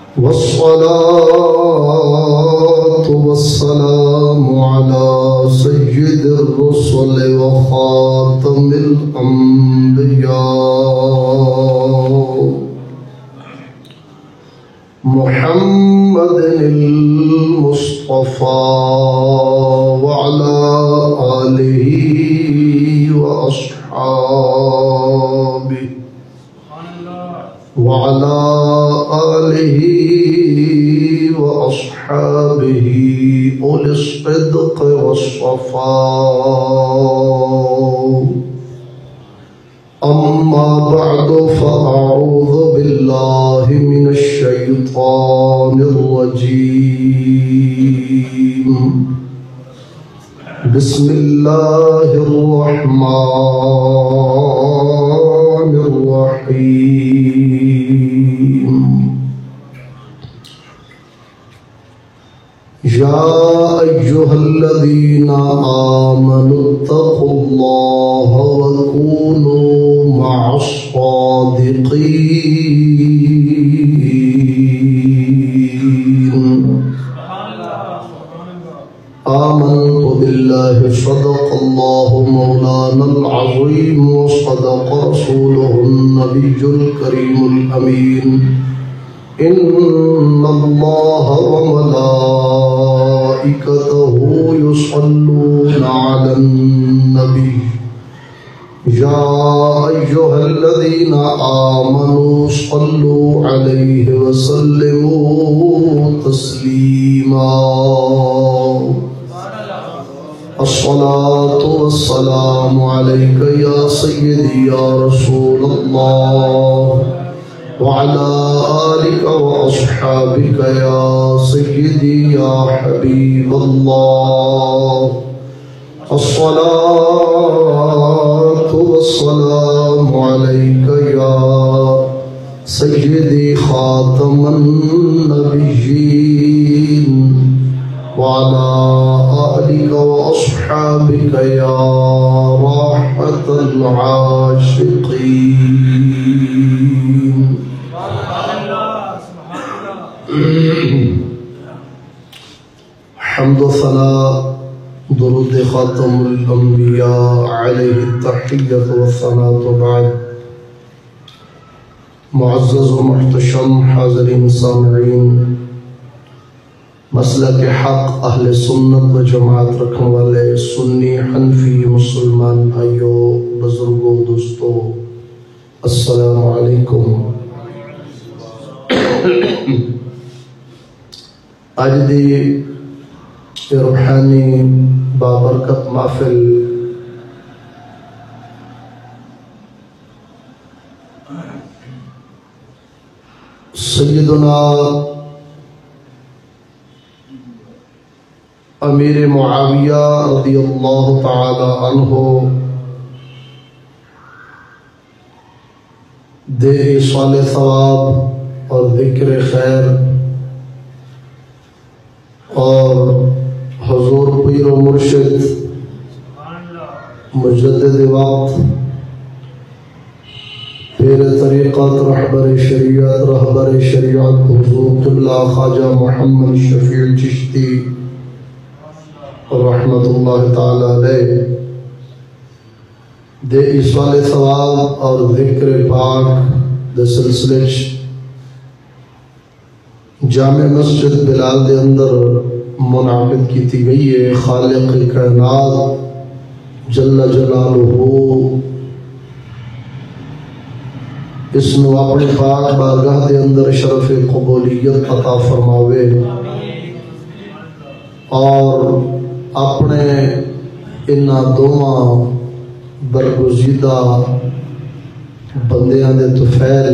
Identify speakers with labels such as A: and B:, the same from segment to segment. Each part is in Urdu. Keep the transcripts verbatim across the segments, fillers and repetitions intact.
A: والصلاة والسلام على سيد الرسل وخاتم الأنبياء محمد المصطفى وعلى آله وأصحابه وعلى آله وأصحابه أولي الصدق والصفاء. أما بعد فأعوذ بالله من الشيطان الرجيم. بسم الله الرحمن الرحيم. يا أيها الذين آمنوا اتقوا الله وكونوا مع الصادقين. آمنت بالله صدق الله مولانا العظيم وصدق رسوله النبي الكريم الأمين. إن الله وملائكته يصلون على النبي يا أيها الذين آمنوا صلوا عليه وسلموا تسليما. الصلاة والسلام عليك يا سيدي يا رسول الله وعلى آلك وأصحابك يا سيدي يا حبيب الله. الصلاة والسلام عليك يا سيدي خاتم النبيين وعلى آلك وأصحابك يا راحة العاشقين. حمد و ثناء درود خاتم الانبیاء علیہ التحیت و ثناء و بعد. معزز و محتشم حاضرین سامعین، مسلک حق اہل سنت و جماعت رکھنے والے سنی حنفی مسلمان بھائیو، بزرگوں، دوستو، السلام علیکم. آج دی روحانی بابرکت محفل سیدنا امیر معاویہ رضی اللہ تعالی عنہ دے ایصال ثواب اور ذکر خیر اور حضور پیر و مرشد مجدد وقت، پیر طریقت، رہبر شریعت رہبر شریعت حضور قبلہ خواجہ محمد شفیع چشتی رحمت اللہ تعالی علیہ دے ایصال ثواب اور ذکر پاک دے سلسلے جامع مسجد بلال دے اندر منعقد کی تھی گئی ہے. خالق کائنات جل جلالہ اس نو اپنے پاک بارگاہ دے اندر شرف قبولیت عطا فرماوے اور اپنے انہاں دوواں برگزیدہ بندیاں دے طفیل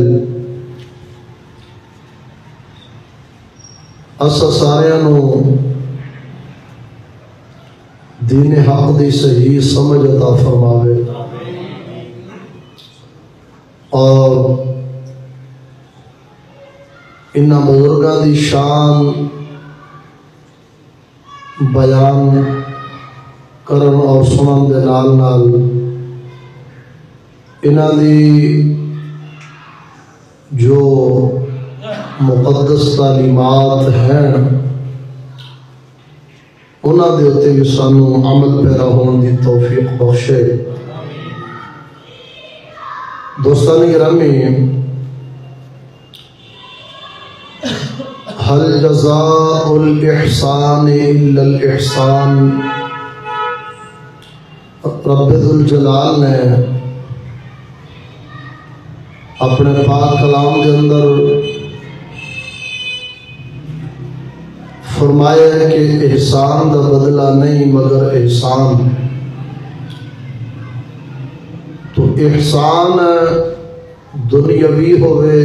A: اسا ساریاں نو دین حق دی صحیح سمجھ عطا فرماوے اور انہاں بزرگاں دی شان بیان کرن اور سنن دے نال نال انہاں دی جو مقدس تعلیمات ہیں انہاں دے اتے بھی سانو عمل پیرا ہون دی توفیق بخشے۔ دوستان گرامی، هل جزاء الإحسان إلا الإحسان، رب ذوالجلال نے اپنے پاک کلام کے اندر فرمایا ہے کہ احسان دا بدلہ نہیں مگر احسان۔ تو احسان دنیاوی ہوئے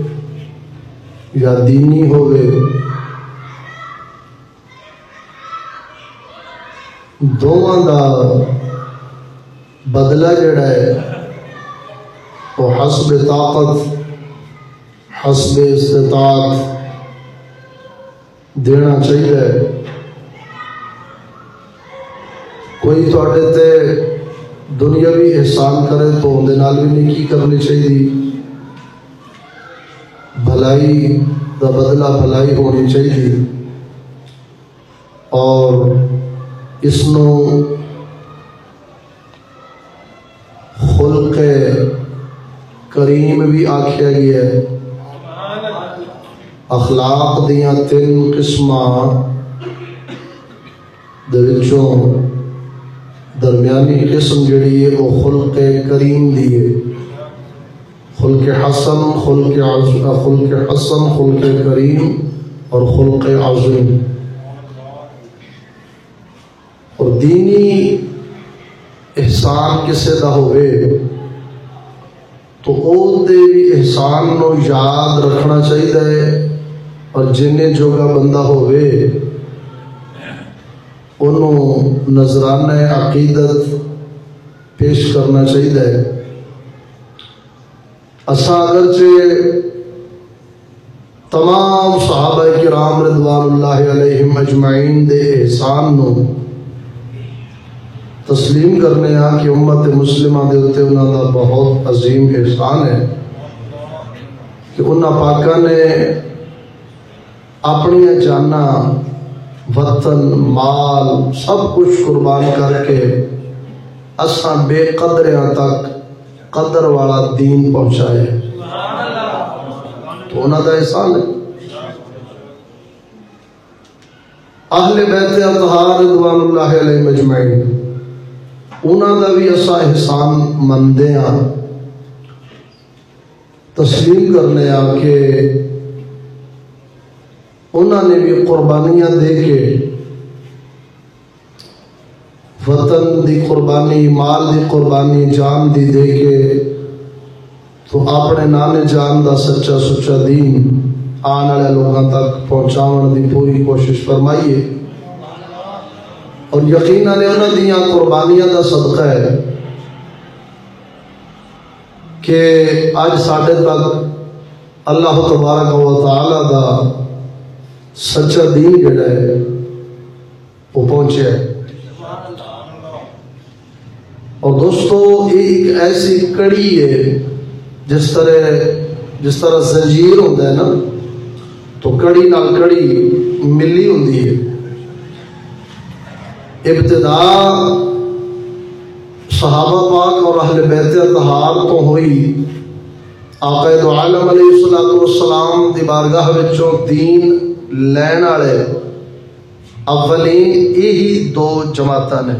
A: یا دینی ہوئے، دونوں دا بدلہ جڑا ہے وہ حسب طاقت حسب استطاعت دینا چاہیے۔ کوئی تھوڑے تے دنیاوی احسان کرے تو اندے نال بھی نیکی کرنی چاہیے، بھلائی دا بدلہ بھلائی ہونی چاہیے، اور اس نو خلق کریم بھی آکھیا گیا ہے۔ اخلاق دیاں تین قسماں دے وچوں درمیانی قسم جڑی ہے وہ خلق کریم دی ہے، خلق حسن، خلق عظیم، خلق حسن، خلق کریم اور خلق عظیم۔ اور دینی احسان کسے دا ہوئے تو او دے بھی احسان نو یاد رکھنا چاہیے، اور جنہیں جوگا بندہ ہوئے انہوں نذرانہ عقیدت پیش کرنا چاہیے۔ اساں اگرچہ تمام صحابہ کرام رضوان اللہ علیہم اجمعین دے احسان نو تسلیم کرنے ہاں کہ امت مسلمہ دے ہوتے انہوں دا بہت عظیم احسان ہے کہ انہاں پاکاں نے اپنی جانا، وطن، مال سب کچھ قربان کر کے اساں بے قدریاں تک قدر والا دین پہنچائے، تو انہاں دا احسان ہے۔ اہل بیت اطہار رضوان اللہ علیہ مجمعین انہاں دا بھی اساں احسان مندے ہاں، تسلیم کرنے ہاں کہ انہوں نے بھی قربانیاں دے کے وطن دی قربانی، مال دی قربانی، جان دی دے کے تو اپنے نانے جان دا سچا سچا دین آنے والے لوگوں تک پہنچاون دی پوری کوشش فرمائیے۔ اور یقیناً انہوں دیاں قربانیاں دا صدقہ ہے کہ آج ساڑھے تک اللہ تبارک و تعالی دا سچا دین جڑا ہے وہ پہنچے ہے۔ اور دوستو یہ ایک ایسی کڑی ہے جس طرح جس طرح زنجیر ہوتا ہے نا، تو کڑی نال کڑی ملی ہوتی ہے۔ ابتدا صحابہ پاک اور اہل بیت اطہار تو ہوئی، آقا دو عالم علیہ السلام دی بارگاہ وچوں دین لین والے اولین یہی دو جماعتاں نے۔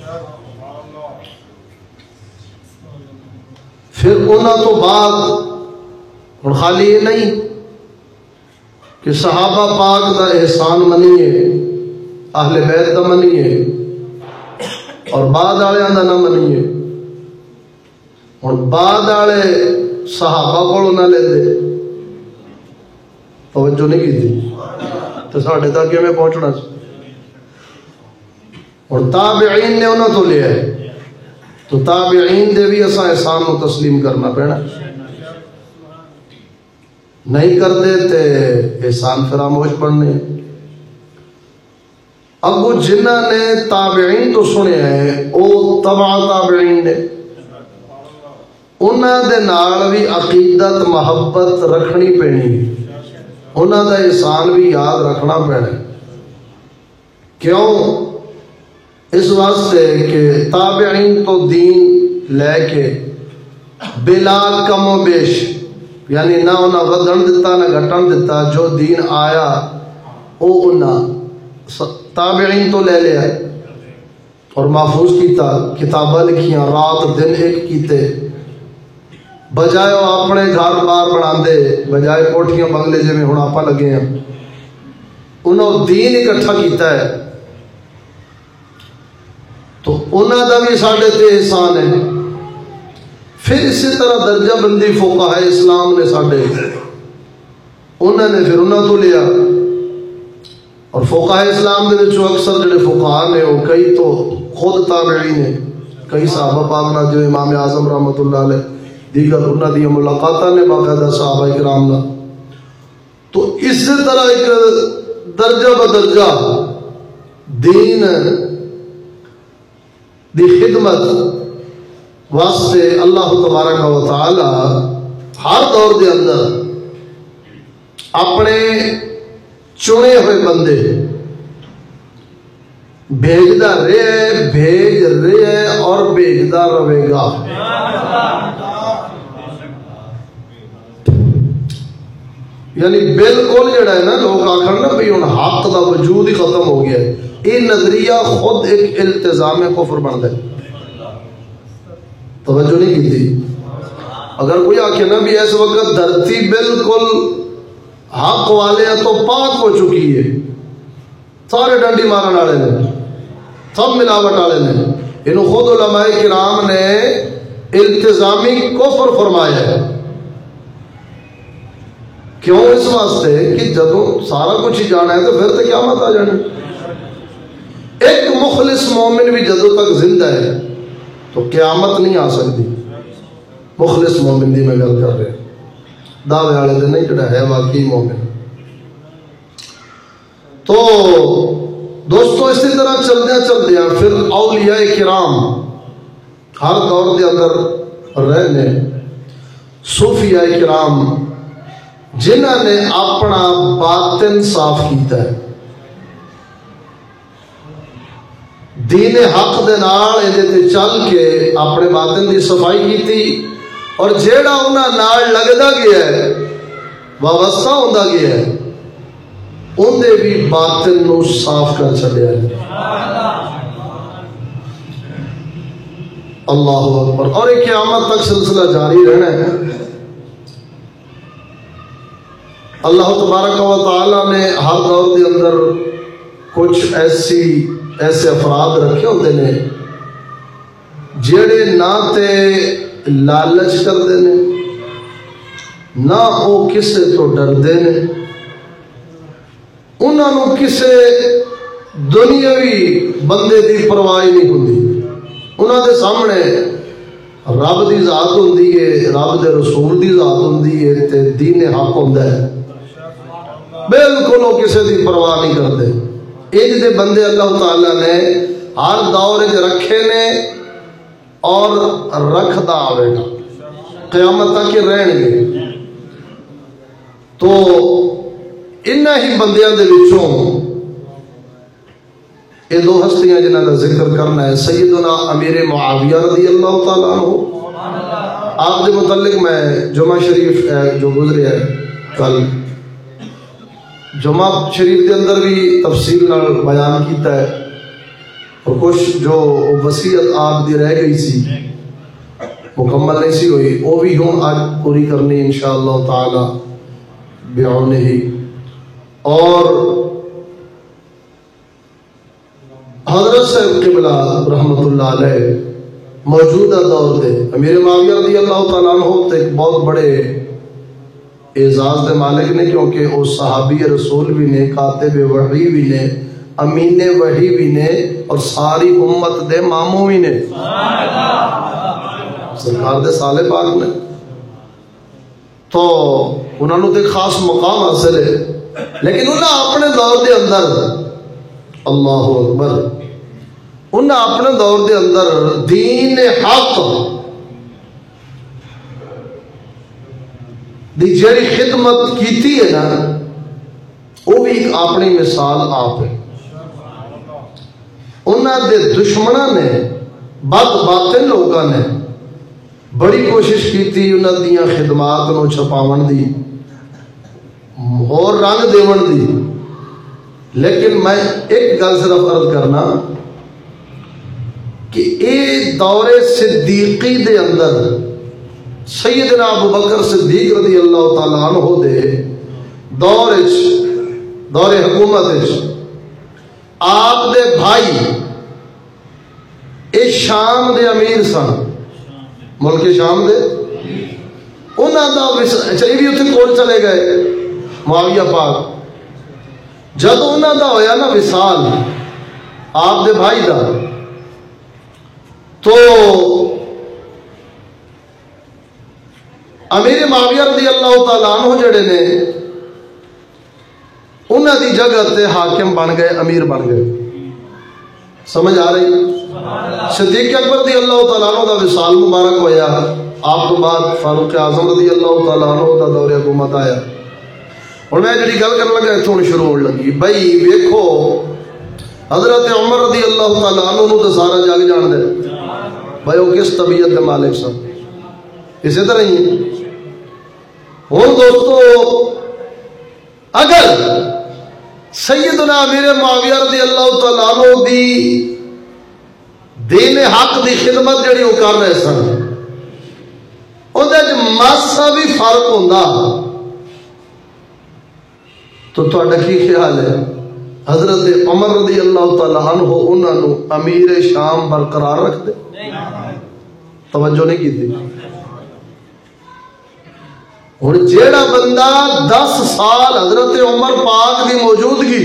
A: پھر انہاں تو بعد اور خالی یہ نہیں کہ صحابہ پاک دا احسان منیے، اہل بیت دا منیے، اور بعد والے دا نہ منیے، اور بعد والے صحابہ کو نہ لے دے، توجہ نہیں کی تھی تو ساڑھے تک میں پہنچنا سی۔ اور تابعین نے انہوں تو لیا ہے، تو تابعین دے بھی اساں احسان کو تسلیم کرنا پینا، نہیں کر دے تے احسان فراموش پڑھنے۔ اب وہ جنہ نے تابعین تو سنے ہیں او تبع تابعین نے، انہاں دے نال بھی عقیدت محبت رکھنی پینی، انہوں کا احسان بھی یاد رکھنا پینا. کیوں؟ اس واسطے کہ تابعین تو دین لے کے بلا کم و بیش، یعنی نہ انہیں ودن دیتا نہ گھٹن دیتا، جو دین آیا وہ انہیں تابعین تو لے لیا اور محفوظ کیتا، کتاباں لکھیاں، رات دن ایک کیتے، بجائے وہ اپنے گھر بار بنا دے، بجائے کوٹھیاں بنگلے جی میں ہوں آپ لگے ہیں، انہوں دین اکٹھا کیتا ہے. تو انہوں کا بھی ساڈے تے احسان ہے. پھر اسی طرح درجہ بندی فقہاء اسلام نے ساڈے، انہوں نے پھر انہوں تو لیا. اور فقہاء اسلام دے وچوں اکثر جڑے فقہاء نے وہ کئی تو خود تابعین نے، کئی صحابہ پاک نال جو امام اعظم رحمۃ اللہ علیہ، دیگر انہوں دی ملاقاتاں نے باقاعدہ صحابہ کرام نال. تو اسی طرح ایک درجہ بدرجہ دین دی خدمت واسطے اللہ تبارک و تعالی ہر دور دے اندر اپنے چنے ہوئے بندے بھیجدا رہے، بھیج رہے اور بھیجدا رہے گا. یعنی بالکل جڑا ہے نا، لوگ آخر نا بھئی ہن حق دا وجود ہی ختم ہو گیا ہے، یہ نظریہ خود ایک التزام کفر بنتا ہے. توجہ نہیں کی تھی. اگر کوئی آخے نا بھی اس وقت دھرتی بالکل حق والے ہیں تو پاک ہو چکی ہے، سارے ڈنڈی مارن والے نے، سب ملاوٹ والے نے، انہوں خود علماء کرام نے التزامی کفر فرمایا ہے. کیوں؟ اس واسطے کہ جدوں سارا کچھ ہی جانا ہے تو پھر تو قیامت آ جانی. ایک مخلص مومن بھی جدوں تک زندہ ہے تو قیامت نہیں آ سکتی. مخلص مومن دی میں گل کر رہے ہیں، دعوے والے دن نہیں، جڑا ہے واقعی مومن. تو دوستو اسی طرح چلدیا چلدیا پھر اولیاء کرام ہر دور دے اندر رہنے، صوفیاء کرام جنہوں نے اپنا باطن صاف کیتا ہے، دین حق دے نال اے تے چل کے اپنے باطن دی صفائی کیتی، اور جیڑا انہاں نال لگدا گیا ہے، وابستہ ہوندا گیا ہے، ان دے بھی باطن نو صاف کر چھڈیا ہے. اللہ اکبر. اور یہ قیامت تک سلسلہ جاری رہنا ہے. اللہ تبارک و تعالی نے ہر دور کے اندر کچھ ایسی ایسے افراد رکھے ہوتے ہیں جڑے نہ تے لالچ کرتے ہیں، نہ وہ کسے تو ڈردے ہیں، انہوں کسے دنیاوی بندے دی پرواہ نہیں ہوتی. انہوں دے سامنے رب دی ذات ہوندی ہے، رب دے رسول دی ذات ہوندی ہے تے دین حق ہوندا ہے. بالکل وہ کسی دی پرواہ نہیں کرتے. ایک دے بندے اللہ تعالیٰ نے ہر دور رکھے نے اور رکھدا آئے گا، قیامت تک کے رہن گے. تو انہ ہی بندیاں دے وچوں یہ دو ہستیاں جنہاں کا ذکر کرنا ہے. سیدنا امیر معاویہ رضی اللہ تعالیٰ عنہ، آپ کے متعلق میں جمعہ شریف جو گزرے ہے کل، جمعہ شریف کے اندر بھی تفصیل نال بیان کیتا ہے، اور کچھ جو وصیت آپ دی رہ گئی سی مکمل نہیں سی ہوئی، وہ بھی ہم آج پوری کرنی انشاءاللہ تعالی بعونہ ہی. اور حضرت صاحب قبلہ رحمت اللہ علیہ موجودہ دور دے امیر معاویہ رضی اللہ تعالیٰ عنہ تے بہت بڑے اعزاز دے مالک نے، کیونکہ وہ صحابی رسول بھی نے، کاتب وحی بھی نے، امین وحی بھی نے، اور ساری امت دے ماموں بھی نے، سرکار دے سالے پاک نے. تو انہوں نے ایک خاص مقام حاصل ہے. لیکن انہوں اپنے دور دے اندر، اللہ اکبر، انہوں اپنے دور دے اندر دین حق دی جڑی خدمت کیتی ہے نا، بھی ایک اپنی مثال آپ ہے. انہوں دے دشمنوں نے بد باطن لوگوں نے بڑی کوشش کی تھی انہوں دیا خدمات نو چھپاون دی اور رنگ دیون دی. لیکن میں ایک گل صرف عرض کرنا کہ اے دور صدیقی دے اندر سیدنا ابو بکر صدیق رضی اللہ تعالیٰ عنہ دے دور دور حکومت آپ دے بھائی اے شام دے امیر سن, ملک شام دے انہوں دا اچھا یہ بھی اتنے کول چلے گئے معاویہ پاک. جب انہوں دا ہویا نا وصال آپ دے بھائی دا, تو امیر معاویہ رضی اللہ تعالیٰ عنہ جڑے نے انہوں دی جگہ تے حاکم بن گئے, امیر بن گئے. سمجھ آ رہی؟ صدیق اکبر رضی اللہ تعالیٰ عنہ دا وصال مبارک ہویا, آپ تو بعد فاروق اعظم رضی اللہ تعالیٰ عنہ دا دور حکومت آیا. اور میں جڑی گل کرنے لگا اتوں شروع ہونے لگی. بھائی ویکھو حضرت عمر رضی اللہ تعالیٰ عنہ تو سارا جگ جان دے بھائی وہ کس طبیعت کے مالک سن. اسی طرح ہی ہوں دوستو اگر سیدنا امیر معاویہ رضی اللہ تعالیٰ عنہ دی دین حق دی خدمت جڑی وہ کر رہے سن اندر ماسا بھی فرق ہوندا تو تہاڈا کی خیال ہے حضرت عمر رضی اللہ تعالیٰ عنہ انہوں نے امیر شام برقرار رکھ دے؟ توجہ نہیں کی تھی. اور جیڑا بندہ دس سال حضرت عمر پاک دی موجودگی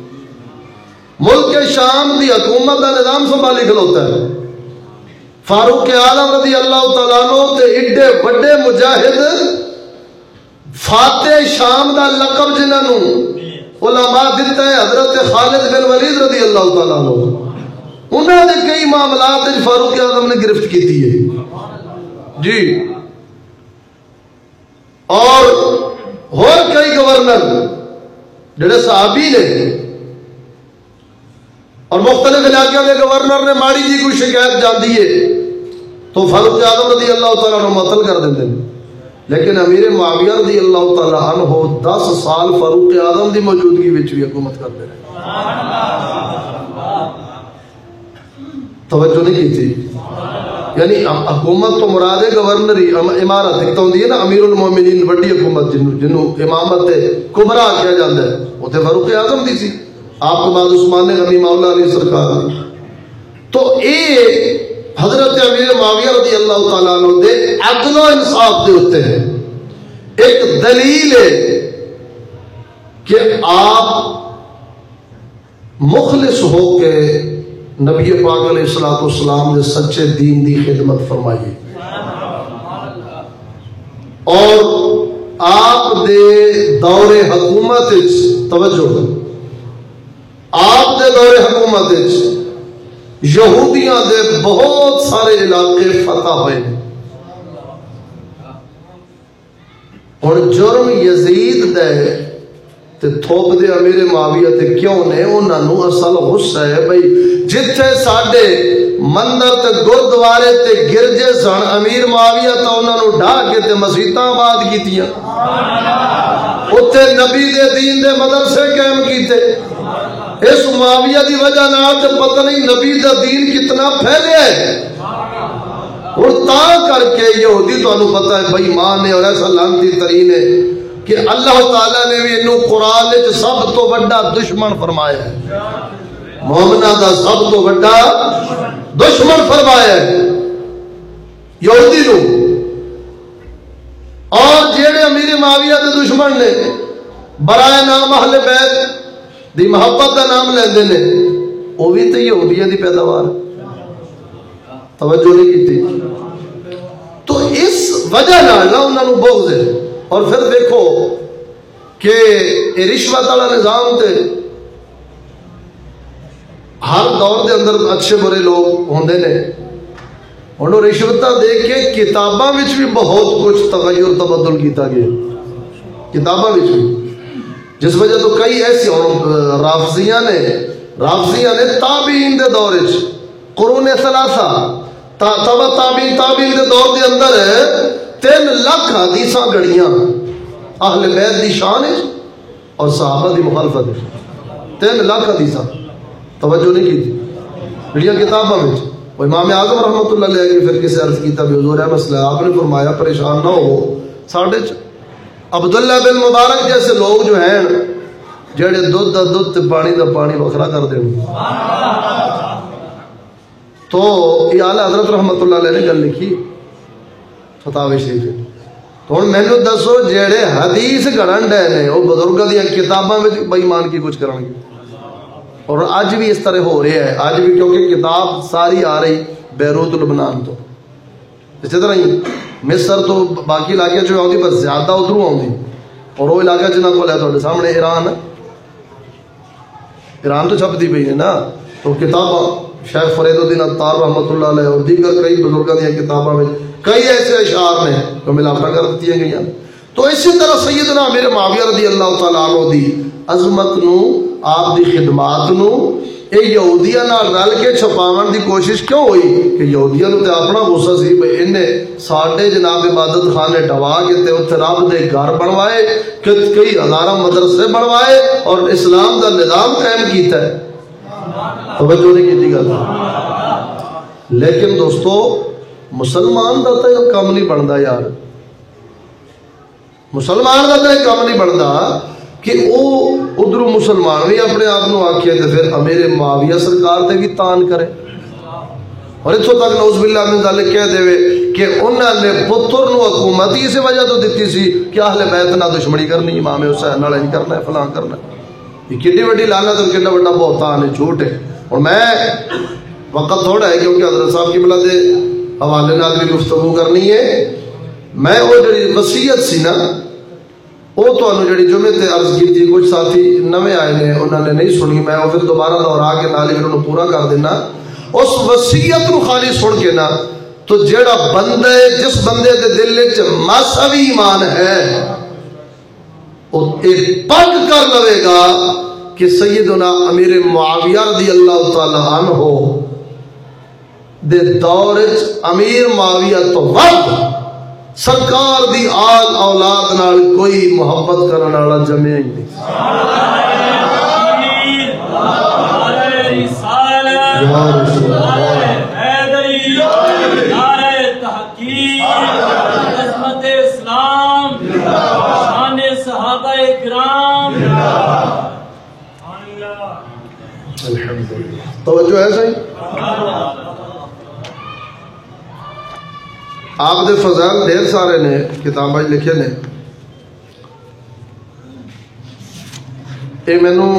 A: ملک شام دی حکومت کا نظام سنبھالی کھلوتا ہے, فاروق اعظم رضی اللہ تعالیٰ عنہ تے ایڈے بڑے مجاہد فاتح شام دا لقب جنہوں علماء دیتا ہے حضرت خالد بن ولید رضی اللہ تعالیٰ عنہ, انہوں نے کئی معاملات فاروق اعظم نے گرفت کی تھی جی. اور اور کئی گورنر جڑے صحابی نے اور مختلف علاقوں کے گورنر نے ماڑی جی کوئی شکایت جاندی ہے تو فاروق اعظم رضی اللہ تعالیٰ عنہ معطل کر دیتے ہیں. لیکن امیر معاویہ رضی اللہ تعالیٰ عنہ دس سال فاروق اعظم دی موجودگی وچ بھی حکومت کرتے رہے. توجہ نہیں کی تھی. یعنی حکومت تو مراد ہے گورنری امارت ایک تو ہوندی ہے نا امیر المومنین بڑی حکومت جنوں جنوں امامت کبرا کیا جاتا ہے, وہ تے فاروق اعظم دی سی, آپ کو بعد عثمان غنی مولا علی سرکار. تو اے حضرت امیر معاویہ رضی اللہ تعالیٰ عنہ دے عدل و انصاف دے ہوتے ہیں ایک دلیل ہے کہ آپ مخلص ہو کے نبی پاک علیہ الصلوۃ والسلام نے سچے دین دی خدمت فرمائی اور آپ دے دور حکومت توجہ آپ دے دور حکومت یہودیاں دے بہت سارے علاقے فتح ہوئے اور جرم یزید دے تے تھوپ دے امیر معاویہ تے کیوں نے انہاں نو اصل غصہ ہے بھئی جتھے ساڈے مندر تے گردوارے تے گرجے سن امیر معاویہ تو انہاں نو ڈھا کے تے مسجداں آباد کیتیاں اوتھے نبی دے دین دے مدرسے قائم کیتے. اس معاویہ دی وجہ نال تے پتہ نہیں نبی دا دین کتنا پھیلیا ہے. اور تا کر کے یہودی تانوں پتہ ہے بھئی مان نے اور ایسا لعنتی ترین ہے کہ اللہ تعالیٰ نے بھی انہوں قرآن وچ سب تو بڑا دشمن فرمایا ہے, مومنہ دا سب تو بڑا دشمن فرمایا ہے یہودی نو. اور جیڑے امیر معاویہ دے دشمن نے برائے نام اہل بیت دی محبت دا نام لیندے نے وہ بھی تو یہودیہ دی پیداوار. توجہ نہیں کی تھی. تو اس وجہ نال انہاں نو بغض ہے. اور پھر دیکھو کہ رشوت والا نظام تے ہر دور دے اندر اچھے برے لوگ ہوندے نے. انہوں رشوتاں دے کے کتاباں وچ بھی بہت کچھ تغیر تبدل کیتا گیا, کتاباں وچ بھی جس وجہ تو کئی ایسی رافضیاں نے رافضیاں نے تابعین دے دور وچ قرون ثلاثہ تبع تابعین تابعین دے دور دے اندر تین لاکھ حدیثاں گڑیاں اہل بیت دی شان ہے اور صحابہ دی مخالفت ہے. تین لاکھ حدیثاں توجہ نہیں کی تھی جڑیاں کتاباں وچ. وہ امام اعظم رحمۃ اللہ علیہ کی پھر کسی عرض کیتا بھی حضور ہے مسئلہ آپ نے فرمایا پریشان نہ ہو ساڈے عبداللہ بن مبارک جیسے لوگ جو ہیں جڑے دودھ دا دودھ تے پانی دا پانی وکھرا کر دیں. تو یہ اعلیٰ حضرت رحمۃ اللہ علیہ نے گل لکھی فتاوی شریف. تو ہوں مینو دسو جڑے حدیث گھڑن ڈے نے وہ بزرگوں دیا کتاباں میں بے ایمان کی کچھ کریں گے. اور اج بھی اس طرح ہو رہا ہے اج بھی, کیونکہ کتاب ساری آ رہی بیروت لبنان تو اسی طرح ہی مصر تو باقی علاقے جو آتی بس زیادہ ادھروں آتی. اور وہ علاقہ جنہوں کو ہے تھوڑے سامنے ایران ایران تو چھپتی پئی ہے نا. تو کتاب شیخ فرید الدین عطار رحمۃ اللہ علیہ اور دیگر کئی بزرگوں دیا کتابوں میں کئی ایسے اشعار نے جو ملاوٹاں کر دیتی گئی. تو اسی طرح سیدنا امیر معاویہ رضی اللہ تعالیٰ عنہ دی عظمت نو آپ دی خدمات نو اے یہودیاں نال رل کے چھپاون دی کوشش کیوں ہوئی کہ یہودیاں نو تے اپنا غصہ سی بھئی انہیں ساڈے جناب عبادت خانے ڈوا کے تے اوتھے رب دے گھر بنوائے کئی ہزاراں مدرسے بنوائے اور اسلام دا نظام قائم کیتا ہے. توجہ نہیں کیتی گل. لیکن دوستو مسلمان دا تے کم نہیں بندا یار. مسلمان دا تے کم نہیں بندا کہ او ادھروں مسلمان بھی اپنے آپ نو آکھے تے پھر امیر معاویہ سرکار تے بھی تان کرے. اور اتھوں تک نعوذ باللہ من ذالک کہہ دے کہ انہوں نے پتر نو حکومت ہی اسے وجہ تو دیتی سی کہ اہل بیت نہ دشمنی کرنی امام حسین نال نہیں کرنا ہے فلاں کرنا ہے. یہ کتنی بڑی لعنت اور کتنا بڑا بہتان ہے جھوٹ ہے. اور میں وقت تھوڑا ہے کیونکہ حضرت صاحب کی بلا دے حوالے نال بھی گفتگو کرنی ہے. میں وہ جڑی وصیت سی نا وہ تو جڑی جمعے تے عرض کی تھی کچھ ساتھی نویں آئے نے انہوں نے نہیں سنی. میں وہ پھر دوبارہ دہرا کے نال ہی انہوں پورا کر دینا. اس وصیت نو خالی سن کے نا تو جڑا بندہ جس بندے دے دل وچ ماسا بھی ایمان ہے وہ ایک پک کر لوے گا کہ سیدنا امیر معاویہ رضی اللہ تعالی عنہ دے دور وچ امیر معاویہ تو ود سرکار دی آل اولاد نال کوئی محبت کرنے والا جمع ہی نہیں. یا رسول اللہ
B: عظمت اسلام شان صحابہ کرام.
A: الحمدللہ. توجہ ہے صحیح. آپ دے فضائل ڈھیر سارے نے کتابیں لکھے نے. اے مینوں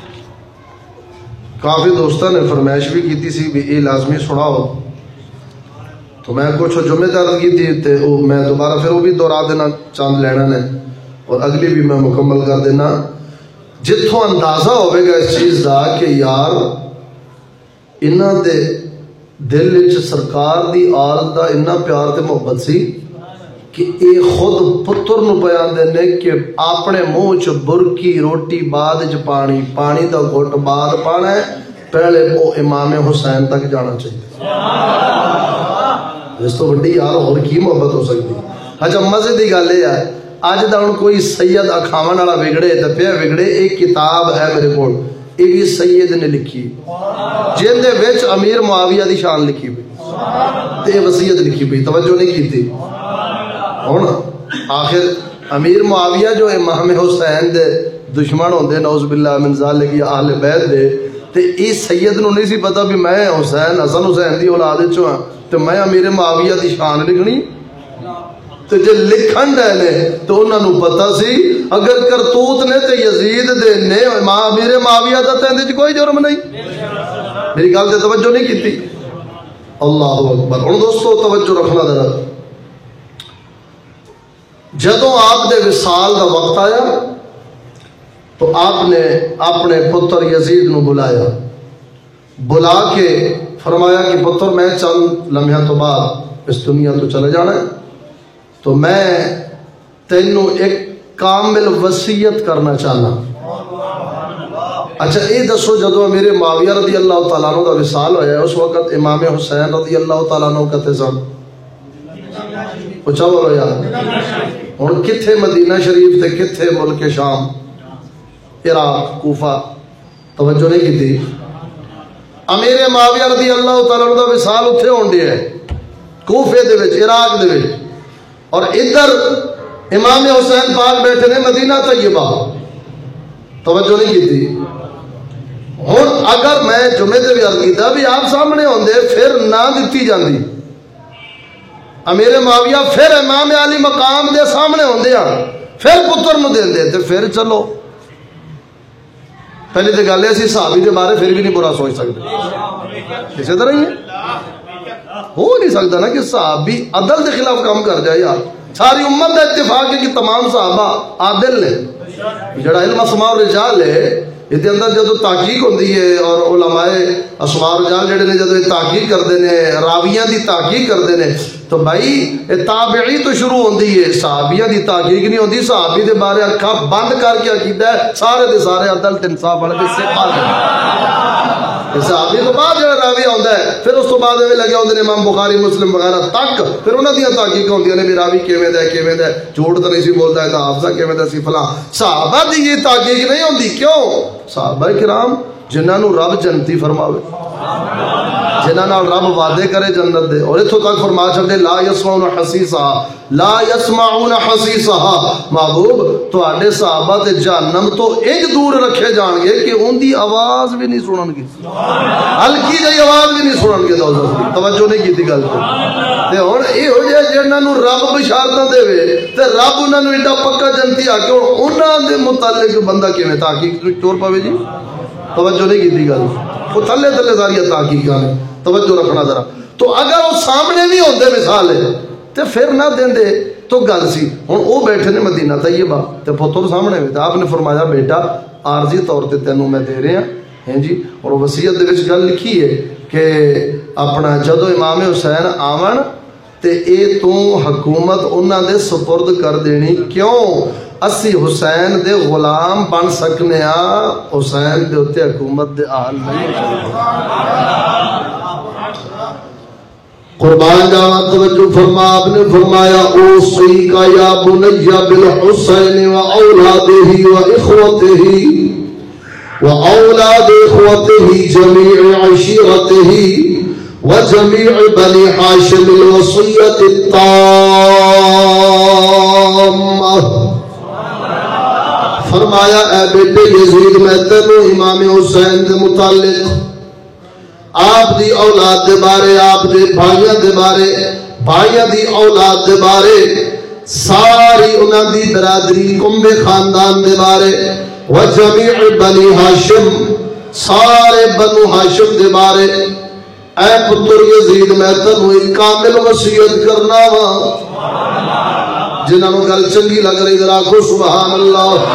A: کافی دوستاں نے فرمائش بھی کی سی بھی یہ لازمی سناؤ. تو میں کچھ جمعے عرض کی تھی تے میں دوبارہ پھر وہ بھی دہرا دینا چاند لینا نے اور اگلی بھی میں مکمل کر دینا. جتوں اندازہ ہوئے گا اس چیز دا کہ یار انہاں دے دل وچ سرکار دی آل دا اتنا پیار تے محبت سی کہ اے خود پتر نو بیان دینے کہ اپنے منہ چ برکی روٹی بعد چ پانی پانی دا گھٹ بعد پانا ہے پہلے وہ امام حسین تک جانا چاہیے. اس تو بڑی یار اور کی محبت ہو سکتی. اچھا مزے دی گل یہ ہے اج دا ہن کوئی سید اکھاون والا وگڑے تے پیا وگڑے. ایک کتاب ہے میرے کول یہ بھی سید نے لکھی جن دے وچ امیر معاویہ دی شان لکھی پئی تے وصیت لکھی پئی. توجہ نہیں کیتی. ہن آخر امیر معاویہ جو امام حسین دے دشمن ہوندے نعوذ باللہ من ذالک یا اہل بیت دے تے اس سید نو نہیں سی پتا بھی میں حسین حسن حسین دی اولاد چوں ہاں تے میں امیر معاویہ دی شان لکھنی. تے جے لکھن دے نے تو انہاں نو پتا سی اگر کرتوت نے تے یزید دے نے امیر معاویہ دا تے اندے کوئی جرم نہیں. میری گل تے توجہ نہیں کیتی. اللہ اکبر. ہن دوستو توجہ رکھنا ذرا. جدوں آپ دے وصال دا وقت آیا تو آپ نے اپنے پتر یزید نو بلایا. بلا کے فرمایا کہ پتر میں چند لمحہ تو بعد اس دنیا تو چلے جانا ہے تو میں تینوں ایک کامل وصیت کرنا چاہنا. اچھا یہ دسو جدو میرے معاویہ رضی اللہ تعالیٰ عنہ کا وصال ہویا ہے اس وقت امام حسین رضی اللہ تعالیٰ عنہ کتے سن؟ پوچھا بولو یار ہن کتھے مدینہ شریف تے کتھے ملک شام عراق کوفہ توجہ نہیں کی تھی امیر معاویہ رضی اللہ تعالیٰ عنہ کا وصال اتھے ہون دیا ہے کوفے دے وچ عراق دے وچ اور ادھر امام حسین پاک بیٹھے نے مدینہ طیبہ توجہ نہیں کی تھی ہن اگر میں جمعے تے بھی عرض کیتا بھی آپ سامنے ہوندے پھر نہ دتی جاندی امیر معاویہ پھر امام علی مقام دے سامنے ہوندے آ پھر پتر نو دیندے تے پھر چلو پہلے تو گل ہے اسی صحابی کے بارے پھر بھی نہیں برا سوچ سکتے اسی طرح ہی ہے ہو نہیں سکتا نا کہ صحابی عدل کے خلاف کام کر جائے یار ساری امت کا اتفاق ہے کہ تمام صحابہ عادل نے جڑا علم اسماء و رجال ہے یہ اندر جدو تحقیق ہوندی ہے اور علماء اسماء و رجال جڑے نے جدو تحقیق کرتے ہیں راویاں دی تحقیق کرتے ہیں تو بھائی تابعی تو شروع ہوندی ہے صحابیاں دی تحقیق نہیں ہوندی صحابی دے بارے اکھا بند کر کے عقیدہ ہے سارے دے سارے عدل تے انصاف والے سے پاک صحابی تو بعد جڑا راوی ہوندا ہے پھر اس تو بعد ایویں لگے ہوندے نے امام بخاری مسلم وغیرہ تک پھر انہاں دی تحقیق ہوندیاں نے بھی راوی کیویں دا ہے کیویں دا ہے جھوٹ تو نہیں سی بولدا ہے تا حافظہ کیویں دا سی فلاں صحابہ دی یہ تحقیق نہیں ہوندی کیوں صحابہ کرام جنہاں نو رب جنتی فرماوے جنہاں نال رب وعدے کرے جنت دے اور اتھوں تک فرما چھڈے لا یسمعون حسیسا لا یسمعون حسیسا محبوب تواڈے صحابہ تے جہنم تو انج دور رکھے جان گے کہ ان دی آواز بھی نہیں سنن گے ہلکی جہی آواز بھی نہیں سنن گے دوستو توجہ نہیں کیتی گل تے ہن اے ہو جائے جنہاں نو رب بشارتاں دے تے رب انہاں نو ایڈا پکا جنتی آ کے انہاں دے متعلق بندہ کیویں تحقیق ٹور پاوے جی توجہ نہیں کیتی گل وہ تھلے تھلے ساری تحقیق نے توجہ رکھنا ذرا تو اگر وہ سامنے بھی ہوندے مثال ہے تے پھر نہ دیندے تو گل سی ہن او بیٹھے نے مدینہ طیبہ تے پتر سامنے ہوئے تے آپ نے فرمایا بیٹا عارضی طور تے تینوں میں دے رہے ہیں جی اور وصیت دے وچ گل لکھی ہے کہ اپنا جدو امام حسین آون تے اے تو حکومت انہاں دے سپرد کر دینی کیوں اسی حسین دے غلام بن سکنے آ حسین دے ہوتے حکومت دے آل نہیں قربان جاوا توجہ فرما آپ نے فرمایا اوصی کا یا بنی بالحسین و اولادہ و اخوتہ و اولاد اخوتہ جمیع عشیرتہ و جمیع بنی حاشم الوصیت التامہ فرمایا اے بیٹے یزید میں تینو امام حسین دے متعلق آپ دی اولاد دے بارے آپ دے بھائیاں دے بارے بھائیاں دی اولاد دے بارے ساری انہاں دی برادری کنبے خاندان دے بارے و جمیع بنی ہاشم سارے بنو ہاشم دے بارے اے پتر یزید میں تینو ایک کامل وصیت کرنا وا جنہوں گل چنگی لگ رہی ذرا کو سبحان اللہ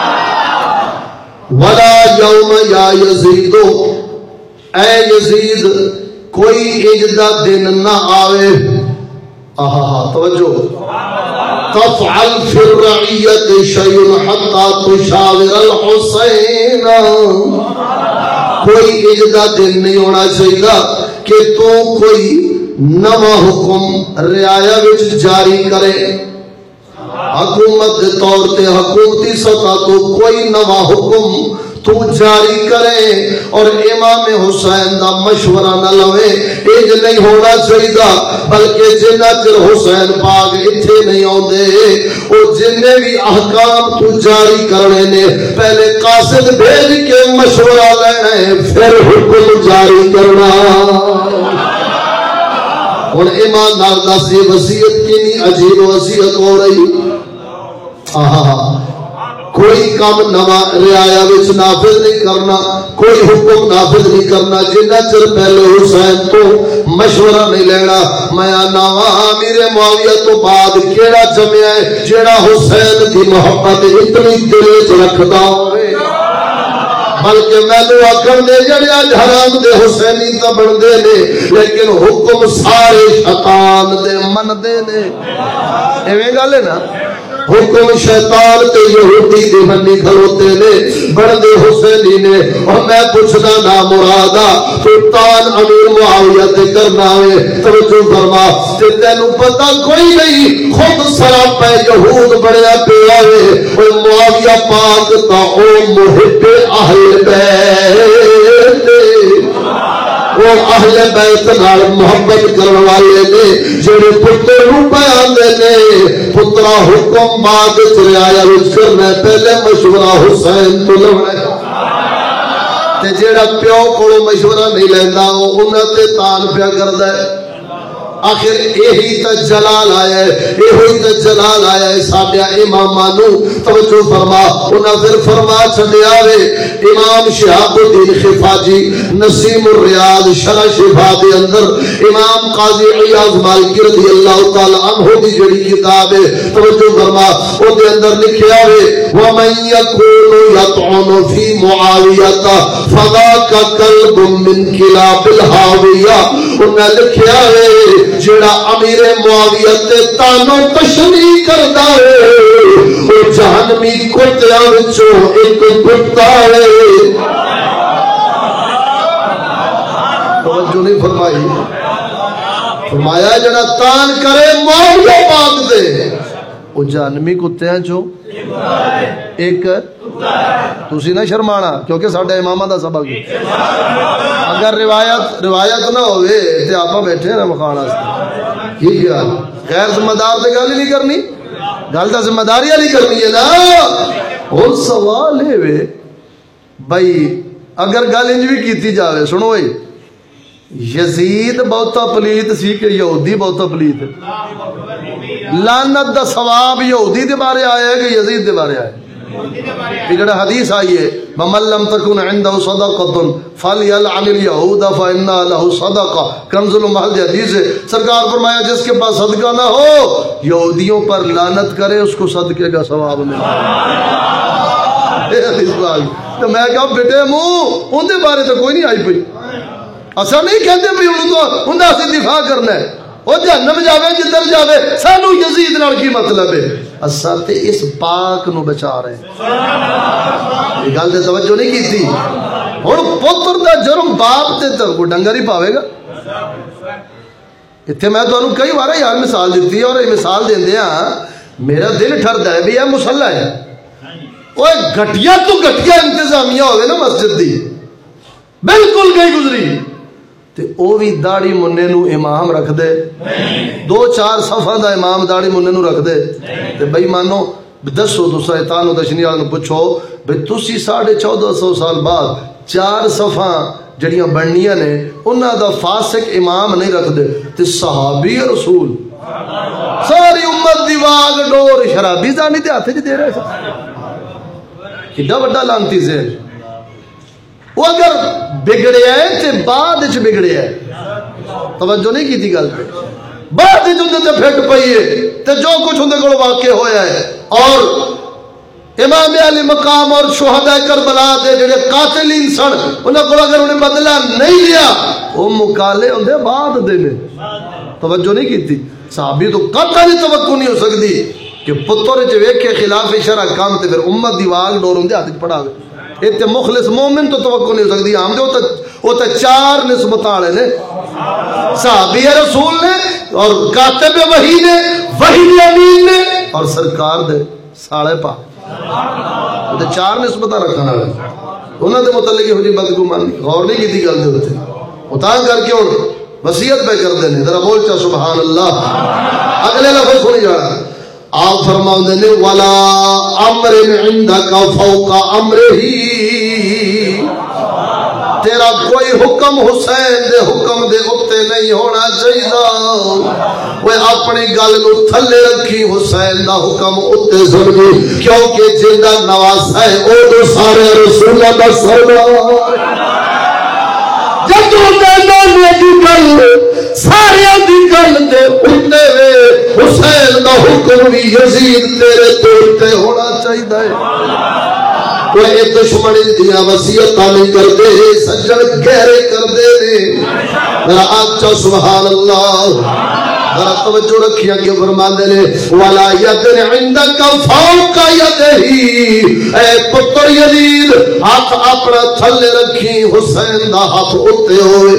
A: ولا یوم یا یزیدو اے یزید کوئی اجدہ دن نہ آوے آہا توجہ تفعل فی الرعیت شیء حتی تشاور الحسین کوئی اجدہ دن نہیں ہونا چاہیے کہ تو کوئی نوا حکم رعایا وچ جاری کرے حکومت دے طور تے حکومتی سطح تو کوئی نوا حکم تو جاری کرے اور امام حسین دا مشورہ نہ لوے ایج نہیں ہونا چاہیے بلکہ جنہ چر حسین پاک اتھے نہیں ہوندے اور جنہیں بھی احکام تو جاری کرنے نے پہلے قاصد بھیج کے مشورہ لینے پھر حکم جاری کرنا اور ایماندار دا سی وصیت کی نہیں عجیب وصیت ہو رہی آہا کوئی کام نوا رعایا وچ نافذ نہیں کرنا کوئی حکم نافذ نہیں کرنا جنہ چر پہلے حسین تو مشورہ نہیں لینا میں آنا امیر معاویہ تو بعد کیڑا جمعہ ہے جیڑا حسین کی محبت اتنی دل وچ رکھدا ہوئے بلکہ میں نے آکھن دے جڑے اج حرام دے حسینی تا بندے نے لیکن حکم سارے شیطان دے من دے نے ایویں گل ہے نا حکم شیطان تے یہودی دے منی کھلوتے نے بندے حسینی ہوئی نے اور میں پوچھنا نا مرادا تو تان امیر معاویہ تے کرنا ہے توجہ فرما تے تینوں پتہ کوئی نہیں خود سراپا یہود بڑیا پیا ہے اور معاویہ پاک تا او محب اہل بیت وہ اہل بیت نال محبت کرنے والے نے جڑے پتر نوں بیان دے نے پترا حکم بعد وچ رعایا وچ کرنا پہلے مشورہ حسین تو لونا تے جیڑا پیو کولوں مشورہ نہیں لیندا او انہاں تے تان پیا کردا ہے آخر یہی تا جلال آیا ہے یہی تا جلال آیا ہے ساڈیا امامانو توجہ فرما انہاں پھر فرما چھڈیا وے امام شہاب الدین خفاجی نسیم الریاض شرح شفا دے اندر امام قاضی عیاض مالکی رضی اللہ تعالی عنہ دی جڑی کتاب ہے توجہ فرما او دے اندر لکھیا وے ومن یکون یطعن فی معاویہ فذاک قلب من کلاب الحاویہ انہاں لکھیا وے جڑا امیر معاویہ تے تانو تشریح کردا ہے او جہنمی کتیاں وچوں ایک کتا ہے توجہ نہیں فرمائی فرمایا جڑا تان کرے معاویہ پاک دے او جہنمی کتیاں چوں ایک تسی نہ شرمانا کیونکہ ساڈے امامہ دا سبق اگر روایت روایت نہ ہوئے تے آپا بیٹھے نا مخان واسطے کی خیال غیر ذمہ دار تے گل نہیں کرنی گل دا ذمہ داری والی کرنی ہے نا اور سوال ہے وے بھائی اگر گل انج بھی کیتی جاوے سنو بھائی یزید بہتا پلیت سی کہ یہودی بہتا پلیت ہے لعنت دا ثواب یہودی دے بارے آیا ہے کہ یزید دے بارے آیا ہے بگڑا حدیث آئی ہے وَمَن لَمْ تَكُنْ عِنْدَهُ صَدَقَةٌ فَلْيَلْعَنِ الْيَهُودَ فَإِنَّا لَهُ صَدَقَةٌ کنز المحل حدیث ہے سرکار فرمایا جس کے پاس صدقہ نہ ہو یہودیوں پر لعنت کرے اس کو صدقے کا ثواب ملے تو میں کہا بیٹے منہ ان دے بارے تو کوئی نہیں آئی پئی ایسا نہیں کہتے بھی انہوں سے دفاع کرنا ہے وہ جہنم جاوے جدھر جاوے سانو یزید نال کی مطلب ہے اساں تے اس پاک نو بچا رہے ہیں یہ گل تے توجہ نہیں کی تھی ہن پتر دا جرم باپ تے تے کوئی ڈنگر ہی پاوے گا ایتھے میں تانوں کئی بار یار مثال دتی ہے اور یہ مثال دیندے ہاں میرا دل ٹھردا ہے بھی یہ مصلی ہے اوے گھٹیا تو گھٹیا انتظامیہ ہوے نا مسجد دی بالکل گئی گزری تے او بھی داڑھی مننے نو امام رکھ دے دو چار صفحہ دا امام داڑھی مننے نو رکھ دے تے بھائی مانو دسو تو شیطان و دشنی والوں پوچھو بھائی تسی ساڑھے چودہ سو سال بعد چار صفحہ جڑیاں بننیاں نے انہاں دا فاسق امام نہیں رکھ دے تے صحابی رسول ساری امت دی واگ ڈور شرابی زانی تے ہاتھ وچ دے رہے کڈا بڑا لعنتی ذہن وہ اگر بگڑے ہے تے بعد وچ بگڑے ہے توجہ نہیں کی تھی گل پہ بعد وچ اندے تے پھٹ پئی ہے تے جو کچھ اندے کول واقع ہویا ہے اور امام علی مقام اور شہداء کربلا دے جڑے قاتلین سن انہاں کول اگر انہیں بدلہ نہیں لیا وہ مقالے اندے بعد دے نے توجہ نہیں کی تھی صحابی تو قطعی توقع نہیں ہو سکتی کہ پتر وچ ویکھ کے خلاف شرع کام تے پھر امت دی واگ ڈور اندے ہاتھ وچ پڑا گئے ایتے مخلص مومن تو توقع نہیں ہو سکتی ہم دے وہ تے چار نسبت والے نے صحابی رسول نے اور کاتب وحی نے وحی امین نے اور سرکار دے ساڑے پا وہ تے چار نسبت رکھنے والے انہاں دے متعلق ہو جی بدگمان غور نہیں کیتی گل دے اوتے اتاں کر کے ہن وصیت پہ کر دینے ذرا بول چا سبحان اللہ اگلے لفظ سنی جا رہا آپ فرماؤں نے وَلَا أَمْرٍ عِنْدَكَ فَوْقَ أَمْرِهِ تیرا کوئی حکم حسین دے حکم دے اتے نہیں ہونا چاہیے وہ اپنی گل نو تھلے رکھی حسین دا حکم اتے سنگی کیونکہ جندہ نواز ہے او دو سارے رسول دا سردار جدو دینا دی گل سارے دی گل دے اتے وے حسین دا حکم بھی یزید تیرے توڑتے ہونا چاہیے وہ ایک دشمنی دیا وصیتاں نہیں کردے سجن گہرے کردے نے میرا آج سبحان اللہ ذرا توجہ رکھیا کہ فرماندے نے ولا یدن عندک فوق یدہ، اے پتر یزید ہاتھ اپنا تھلے رکھی حسین دا ہاتھ اتے ہوئے،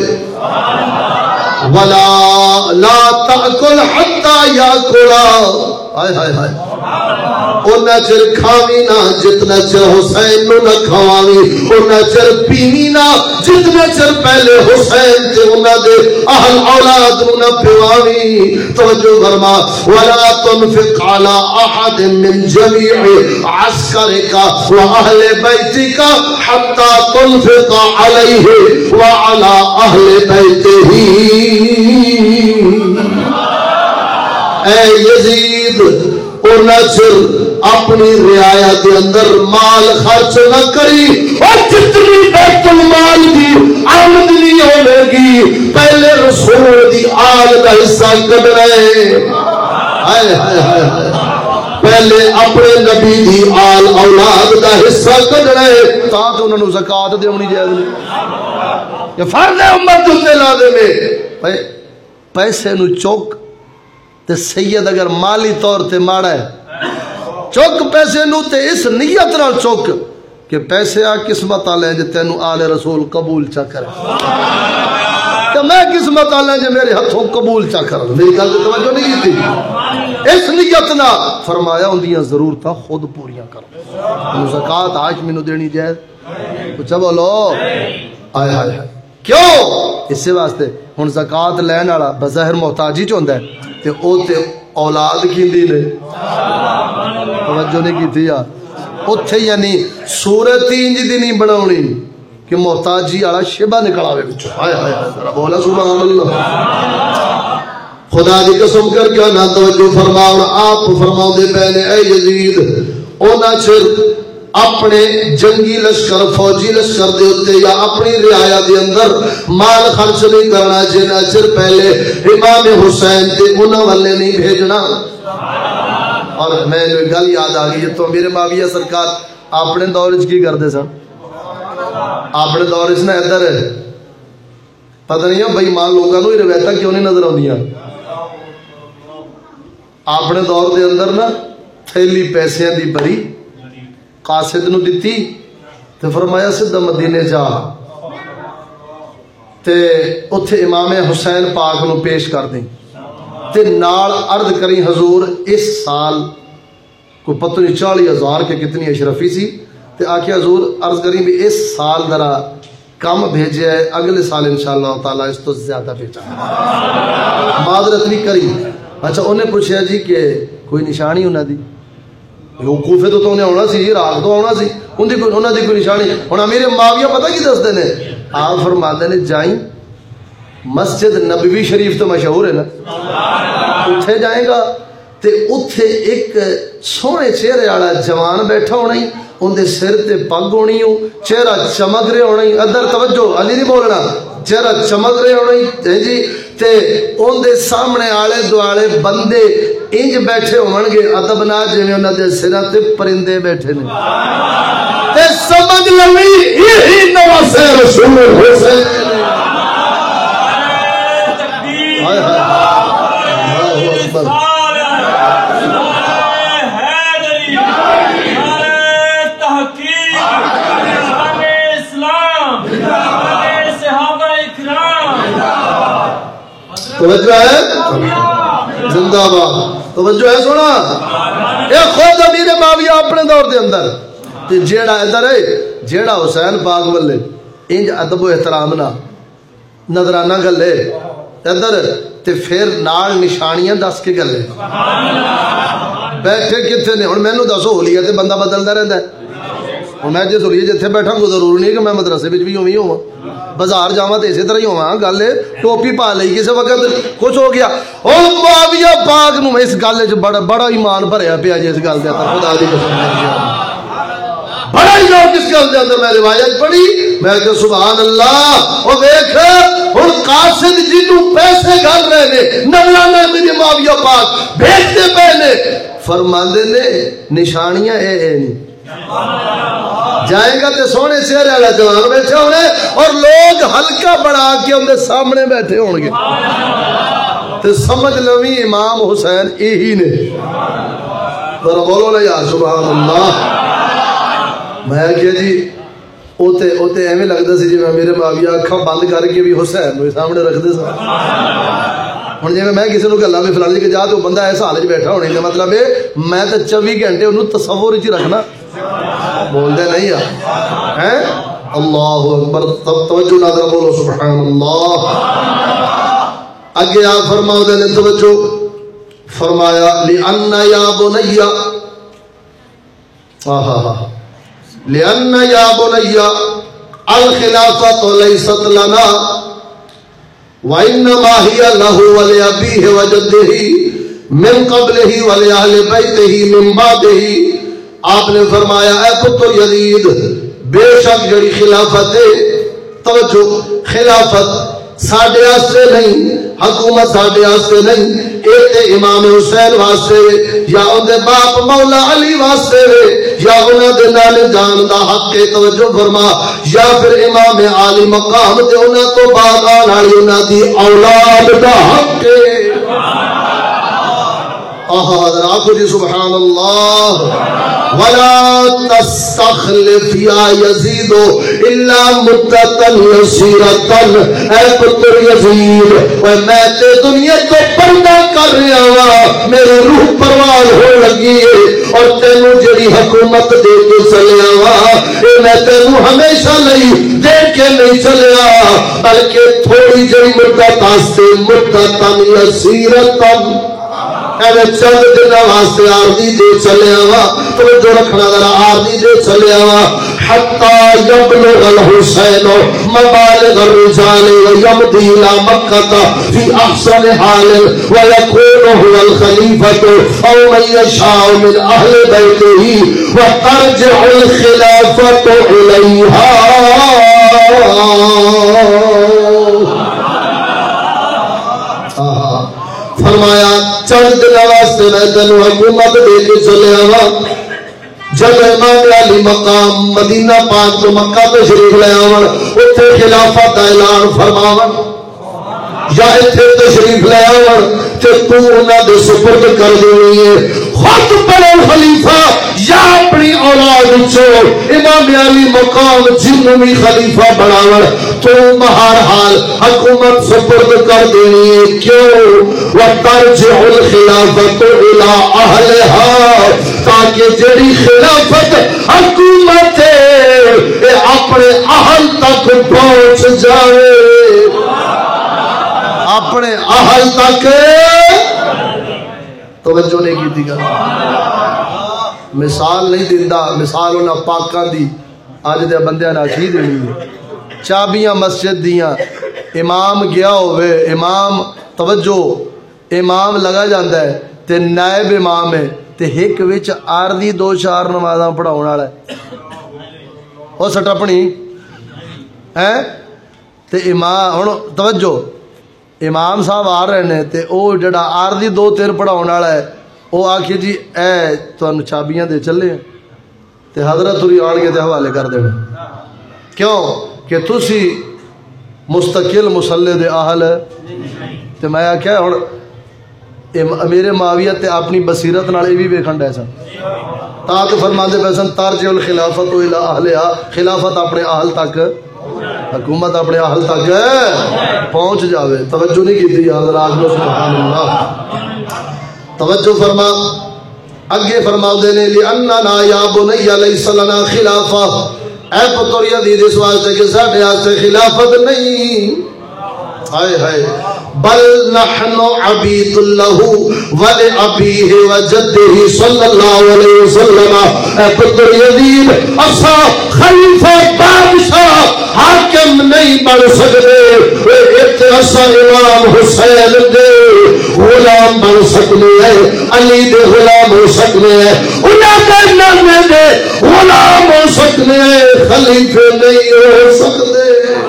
A: ولا لا تاکل حتی یاکلا، ہائے ہائے ہائے انہا چر کھاوی نا جتنا چر حسین نو نہ کھواوی، انہا چر پیوی نا جتنا چر پہلے حسین تے انہا دے اہل اولاد نو نہ پیواوی۔ توجہ فرما ولا تنفق على احد من جميع عسكرك واهل بيتك حتى تنفق عليه وعلى اهل بيته۔ اے یزید اور نہ چر اپنی رعایا کے اندر مال خرچ نہ کری، اور جتنی بیت المال کی آمدنی ہونے گی پہلے رسول دی آل کا حصہ کر رہے، ہائے ہائے ہائے پہلے اپنے نبی دی آل اولاد کا حصہ کر رہے، تاں تو انہوں نے زکاة دیونی جائز نہیں، یہ فرض ہے امت دوسرے لازے میں۔ پیسے نو چوک تے سید اگر مالی طور تے ماڑا ہے چوک پیسے نو تے اس نیت نال چوک کہ پیسے آ قسمت آلے ہیں جے تینو آل رسول قبول چا کرے، کہ میں قسمت آلے ہیں جے میرے ہتھوں قبول چا کرے، میری گل تے توجہ نہیں کی تھی، اس نیت نہ فرمایا اندیاں ضرورتاں خود پوریاں کرو، انہوں زکاة آج میں نو دینی جائز، کچھ بولو آئے آئے آئے کیوں؟ اس سے واسطے ہن زکاة لین والا بظاہر محتاجی چوندا ہے تے او تے اولاد کیندی نے، توجہ نہیں کی تھی یار، اتھے یعنی صورت انج دی نہیں بناونی کہ محتاجی والا شبہ نکل آوے وچوں، ہائے ہائے ذرا بولا سبحان اللہ۔ خدا دی قسم کر کے نہ توجہ فرماؤ، آپ فرماؤ دے پہلے اے یزید اونا چر اپنے جنگی لشکر فوجی لشکر دے ہوتے یا اپنی رعایا دے اندر مال خرچ نہیں کرنا جنا چر پہلے امام حسین تے انہوں والے نہیں بھیجنا۔ اور میں نے گل یاد آگئی تو میرے معاویہ سرکار اپنے دورج کی کر دے سن، اپنے دورج نا ادھر ہے پتہ نہیں ہے بھائی مان لوگاں نو روایتاں کیوں نہیں نظر آندیاں، اپنے دور دے اندر نا تھیلی پیسے دی بری قاصد نو دیتی تے فرمایا سدھا مدینے جا تے اتھے امام حسین پاک نو پیش کر دیں تے نال عرض کریں حضور اس سال کو پتہ نہیں چالی ہزار کے کتنی اشرفی سی تے آکے حضور عرض کریں بھی اس سال ذرا کم بھیجے ہے، اگلے سال انشاءاللہ تعالیٰ اس تو زیادہ بھیجا معذرت بھی کری۔ اچھا انہیں پوچھا جی کہ کوئی نشانی انہاں دی، کوفے تو تو انہیں ہونا سی، عراق تو ہونا سی، ان دی کوئی انہاں دی کوئی نشانی، ہونا میرے معاویہ پتہ کی دس دینے آپ فرماتے نے جائیں مسجد نبوی شریف تو مشہور ہے نا، اتھے جائیں گا تے اتھے ایک سونے چہرے والا جوان بیٹھا ہونا ہی، ان دے سر تے پگ ہونی ہو، چہرہ چمک رہے ہونا ہی، ادھر توجہ علی نہیں بولنا، چہرہ چمک رہے ہونا ہی جی، تے ان دے سامنے آلے دوالے بندے انج بیٹھے ہون گے ادب نہ جویں انہاں دے سراں تے پرندے بیٹھے نے، تے سمجھ لوی یہی نواسے رسول حسین۔ ہائے ہائے اللہ اکبر، توجہ ہے زندہ باد، توجہ ہے سونا، یہ خود امیر معاویہ اپنے دور دے اندر تے جیڑا ادھر ہے جیڑا حسین پاک والے انج ادب و احترام نہ نظرانہ گلے ادھر تے پھر نال نشانیاں دس کے گلے بیٹھے کتنے نے، ہن مینوں دسو ہولیے تے بندہ بدلدا رہندا ہے، ہن میں جس ہولیے جتھے بیٹھا کوئی ضرور نہیں کہ میں مدرسے وچ بھی اوویں ہوواں، بازار جاواں تے اسی طرح ہی ہوواں، گل ٹوپی پا لئی کسی وقت کچھ ہو گیا۔ او معاویہ پاک نو اس گل وچ بڑا بڑا ایمان بھریا پیا جی، اس گل دے اندر خدا دی قسم کر کے بڑا ہی لوگ اس گل دے اندر میں روایت پڑھی، میں کہ سبحان اللہ، او ویکھ ہن قاصد جی نو پیسے گھل رہے نے، نولانا میرے معاویہ پاک بھیجتے پے نے، فرماندے نے نشانیاں اے اے نہیں، جائے گا تے سونے چہرے والا جوان بیٹھے ہونے اور لوگ ہلکا بڑھا کے ان دے سامنے بیٹھے ہون گے تے سمجھ لوی امام حسین یہی نے. ذرا بولو نا یا سبحان اللہ. میں کہا جی اوتے اوتے ایویں لگتا سی جی میں میرے معاویہ اکھاں بند کر کے بھی حسین نو سامنے رکھتے سا. ہوں جی میں کسی کو گلا بھی فلاں کہ جا تو بندہ ایسا حال بیٹھا ہونے کا مطلب ہے میں تو چوبی گھنٹے انہوں تصور ہی رکھنا بولتے نہیں آ. اللہ اکبر. توجہ نہ بولو سبحان اللہ. اگے آپ فرماؤ دے نے توجہ فرمایا لِأَنَّ يَا بُنَيَّ لِأَنَّ يَا بُنَيَّ الْخِلَافَةُ لَيْسَتْ لَنَا وَإِنَّمَا هِيَ لَهُ وَلِأَبِيهِ وَجَدِّهِ مِنْ قَبْلِهِ وَلِأَهْلِ بَيْتِهِ مِنْ بَعْدِهِ. آپ نے فرمایا اے پتر یزید بے شک جڑی خلافت ہے توجہ خلافت ساڈے واسطے نہیں حکومت ساڈے واسطے نہیں اے تے امام حسین واسطے یا ان دے باپ مولا علی واسطے یا انہاں دے نانے جان دا حق ہے. توجہ فرما یا پھر امام عالی مقام تے انہاں تو بعد آن والی انہاں دی اولاد دا حق ہے. آہا آخو جی سبحان اللہ. وَلَا تَسْتَخْلِفْ يَا يَزِيدُ إِلَّا مُدَّةً يَسِيرَةً. اے پتر یزید اور میں تے دنیا کو پردہ کر رہا ہوا میری روح پروان ہو لگی ہے اور تینوں جڑی حکومت دے کے چلیا ہوا اے میں تینوں ہمیشہ نہیں دے کے نہیں چلیا بلکہ تھوڑی جڑی مدت آستے مدتاً یسیرتاً اے چند دن واسطے عارضی دے چلے آوا تو جو رکھنا ذرا عارضی دے چلے آوا حتی یبلغ الحسین مبالغ الرجال ویمدی الى مکہ فی احسن حال ویکون هو الخلیفۃ او من یشاء من اہل بیتہ وترجع الخلافۃ الیہا. فرمایا چند دن واسطے میں تینوں حکومت دے کے چلے آوا. جب امام علی مقام مدینہ پاک تو مکہ تو شریف لے آون اتنے خلافت کا اعلان فرماون یا اتنے تشریف لے آون تے تو انہاں دے سپرد کر دینی ہے خود بڑو خلیفہ یا اپنی اولاد وچوں امام علی مقام جنوں بھی خلیفہ بناون تو بہر حال حکومت سپرد کر دینی ہے. کیوں وترجع الخلافۃ الی اہلھا تاکہ جڑی خلافت حکومت ہے اپنے اہل تک پہنچ جائے اپنے اہل تک. توجہ نہیں کی تھی گا مثال نہیں دیندہ مثال انہاں پاکاں دی آج دے بندیاں نہ کی دینی ہے. چابیاں مسجد دیاں امام گیا ہوئے امام توجہ امام لگا جاندہ ہے تے نائب امام ہے تے ایک وچ آردی دو چار نمازاں پڑھاؤن والا ہے او سٹپنی ہیں تے امام ہن توجہ امام صاحب آ رہے ہیں تے او جڑا آردی دو تیر پڑھاؤن والا ہے او آکھے جی اے تانوں چابیاں دے چلے ہیں تے حضرت ہوری آن کے تے حوالے کر دینا. کیوں کہ تسی مستقل مسلح دے اہل تے میں آکھیا ہن میرے معاویہ تے اپنی بصیرت نال اے وی ویکھن ڈے سن تا کہ فرماندے پے سن ترجع الخلافۃ الی اہلھا خلافت اپنے اہل تک حکومت اپنے اہل تک پہنچ جاوے. توجہ نہیں کی تھی حضرات سبحان اللہ. توجہ فرما اگے فرماؤ دینے لِأَنَّنَا يَا بُنَيَّ لَيْسَ لَنَا خِلَافَةٌ اے پتر یزید اس واسطے کہ ساڈے واسطے خلافت نہیں ہائے ہائے بل نحن عبید له ولأبیہ وجدہ صلی اللہ علیہ وسلم. اے پتر یزید اسا خلیفہ بادشاہ حاکم نہیں بن سکتے ایتھے اسا امام حسین دے غلام بن سکنے ہیں علی دے غلام ہو سکنے ہیں انہاں دے نانے دے غلام ہو سکنے ہیں خلیفے نہیں ہو سکتے.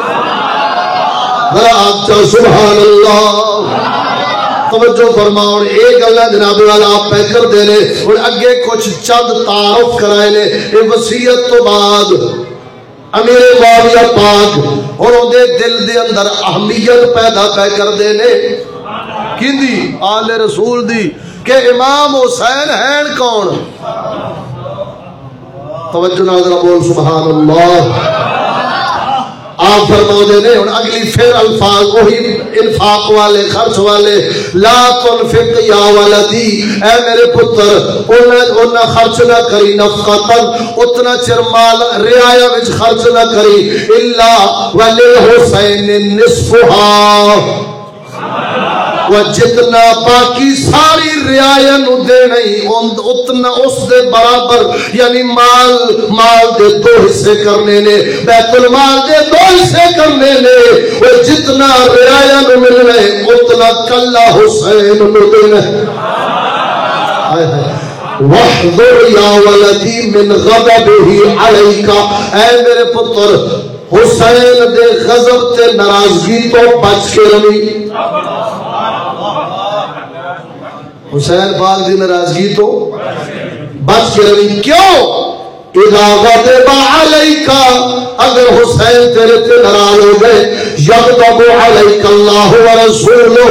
A: ذرا آپ چاہ سبحان اللہ. توجہ فرماؤ ایک اللہ جناب والا آپ پہ کر دینے اور اگے کچھ چند تعارف کرائے نے اے وصیت تو بعد امیر معاویہ پاک اور دے دل دے اندر اہمیت پیدا پہ کر دینے کیندی آل رسول دی کہ امام حسین ہیں کون؟ توجہ ناظرہ بول سبحان اللہ۔ آپ فرماؤ نے اگلی پھر الفاظ وہی انفاق والے خرچ والے، لا تنفق یا ولدی، اے میرے پتر انہیں خرچ نہ کری نفقتن اتنا چر مال رعایا وچ خرچ نہ کری، الا وللحسین نصفہا، وہ جتنا باقی ساری رعایا نو دے نہیں اتنا اس دے برابر، یعنی مال مال دے دو حصے کرنے نے، بیت المال دے دو حصے کرنے نے، وہ جتنا رعایا نو ملنے اتنا کلا حسین نو دینے۔ وَحْضُرْ يَا وَلَدِي مِنْ غَضَبِهِ عَلَيْكَ، اے میرے پتر حسین دے غضب تے ناراضگی تو بچ کے رہی۔ حسین پاک دی ناراضگی تو بچ کے رہی، کیوں؟ اذا غضب علیک، اگر حسین تیرے تے ناراض ہو گئے، یغضب علیک اللہ ورسولہ،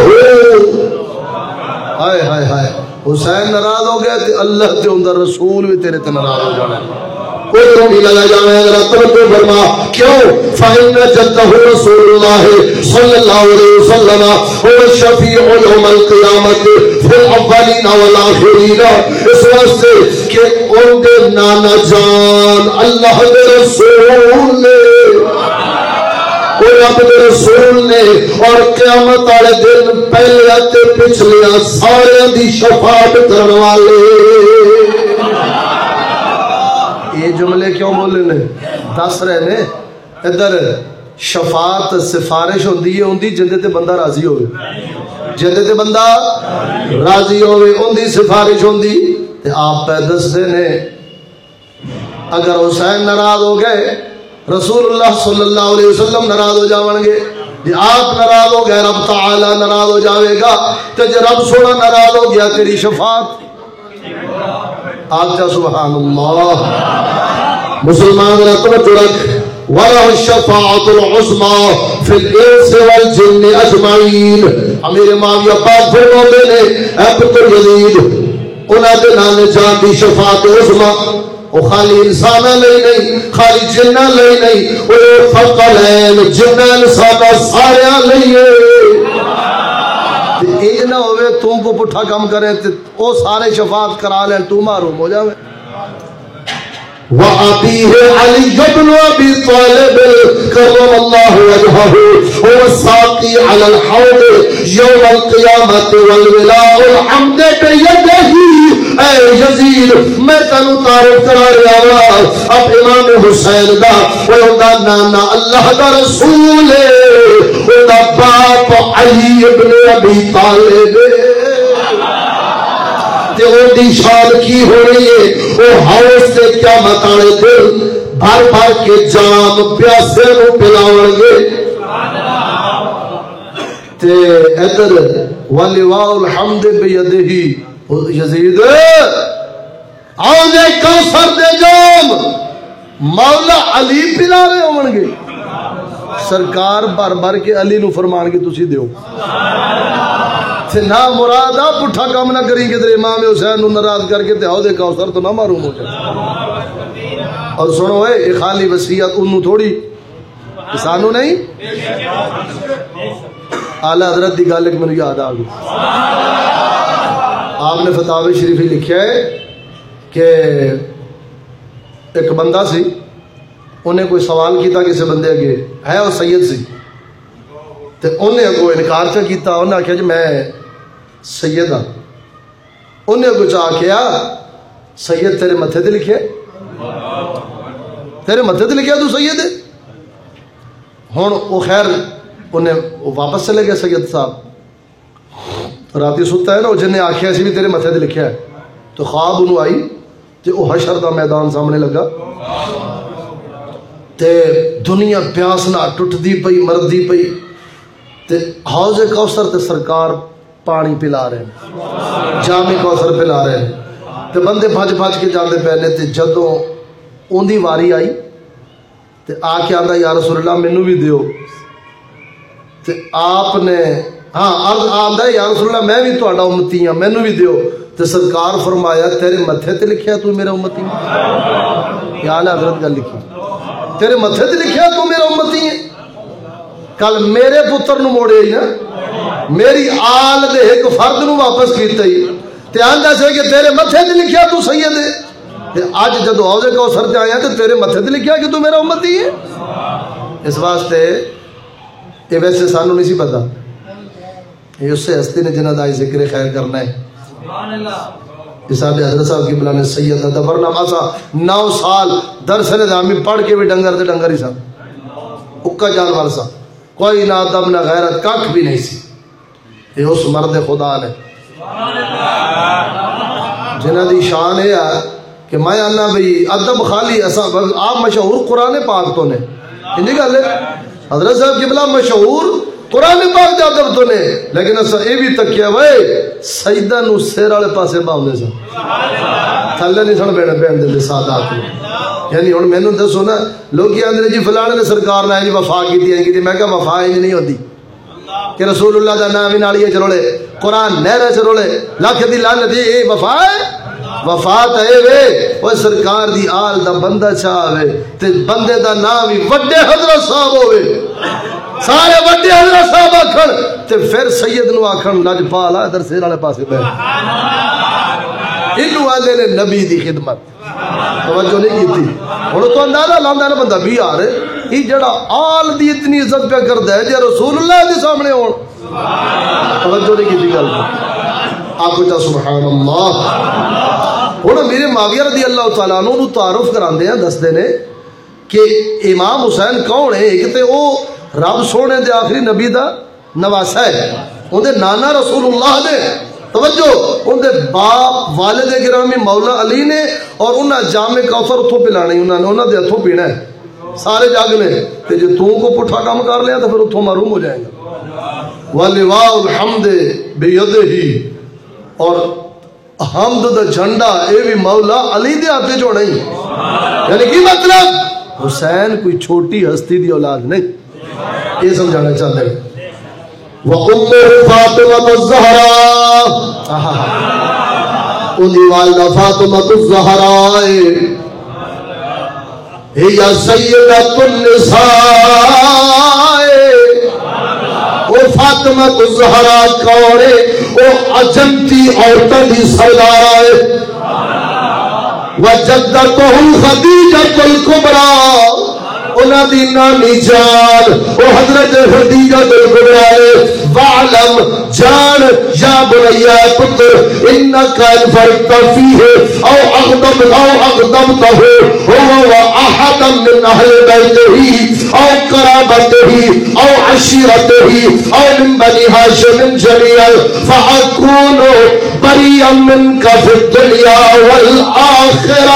A: ہائے ہائے ہائے، حسین ناراض ہو گئے تے اللہ تے اندر رسول بھی تیرے تے ناراض ہو جانا ہے۔ کوئی تو نہیں لگا جانا ہے، توجہ فرما، کیوں؟ فإن جدہ رسول اللہ صلی اللہ علیہ وسلم هو الشفیع یوم القیامت فی الاولین والآخرین، اس واسطے کہ ان کے نانا جان اللہ کے رسول نے، رب کے رسول نے، اور قیامت والے دن پہلے آتے پچھلے سارے دی شفاعت کرنے والے۔ یہ جملے کیوں بولے نے؟ دس رہے نے ادھر شفاعت سفارش ہوندی ہے ہوندی جندے تے بندہ راضی ہوئے، جندے تے بندہ راضی ہوئے ہوندی سفارش ہوندی۔ تے آپ پہ دستے نے اگر حسین ناراض ہو گئے رسول اللہ صلی اللہ علیہ وسلم ناراض ہو جاون گے، جی آپ ناراض ہو گئے رب تعالی ناراض ہو جاوے گا، تے جے رب سونا ناراض ہو گیا تیری شفاعت آجا سبحان اللہ۔ مسلمان رتبت رکھ، وَلَهُ الشَّفَاعَةُ الْعُظْمَى فِي الْإِنسِ وَالْجِنِّ أَجْمَعِينَ۔ امیر معاویہ پاک فرماتے نے اے پتر یزید، انہاں دے نام جان دی شفاعت عظمیٰ، وہ خالی انسانہ لئی نہیں، خالی جنہ لئی نہیں، وہ فقلین جنہ انسانہ سارے لئی ہے۔ ایج نہ ہوئے تم کو پٹھا کم کریں او سارے شفاعت کرا لیں تو معروم ہو جاوے۔ وَأَبِيهِ عَلِيُّ بْنُ أَبِي طَالِبٍ كَرَّمَ اللَّهُ وَجْهَهُ هُوَ السَّاقِي عَلَى الْحَوْضِ يَوْمَ الْقِيَامَةِ وَالْوِلَاءُ الْحَمْدِ بِيَدِهِ۔ اے یزید میں تنو تعارف کرا رہا ہوں اب امام حسین دا، وہ دا نانا اللہ دا رسول ہے، وہ دا باپ علی ابن ابی طالب، تے وہ دی شان کی ہو رہی ہے، وہ حوض سے کیا مطالے دل بھر بھر کے جام پیاسے نو پلاؤں گے، تے ادھر وَلِوَاءُ الْحَمْدِ بِيَدِهِ، یزید آنے کوثر دے جام مولا علی پلا رہے ہوں گے، سرکار بھر بھر کے علی نو فرمان کے تسی دیو، نہ مراد آپ پٹھا کام نہ کریں گے تیرے امام حسین نو ناراض کر کے تے عہدے کوثر تو نہ معروم ہو جائے۔ اور سنو اے یہ خالی وصیت انہوں تھوڑی کسانوں نہیں، اعلیٰ حضرت دی گل ایک مجھے یاد آ گئی، آپ نے فتاوی شریفی لکھا ہے کہ ایک بندہ سی، انہیں کوئی سوال کیتا کسی بندے اگے ہے وہ سید سی، تے انہیں اگو انکار چا کیتا، انہیں آکھیا جی میں سید ہاں، انہیں اگو چاہ کیا سید تیرے متھے تے لکھے، تیرے متھے تے لکھیا تو سید ہے، ہن وہ خیر انہیں واپس چلے گئے سید صاحب، راتی ستا ہے نا، جنہیں آکھیا اسی بھی تیرے متھے تے لکھیا ہے، تو خواب انہوں آئی تے وہ حشر دا میدان سامنے لگا، تے دنیا پیاس نہ ٹوٹ دی پئی مرد دی پئی، تے حوض کوثر تے سرکار پانی پلا رہے ہیں، جامی کوثر پلا رہے ہیں، تے بندے بھج بھج کے جاندے پہنے، تے جدوں اون دی واری آئی تے آ کے آندا یا رسول اللہ مینوں بھی دیو، تے آپ نے ہاں عرض آمدہ یا رسول اللہ میں بھی تہاڈا امتی ہاں مینوں بھی دیو تے سرکار فرمایا تیرے متھے تے لکھیا تو میرا امتی ہے یا اعلی حضرت گل لکھی تیرے متھے تے لکھیا تو میرا امتی ہے کل میرے پتر نو موڑے ہی نا میری آل دے ایک فرد نو واپس کیتا ہی تے آندا سے کہ تیرے متھے تے لکھیا تو سید ہے تے اج جدو حوض کوثر تے آیا تے تیرے متھے تے لکھیا کہ تو میرا امتی ہے اس واسطے یہ ویسے سانو نہیں سی پتا یہ اس سے ہستی نے جنہ دا ذکر خیر کرنا ہے صاحب حضرت صاحب کی بلانے سید دبر نامہ سا نو سال درس نظامی پڑھ کے بھی ڈنگر دے ڈنگر ہی سا اکا جانور سا کوئی نہ ادب نہ غیرت کاکھ بھی نہیں سی یہ اس مرد خدا نے جنہ دی شان ہے کہ میں آنا بھئی ادب خالی آپ مشہور قرآن پاک تو نے انہی گا لے حضرت صاحب کی بلا مشہور قرآن پاک دے ادب تو نے لیکن اسا اے بھی تکیا وے سجدہ نو سیر والے پاسے باندھے سا تھلے نہیں سن بیٹھے بیٹھ دے سادات یعنی ہن مینوں دسو نا لوگ یہ آندے جی فلانے نے سرکار نے جی وفا کیتی ہے کیتی میں کہا وفا ہی نہیں ہوندی کہ رسول اللہ دا نام ہی نالیے چلولے قرآن نہرے چلولے لاکھ دی لعنت اے وفا ہے وفات ہے وے وہ سرکار دی آل دا بندہ چاہے تے بندے دا نام ہی وڈے حضرت صاحب ہوئے سارے وڈے حضرت صاحب آکھن تے پھر سید نو آکھن لجپال ادھر سیر والے پاسے بیٹھ انو آندے نے نبی دی خدمت توجہ نہیں کیتی ہن تو اندازہ لاندا نا بندہ بھی آ رہے یہ جڑا آل دی اتنی عزت پہ کردا ہے جے رسول اللہ دے سامنے ہون توجہ نہیں کیتی گل آپ کو سبحان اللہ ہن میرے معاویہ رضی اللہ تعالیٰ عنہ نو تعارف کراندے ہیں دسدے نے کہ امام حسین کون ہے ایک تے او رب سونے دے آخری نبی دا نواسا ہے اون دے نانا رسول اللہ دے توجہ اون دے باپ والد گرامی مولا علی نے اور انہاں جام کوثر اتھوں پلانے انہاں نے انہاں دے ہتھوں پینا ہے سارے جاگ نے تے جے تو کو پٹھا کام کر لیا تو پھر اتھوں محروم ہو جائے گا ولواء الحمد بیدہ اور حمد دا جھنڈا اے بھی مولا علی دے ہاتھ جو نہیں یعنی کی مطلب حسین کوئی چھوٹی ہستی دی اولاد نہیں یہ سمجھانا چاہتے ہیں وَأُمُّ فَاطِمَةُ الزَّهْرَاءُ انہی والدہ فاطمة الزہراء ہی سیدۃ النساء وہ فاطمہ الزہراء کوڑے وہ اجنتی عورتوں دی سردار ہے وجدتہ خدیجۃ الکبریٰ انہاں دی نانی جان وہ حضرت خدیجہ الکبریٰ ہے وعلم جان یا بنیا پتر انکا انفرت فیہ او اغضب او اغضبتہ ہوا و احدا من اہل بیتہ او قرابتہ او عشیرتہ او من بنی ہاشم جمیعا فاکون بریا منکا فی الدنیا والآخرہ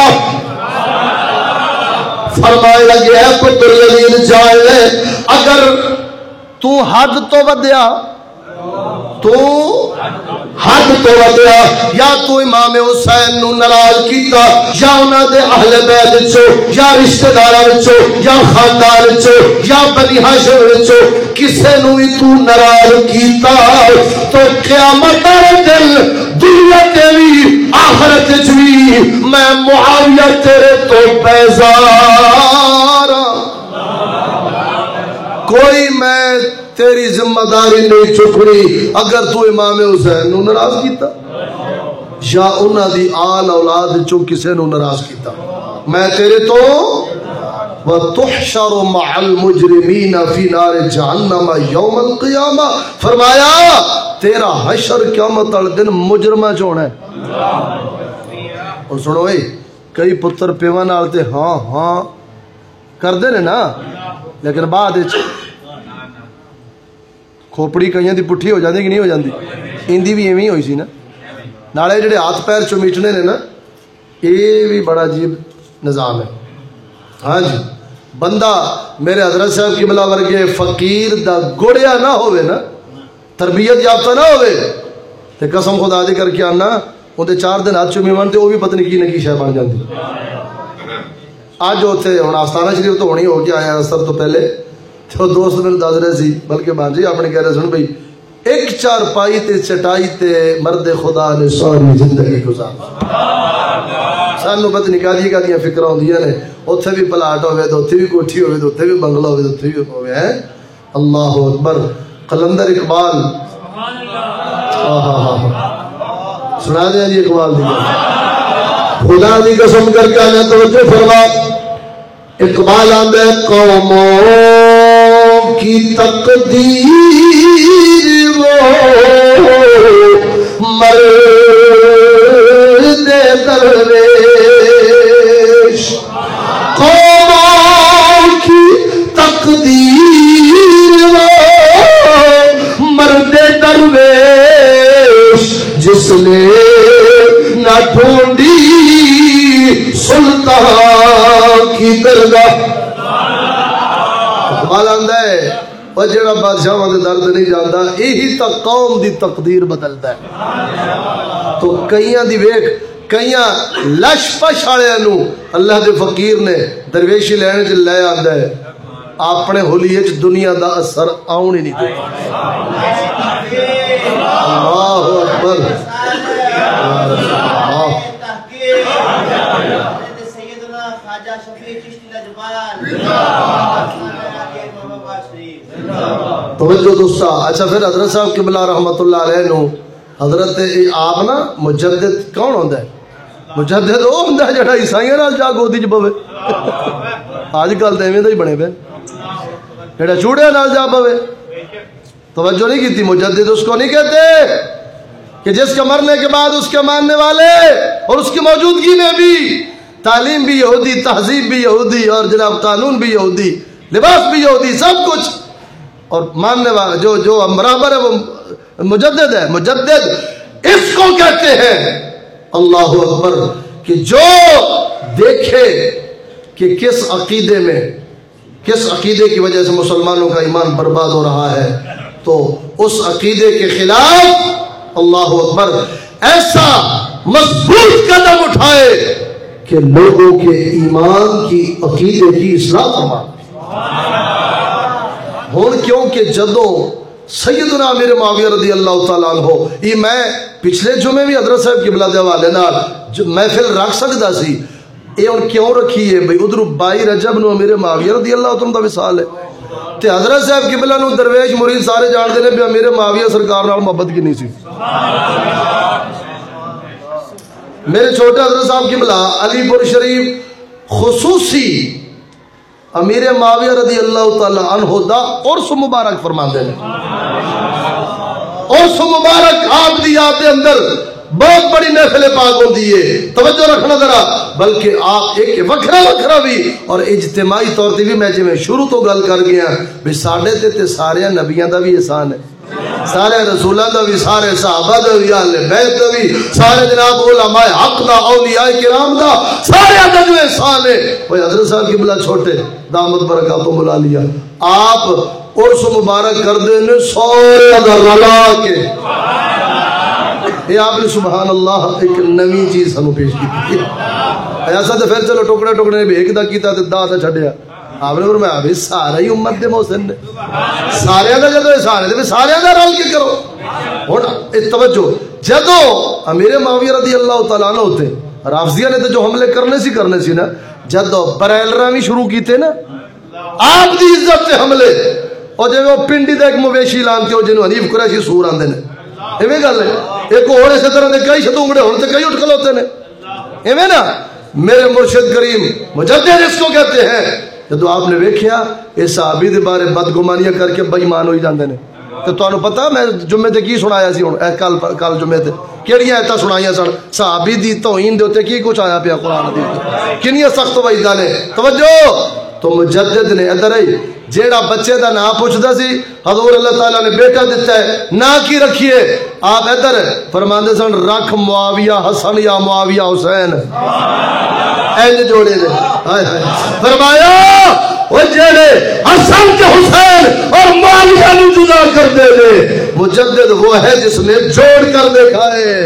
A: فرمائے لگے ہے پتر یزید جان لے اگر تو حد تو ودیا تو حد تو ودیا یا تو امام حسین نو ناراض کیتا یا انہاں دے اہل بیت وچوں یا رشتہ داراں وچوں یا خاندان وچوں یا بنی ہاشم وچوں کسے نو بھی تو ناراض کیتا تو قیامت والے دن دنیا تے بھی آخرت وچ بھی میں معاویہ تیرے تو بیزار کوئی میں تیری ذمہ داری نہیں چکنی اگر تو امام حسین نو ناراض کیتا یا انہاں دی آل اولاد چوں کسے نو ناراض کیتا میں تیرے تو وَتُحْشَرُ مَعَ الْمُجْرِمِينَ فِي نَارِ جَهَنَّمَ يَوْمَ الْقِيَامَةِ فرمایا تیرا حشر قیامت والے دن مجرمہ چونا ہے اور سنو اے کئی پتر پیواں نال تے ہاں ہاں کر دے نے نا لیکن بعد وچ کھوپڑی کئیاں دی پٹھی ہو جاندی کہ نہیں ہو جاندی اندی بھی ایویں ہوئی سی نا نالے جڑے ہاتھ پیر چمیٹنے نے نا یہ بھی بڑا عجیب نظام ہے ہاں جی بندہ میرے حضرت صاحب کی بلا ورگے فقیر دا گڑیا نہ ہوئے نا تربیت یافتہ نہ ہوئے تے قسم خدا دی کر کے آنا اندے چار دن ہاتھ چومی من تے وہ بھی پتہ نہیں کی نہ کی شے بن جاندی آج ہوتے ہن آستانہ شریف تو ہونی ہو کے آیا سب تو پہلے تو دوست میرے دس رہے سی بلکہ بانجی آپ نے کہہ رہے سن بھائی ایک چار پائی تے چٹائی تے مرد خدا نے ساری زندگی گزار سانو پتہ نہیں کادی کادیاں فکر ہوندیاں نے اوتھے بھی پلاٹ ہوے تے اوتھے بھی کوٹھی ہوے تے اوتھے بھی بنگلہ ہوے تے اوتھے بھی ہوے ہے اللہ اکبر قلندر اقبال سنا دیا جی اقبال دی خدا دی قسم کر کے آنے توجہ فرما اقبال آندے قوموں کی تقدیر وہ مرد درویش قوموں کی تقدیر وہ مرد درویش جس نے نہ ڈھونڈی سلطان کی درگاہ اقبال آندہ ہے اور جڑا بادشاہ وہاں درد نہیں جانتا یہی تا قوم دی تقدیر بدلتا ہے تو کئیاں دی ویک کئیاں لش پش آلے انو اللہ دے فقیر نے درویشی لینے چل لے آندہ ہے اپنے حلیے چ دنیا دا اثر آؤں ہی نہیں دے اللہ اکبر توجہ دوستا اچھا پھر حضرت صاحب قبلہ رحمت اللہ علیہ نو حضرت آپ نا مجدد کون ہوندہ ہے مجدد وہ ہوندہ ہے جڑا عیسائیاں نال جا گودی چ پوے آج کل تے ایویں دا ہی بنے پے جڑا چوڑے نال جا پوے توجہ نہیں کی تھی مجدد اس کو نہیں کہتے کہ جس کے مرنے کے بعد اس کے ماننے والے اور اس کی موجودگی میں بھی تعلیم بھی یہودی تہذیب بھی یہودی اور جناب قانون بھی یہودی لباس بھی یہودی سب کچھ اور ماننے والا جو جو برابر ہے وہ مجدد ہے مجدد اس کو کہتے ہیں اللہ اکبر کہ جو دیکھے کہ کس عقیدے میں کس عقیدے کی وجہ سے مسلمانوں کا ایمان برباد ہو رہا ہے تو اس عقیدے کے خلاف اللہ اکبر ایسا مضبوط قدم اٹھائے کہ لوگوں کے ایمان کی عقیدے کی اصلاح فرما ہون کیونکہ جدوں سیدنا امیر معاویہ رضی اللہ تعالیٰ عنہ یہ میں پچھلے جمعے بھی حضرت صاحب قبلہ دے حوالے نال محفل رکھ سکتا سی یہ ان کیوں رکھی ہے بھئی ادھر بائی رجب نو امیر معاویہ رضی اللہ تعالیٰ دا وصال ہے تے حضرت صاحب قبلہ نو درویش مرید سارے جان دے نے بھی امیر معاویہ سرکار نال محبت کی نہیں سی میرے چھوٹے حضرت صاحب قبلہ علی پور شریف خصوصی امیر معاویہ رضی اللہ تعالی عنہ دا عرس مبارک فرماندے نے عرس مبارک آپ دی یاد دے اندر بہت بڑی محفل پاک ہوندی ہے توجہ رکھنا ذرا بلکہ آپ ایک وکھرا وکھرا بھی اور اجتماعی طور تے بھی میں جویں شروع تو گل کر گیا بھی ساڈے تے تے سارے نبیاں دا بھی احسان ہے سارے رسولہ دا بھی سارے صحابہ دا بھی اہل بیت دا بھی سارے جناب علماء حق دا اولیاء کرام دا سارے دا جو احسان ہے وہ حضرت صاحب قبلہ چھوٹے دامت برکاتوں بلا لیا آپ عرس مبارک کر دینے سارے دا رلا کے یہ آپ نے سبحان اللہ ایک نوی چیز ہمیں پیش کی تھی ایسا تو پھر چلو ٹکڑے ٹکڑے بھی ایک دا کیتا تے دا تا چھڑیا آپ نے فرمایا بھی سارے ہی امت دے محسن نے سارے دا جدو سارے دے سارے دا رل کے کرو ہونا توجہ جدو امیر معاویہ رضی اللہ تعالیٰ عنہ ہوتے رافضیہ نے تو جو حملے کرنے سی کرنے سی نا جدو بریلرہ بھی شروع کیتے نا آپ دی عزت سے حملے اور جب وہ پنڈی دے ایک مویشی لانتے ہو جنہوں حنیف قریشی سور آندے نے ایویں گل ہے ایک اور ایسے طرح دے کئی شتونگڑے ہونے کئی اٹھ کھلوتے نے ایویں نا میرے مرشد کریم مجدد اس کو کہتے ہیں جدو آپ نے ویکھیا اس صحابی دے بارے بدگمانیاں کر کے بے ایمان ہوئی جاندے نے تے تانوں پتہ میں جمعے تے کی سنایا سی ہن اے کل کل جمعے تے کیڑیاں ایتاں سنائیاں سن صحابی دی توہین دے اوتے کی کچھ آیا پیا قرآن دی کنیاں سخت وعیداں نے توجہ تو مجدد نے ادھر آئی جیڑا بچے دا نام پوچھدا سی حضور اللہ تعالیٰ نے بیٹا دیتا ہے نا کی رکھیے آپ ادھر فرماندے سن رکھ معاویہ حسن یا معاویہ حسین این جوڑے دے فرمایا وہ جیڑے حسن کے حسین اور معاویہ نو جدا کر دے دے مجدد وہ ہے جس نے جوڑ کر دکھائے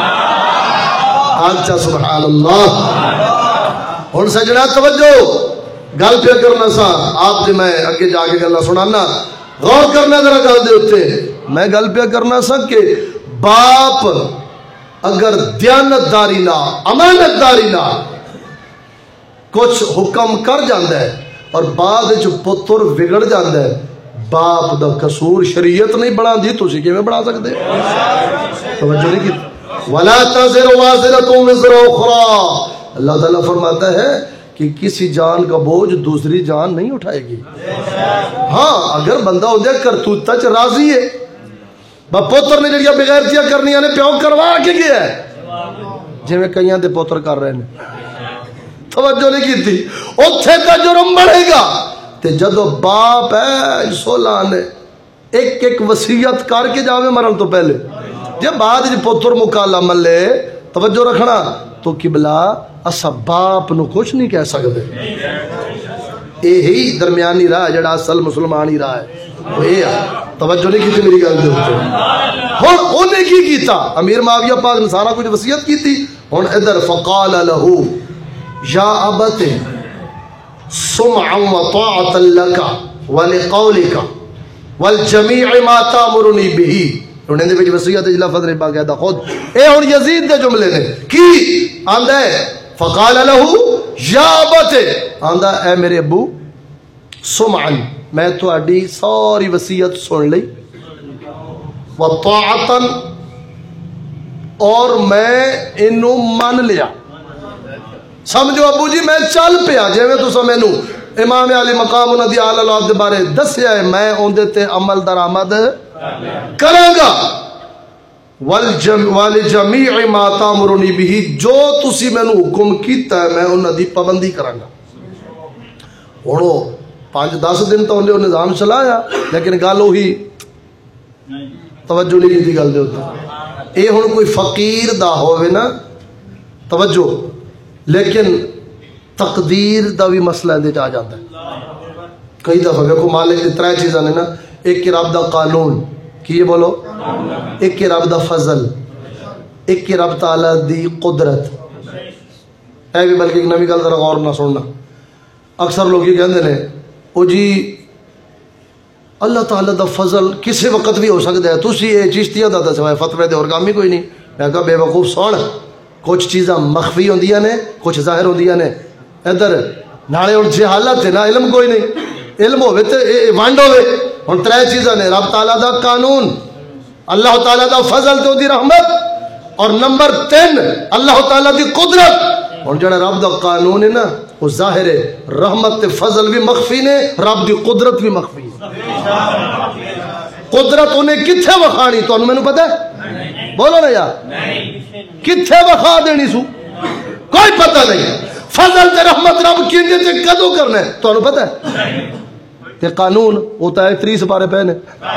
A: اچھا سبحان اللہ ہن سجنا توجہ گل پہ کرنا سا آپ سے میں اگے جا کے گلا سنانا غور کرنا ذرا گل دے اوتے میں گل پہ کرنا سک کہ باپ اگر دیانت داری نہ امانت داری نہ کچھ حکم کر جاندہ ہے اور بعد جو پتر بگڑ جاندہ ہے، باپ دا قصور شریعت نہیں بڑھا دی تو اسی کے میں بڑھا سکتے توجہ نہیں کی وَلَا تَزِرُ وَازِرَةٌ وِزْرَ أُخْرَى، اللہ تعالیٰ فرماتا ہے کہ کسی جان کا بوجھ دوسری جان نہیں اٹھائے گی۔ ہاں اگر بندہ ہو جائے کرتوتا چ راضی ہے، با پوتر نے جڑیاں بغیرتیاں کرنی نے پیو کروا کے گیا ہے جی میں کئیاں دے پوتر کر رہے ہیں، توجہ نہیں کی تھی، اتھے کا جرم بڑھے گا۔ تے جدو باپ ہے سولہ نے ایک ایک وصیت کر کے جاوے مرن تو پہلے، جب بعد جی پوتر مکالا ملے توجہ رکھنا تو قبلہ اسا باپ نو کچھ نہیں کہہ سکتے۔ یہی درمیانی راہ جڑا اصل مسلمانی راہ ہے وہ یہ ہے، توجہ نہیں کی تھی میری گل دے اوپر۔ ہن انہیں کی کیتا؟ امیر معاویہ پاک نے سارا کچھ وصیت کی تھی، ہن ادھر فقال له یا ابت سمعا وطاعتا لك ولقولك والجميع ما تامرنی به، انہیں دے بچ وصیت اجلا فضل باقاعدہ خود اے ہن یزید دے جملے نے کی آندا ہے فقال له یا ابت، آندا اے میرے ابو سمعا میں تہاڈی ساری وصیت سن لئی، وطاعتا اور میں انو مان لیا، سمجھو ابو جی میں چل پیا جی میں تو مینو امام علی مقام انہاں دی اعلی اولاد دے بارے دسیا ہے، میں اون تے عمل درآمد کراں گا۔ والجمیع ما تامرنی به، جو تسی مینو حکم کیتا ہے میں انہاں دی پابندی کراں گا۔ ہن پانچ دس دن تو انہیں نظام چلایا لیکن گل وہی توجہ نہیں کی گل دے اوتے۔ اے ہن کوئی فقیر دا ہووے نا توجہ، لیکن تقدیر دا بھی مسئلہ اندے آ جاتا ہے۔ کئی دفعہ دیکھو مالک دی ترے چیزاں نے نا، ایک رب دا قانون کی یہ بولو، ایک رب دا فضل، ایک رب تعالی دی قدرت۔ اے بھی بلکہ ایک نوی گل ذرا غور نہ سننا، اکثر لوگ یہ کہندے نے او جی اللہ تعالی دا فضل کسی وقت بھی ہو سکتا ہے، تسی اے چشتیاں دا تے سوائے فتوی دے اور کام ہی کوئی نہیں۔ میں کہا بے وقوف سن، کچھ چیزاں مخفی ہوندیاں نے کچھ ظاہر ہوندیاں نے، ادھر نالے ہن جہالت ہے نا، علم کوئی نہیں، علم ہوے تے ونڈ ہوے۔ ہن ترے چیزاں نے، رب تعالیٰ دا قانون، اللہ تعالیٰ دا فضل تو دی رحمت، اور نمبر تین اللہ تعالیٰ دی قدرت۔ ہن جڑا رب دا قانون ہے نا وہ ظاہر ہے، رحمت تے فضل بھی مخفی نے، رب دی قدرت بھی مخفی ہے۔ قدرت انہیں کتھے وکھانی تو انہوں میں نے پتہ ہے؟ بولو نا یار، کتھے وکھا دینی سو کوئی پتہ نہیں۔ فضل تے رحمت رب کیندے تے کدو کرنا ہے تو انہوں پتہ ہے؟ تے قانون ہوتا ہے تری سپارے پہنے،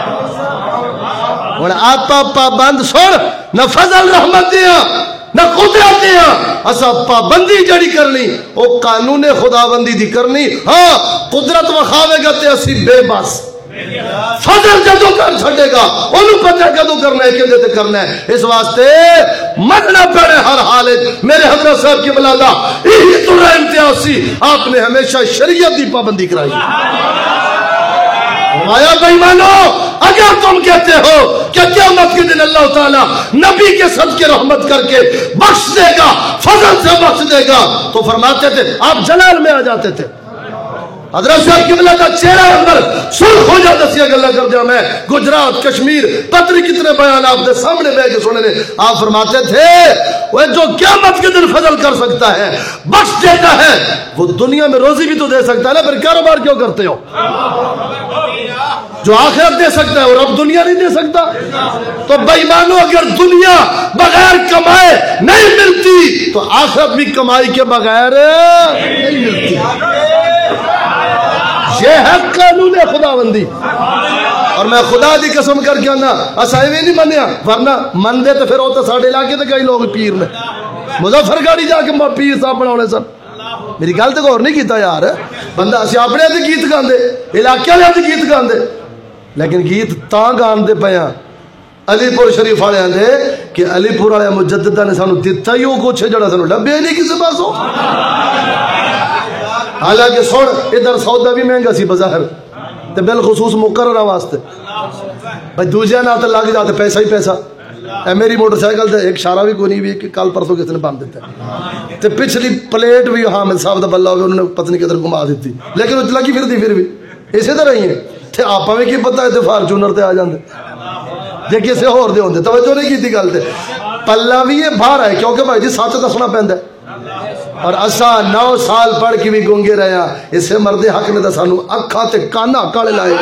A: اور آپ پابند سن، نہ فضل رحمت دیا نہ قدرت دیا، اسا پابندی جڑی کرنی او قانون خداوندی دی کرنی۔ ہاں قدرت وکھاوے گا تے اسی بے بس، فضل جدو کر چھڑے گا انہوں پتہ کدو کرنا ہے کہ دیتے کرنا ہے۔ اس واسطے مننا پڑے ہر حال۔ میرے حضرت صاحب کی بلادہ یہی تو رہا امتیاز سی، آپ نے ہمیشہ شریعت دی پابندی کرائی۔ فرمایا بے ایمانو، اگر تم کہتے ہو کہ قیامت کے دن اللہ تعالیٰ نبی کے صدقے رحمت کر کے بخش دے گا، فضل سے بخش دے گا، تو فرماتے تھے آپ جلال میں آ جاتے تھے۔ حضرت صاحب قبلہ کا چہرہ اندر سرخ ہو جاتا سی گلا کر دیا میں، گجرات کشمیر پتری کتنے بیان آپ دے سامنے بیٹھ کے سننے نے۔ آپ فرماتے تھے وہ جو قیامت کے دن فضل کر سکتا ہے بخش دیتا ہے، وہ دنیا میں روزی بھی تو دے سکتا ہے نا، پھر کاروبار کیوں کرتے ہو؟ جو آخرت دے سکتا ہے اور اب دنیا نہیں دے سکتا؟ تو بے ایمانو اگر دنیا بغیر کمائے نہیں ملتی تو آخرت بھی کمائی کے بغیر نہیں ملتی۔ یہ ہے قانون خداوندی۔ اور میں خدا دی قسم کر کے نا اسا ایویں نہیں منیا، ورنہ من دے تو پھر وہ تو ساڈے علاقے تے کئی لوگ پیر نے، مظفر گاڑی جا کے پیر صاحب بناونے سن۔ میری گل تے غور نہیں کیتا یار، بندہ اسی اپنے تے گیت گاندے، علاقے والے تے گیت گاندے، لیکن گیت تاں گاندے پیاں علی پور شریف والے دے کہ علی پور والے مجددہ نے سانو دتا ہی وہ کچھ جڑا سانو لبیا نہیں کسی پاسوں۔ حالانکہ سن ادھر سودا بھی مہنگا سی بظاہر، تے بالخصوص مقررہ واسطے بھائی دوسرے نہ تو لگ جاتے پیسہ ہی پیسہ. اے میری موٹر سائیکل تے ایک اشارہ بھی کوئی نہیں بھی کہ کل پرسوں کس نے بن دیتا ہے تے پچھلی پلیٹ بھی حامد صاحب دا بلہ ہوگا انہوں نے پتہ نہیں کدھر گھما دیتی لیکن وہ لگی پھر دی پھر بھی اسی طرح ہی ہے. تے آپ میں کی پتہ ہے تے فارچونر تے آ جاندے جے کسے ہور دے ہوندے توجہ نہیں کیتی گل تے پلہ بھی یہ باہر ہے کیونکہ بھائی جی سچ دسنا پیندا ہے. اور اسا نو سال پڑھ کے بھی گونگے رہے ہیں اسے مرد حق نے تو سانو اکھاں تے کانا کالے لائے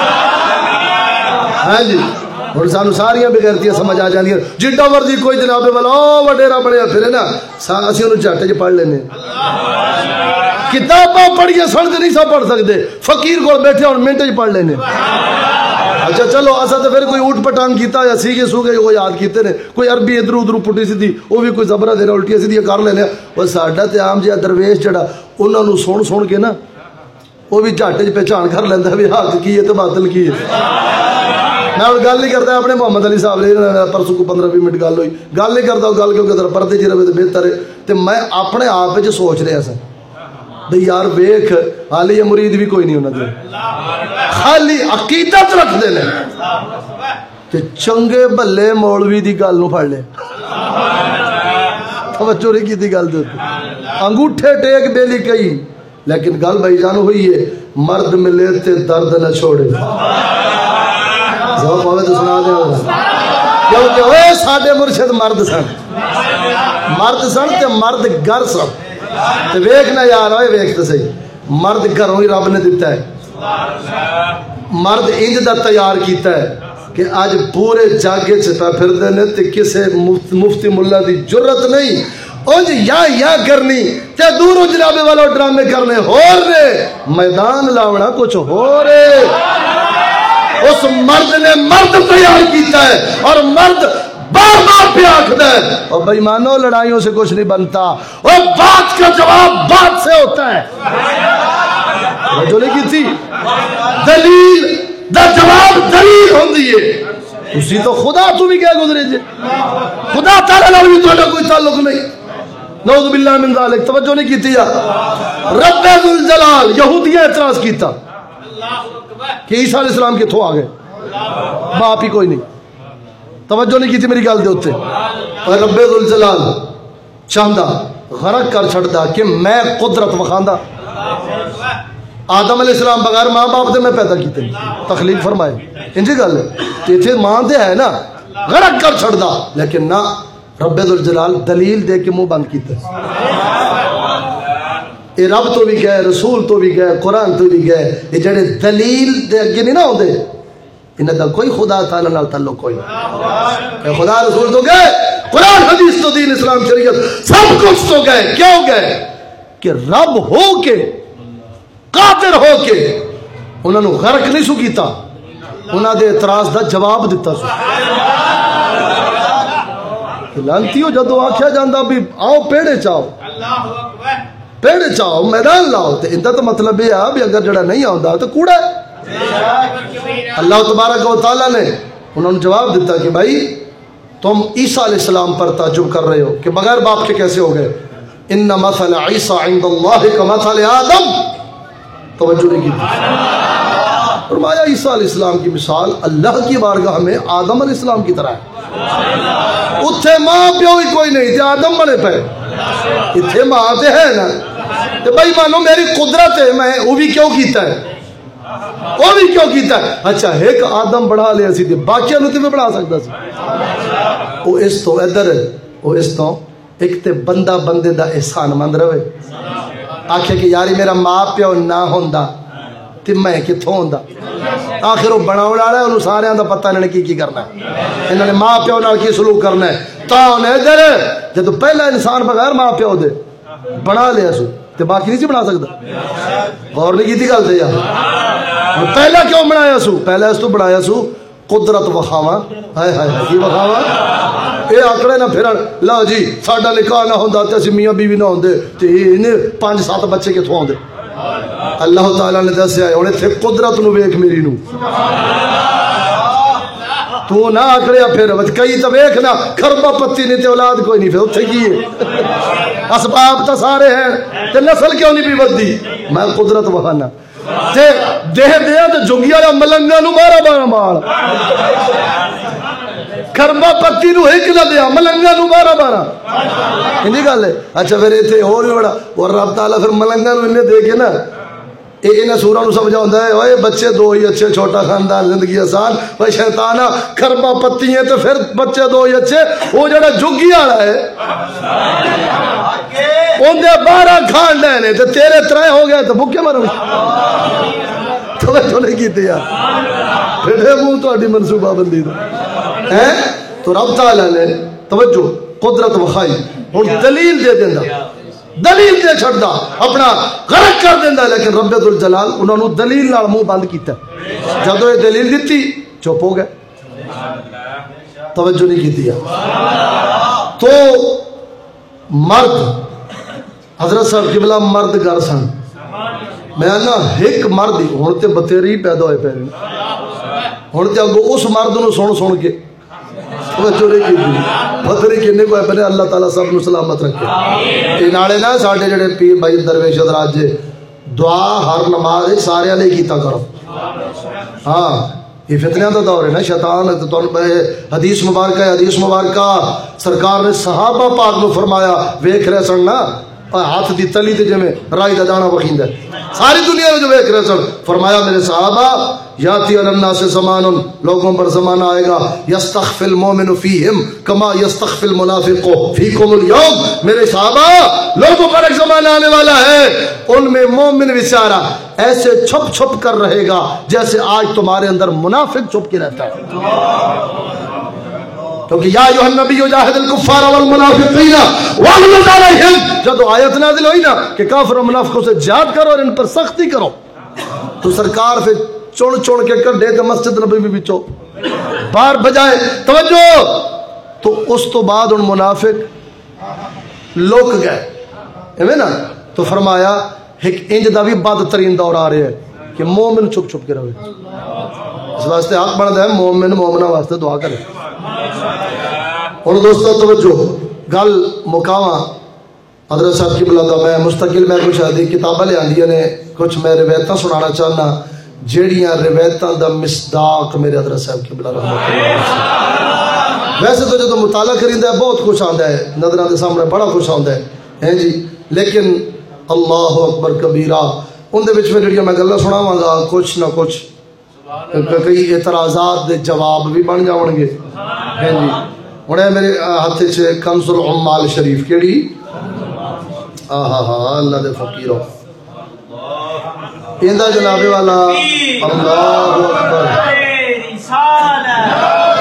A: ہاں جی. اور سانو ساریاں بغیرتیاں سمجھ آ جاندیاں جڈا ورزی کوئی جناب والا او وڈیرا بڑیا پھرے نا اسی انہوں جھٹ چ پڑھ لینے کتاباں پڑھیے سن تے نہیں سا پڑھ سکتے فقیر کو بیٹھے اور منٹ چ پڑھ لینے. اچھا چلو اسا تو پھر کوئی اوٹ پٹانگ کیتا یا سیگے سوگے وہ یاد کیتے نے کوئی عربی ادھر ادھر پٹی سی تھی وہ بھی کوئی زبرہ دے رہا الٹیاں سی کر لینے. وہ ساڈا تے عام جہا درویش جڑا انہاں نوں سن سن کے نا وہ بھی جھٹ چ پہچان کر لیندا بھی حق کی ہے تے باطل کی ہے. میں اور گل نہیں کرتا اپنے محمد علی صاحب نے پرسوں کو پندرہ بیس منٹ گل ہوئی گل نہیں کرتا گل کیونکہ ذرا پردے چ رہے تو بہتر ہے. تے میں اپنے آپ وچ سوچ رہا سا بھئی یار ویکھ حالی یہ مرید بھی کوئی نہیں انہاں دے خالی عقیدت رکھدے نے تے چنگے بھلے مولوی دی گل نو پھڑ لے توجہ نہیں کیتی گل دے انگوٹھے ٹیک بیلی کئی لیکن گل بھائی جان ہوئی ہے مرد ملے تے درد نہ چھوڑے. جواب آوے تو سنا دے کیونکہ اوے ساڈے مرشد مرد سن مرد سن تے مرد گر سن تے ویکھنا یار اوے ویکھ تے صحیح مرد گھروں ہی رب نے دیتا ہے مرد انج دا تیار کیتا ہے کہ آج پورے جاگے چھپا پھر دے نے تے کسے مفتی ملا دی جرت نہیں اونج یا یا کرنی تے دوروں جنابے والوں ڈرامے کرنے ہو رہے میدان لاونا کچھ ہو رہے. اس مرد نے مرد تیار کیتا ہے اور مرد بار بار پہ آکھتا ہے اور بھائی مانو لڑائیوں سے کچھ نہیں بنتا اور بات کا جواب بات سے ہوتا ہے. جو نہیں کی تھی دلیل دا جواب دلیل ہوندی ہے اسی تو خدا تو بھی کیا گزرے جے خدا تعالیٰ نال بھی تو کوئی تعلق نہیں نعوذ باللہ من ذالک. توجہ نہیں کی تھی رب ذوالجلال یہودیہ اعتراض کیتا کہ عیسیٰ علیہ السلام کے تھو آ گئے باپ ہی کوئی نہیں. توجہ نہیں کی تھی میری گل دے ہوتے اور رب ذوالجلال چاہندا غرق کر چھڑدا کہ میں قدرت وکھاندا. آدم علیہ السلام بغیر ماں باپ دے میں پیدا کیتے تخلیق فرمائے انجی گل ہے تے ماں دے ہے نا غرق کر چھڑدا لیکن نہ رب ذوالجلال دلیل دے کے منہ بند کیتے. اے رب تو بھی گئے رسول تو بھی گئے قرآن تو بھی گئے یہ جڑے دلیل دے اگے نہیں نہ ہوندے انہاں دا کوئی خدا تعالی نال تعلق کوئی نہیں. خدا رسول تو گئے قرآن حدیث تو دین اسلام شریعت سب کچھ تو گئے کیوں گئے کہ رب ہو کے قادر ہو کے انہاں نو غرق نہیں سو کیتا انہاں دے اعتراض دا جواب دیتا سو. لانتیو جدو آکھیا جاندا بھی آؤ پیڑے چاہو پیڑے چاہو میدان لاؤ تے اندہ تو مطلب یہ ہے بھی اگر جڑا نہیں آؤں تو کوڑا ہے. اللہ تبارک و تعالیٰ نے انہوں نے جواب دیتا کہ بھائی تم عیسیٰ علیہ السلام پر تعجب کر رہے ہو کہ بغیر باپ کے کیسے ہو گئے. ان مثل عیسیٰ عند اللہ کمثل آدم. توجہ نہیں کی فرمایا عیسیٰ علیہ السلام کی مثال اللہ کی بارگاہ میں آدم علیہ السلام کی طرح ہے. اتھے ماں پیو ہی کوئی نہیں تھے آدم بنے پہ اتھے ماں تے ہے نا تو بھائی مانو میری قدرت ہے میں وہ بھی کیوں کیتا ہے وہ بھی کیوں کیتا ہے. اچھا ایک آدم بڑھا لیا سی تھی باقی انہوں میں بڑھا سکتا سی وہ اس تو ادھر وہ اس تو ایک تے بندہ بندے دا احسان مند رہے آکھے کہ یاری میرا ماں پیو نہ ہوندا تے میں کتھوں ہوندا. آخر وہ بناؤ ڈالا ہے انہوں سارے دا پتہ انہوں نے کی کی کرنا ہے انہوں نے ماں پیو نال کی سلوک کرنا ہے. تا انہیں ادھر جب تو پہلا انسان بغیر ماں پیو دے بنا لیا سو تے باقی نہیں سی بنا سکتا. غور نہیں کی تھی گل تے یار پہلا کیوں بنایا سو پہلا اس تو بنایا سو قدرت وکھاواں ہائے ہائے کی وکھاواں اے آکڑے نہ پھرن لا جی ساڈا نکاح نہ ہوندا تے اسی میاں بیوی نہ ہوندے تے انہیں پانچ سات بچے کتھوں آوندے. اللہ تعالیٰ نے دسیا ہے انہیں تھے قدرت نو ویکھ میری نو تو نہ آکڑیا پھر کئی تو ویکھ نہ کھربا پتی نہیں تے اولاد کوئی نہیں پھر اتھے کیے اسباب تا سارے ہیں تے نسل کیوں نہیں بھی بدی میں قدرت وکھانا. تے دے دیا تو جگیا یا ملنگا نو بارہ بارہ مال کربا پتی نو ایک نہ دیا ملنگا نو بارہ بارہ انہی گل ہے. اچھا پھر اتنے اور بھی بڑا اور رب تعالیٰ پھر ملنگا نو انہیں دے کے نا انہیں سورہ نو سمجھا ہوتا ہے اوے بچے دو ہی اچھے چھوٹا خاندان زندگی آسان بھائی شیطانہ کربا پتی ہیں تو پھر بچے دو ہی اچھے وہ جڑا جگی والا ہے اندے بارہ کھان لینے تو تیرے ترائے ہو گئے تو بھوکے مرو توجہ نہیں کیتے یار پھر منہ تو منصوبہ بندی تو رب تعالیٰ نے توجہ قدرت وخائی اور دلیل دے دینا دلیل دے چھڑدا اپنا غرق کر دینا لیکن رب الجلال انہوں نے دلیل نال منہ بند کیتا جدو یہ دلیل دیتی چپ ہو گئے توجہ نہیں کیتی تو مرد حضرت صاحب قبلہ مرد گر سن میں نا ایک مرد ہی ہوں تو بتیری پیدا ہوئے پہلے ہوں تو اگو اس مرد نو سن سن کے چوری کی پتری کنے کو ہے پہلے اللہ تعالیٰ سب نو سلامت رکھے نالے نا ساڑھے جڑے پیر بھائی درویش حضرات جے دعا ہر نماز سارے لے کیتا کرو ہاں یہ فتنہ دا دور ہے نا شیطان حدیث مبارکہ حدیث مبارکہ سرکار نے صحابہ پاک نو فرمایا ویکھ رہے سن نا ہاتھ دی تلی تے جمیں رائی دا دانا وخیندہ ساری دنیا میں جو ویکھ رہے سن فرمایا میرے صحابہ یاتی علی الناس زمان لوگوں پر زمانہ آئے گا یستخفی المومن فیہم کما یستخفی المنافق فیکم اليوم میرے صحابہ لوگوں پر ایک زمانہ آنے والا ہے ان میں مومن بیچارہ ایسے چھپ چھپ کر رہے گا جیسے آج تمہارے اندر منافق چھپ کے رہتا ہے کیونکہ یا ایھا النبی جاہد الکفار والمنافقین واغلظ علیہم جب آیت نازل ہوئی نا کہ کافر و منافقوں سے جہاد کرو اور ان پر سختی کرو تو سرکار پھر چون چون کے کر دے تو مسجد نبوی بھی بچو بار بجائے توجہ تو اس تو بعد ان منافق لوک گئے ایویں نا تو فرمایا ایک انج دا بھی بدترین دور آ رہے ہے کہ مومن چھپ چھپ کے رہے اس واسطے حق بنتا ہے مومن مومنہ واسطے دعا کرے. اور دوستو توجہ گل مکاواں حضرت صاحب کی بلا میں مستقل میں کچھ آدھی کتابیں لے آندیاں نے کچھ میں روایتاں سنانا چاہنا جیڑیاں روایتاں دا مصداق میرے حضرت صاحب کی بلا رحمت اللہ. ویسے تو جدو مطالعہ کریندہ ہے بہت کچھ آندا ہے نظران دے سامنے بڑا کچھ آندا ہے ہیں جی لیکن اللہ اکبر کبیرہ ان دے وچ میں جڑیاں میں گلاں سناواں گا کچھ نہ کچھ کئی اعتراضات دے جواب بھی بن جاون گے ہیں جی. ہن میرے ہاتھ وچ کنز العمال شریف کیڑی آہا ہا اللہ دے فقیرو ایندا جناب والا اللہ اکبر رسالت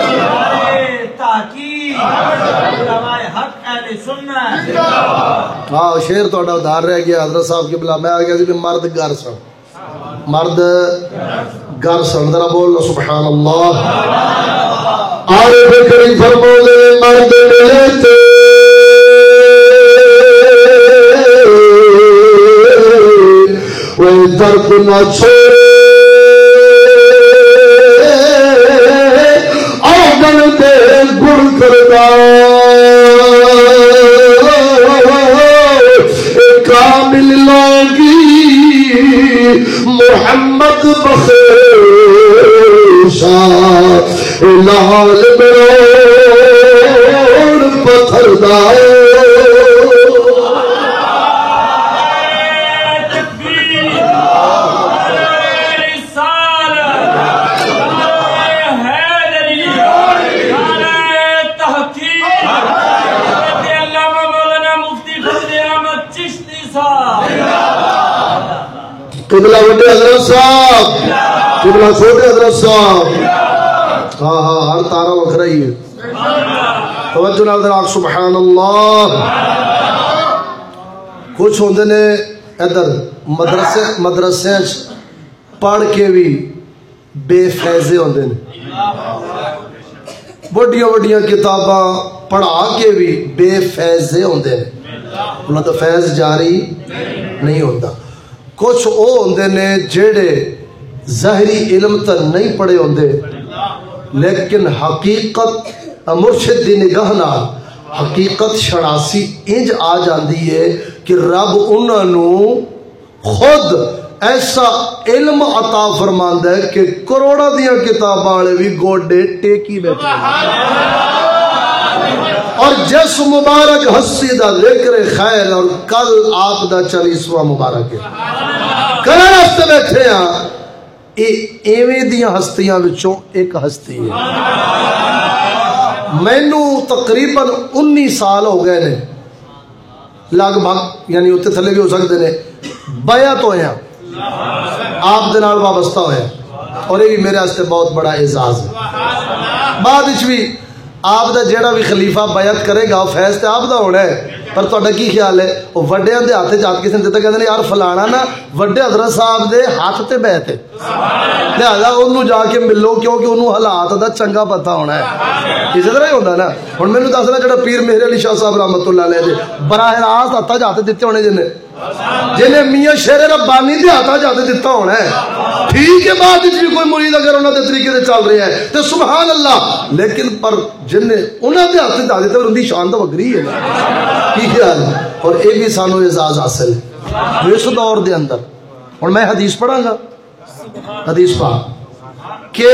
A: تحقیق علماء حق اہل سنت ہاں شعر تہاڈا ادھار رہ گیا حضرت صاحب کی بلا میں آ گیا سی کہ مرد گر سن مرد گر سن ذرا بول لو سبحان اللہ. عارف کریم فرماتے ہیں مرد ملتے وہ درد نہ چھوڑے آگن دے گڑ کردہ کامل لوگی محمد بخیر لال بروڑ پتھر دائے قبلہ بڑے حضرت صاحب قبلہ چھوٹے حضرت صاحب ہاں ہاں ہر تارہ وکھ رہی ہے توجہ نال ذرا سبحان اللہ. کچھ ہوندے نے ادھر مدرسے مدرسے پڑھ کے بھی بے فیضے ہوندے نے بڑیاں بڑیاں کتاباں پڑھا کے بھی بے فیضے ہوندے نے انہاں دا فیض جاری نہیں ہوتا. کچھ او ہوندے نے جیڑے ظاہری علم تا نہیں پڑھے ہوندے لیکن حقیقت مرشد دی نگاہ نال حقیقت شناسی انج آ جاندی ہے کہ رب انہاں نو خود ایسا علم عطا فرماندا ہے کہ کروڑا دیاں کتاباں والے بھی گوڈے ٹیکی بیٹھے اور جس مبارک ہستی دا ذکر خیر اور کل آپ دا چالیسواں مبارک ہے کرن واسطے بیٹھے ہاں ایویں دیاں ہستیاں وچوں ایک ہستی ہے مینوں تقریباً انیس سال ہو گئے نے لگ بھگ یعنی اتنے تھلے بھی ہو سکتے نے بیعت ہوئے ہیں آپ دے نال وابستہ ہوئے اور یہ بھی میرے واسطے بہت بڑا اعزاز ہے بعد وچ بھی آپ دا جیڑا بھی خلیفہ بیعت کرے گا فیض تے آپ دا ہونا ہے پر تہاڈا کی خیال ہے وہ وڈیاں دے ہاتھ وچ ہاتھ کسے نے دتا کہندے نے یار فلانا نا وڈے حضرت صاحب دے ہاتھ تے بیعت ہے لہذا انہوں جا کے ملو کیونکہ انہوں حالات دا چنگا پتہ ہونا ہے اسی طرح ہی ہوتا نا ہن مینوں دسنا جڑا پیر مہر علی شاہ صاحب رحمۃ اللہ علیہ دے براہ راست ہاتھ وچ ہاتھ دتے ہونے جن جنہیں میاں شیر ربانی دے ہاتھ وچ ہاتھ دتا ہونا ہے ٹھیک ہے بعد وچ بھی کوئی مرید اگر انہاں دے طریقے سے چل رہا ہے تے سبحان اللہ لیکن پر جن نے انہاں دے ہاتھ وچ ہاتھ دتا ان دی شان تو وکری ہے کی خیال ہے اور یہ بھی سانو اعزاز حاصل ہے اس دور دے اندر اور میں حدیث پڑھاں گا حدیث پاک کہ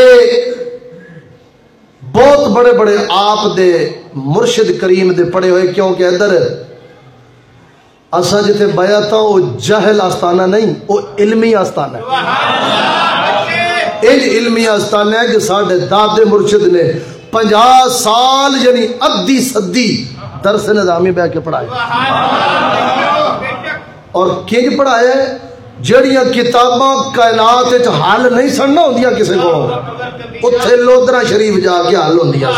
A: بہت بڑے بڑے آپ دے مرشد کریم دے پڑے ہوئے کیونکہ ادھر اساں جتے بیعت ہاں وہ جہل آستانہ نہیں وہ علمی آستانہ ہے ان علمی آستانہ ہے کہ ساڑھے دادے مرشد نے پنجا سال یعنی ادھی صدی درس نظامی بہ کے پڑھائے اور کنج پڑھائے جڑیاں کتاباں کائنات وچ حل نہیں سننا ہوندیاں کسے کو اتھے لودرا شریف جا کے حل ہوندیاں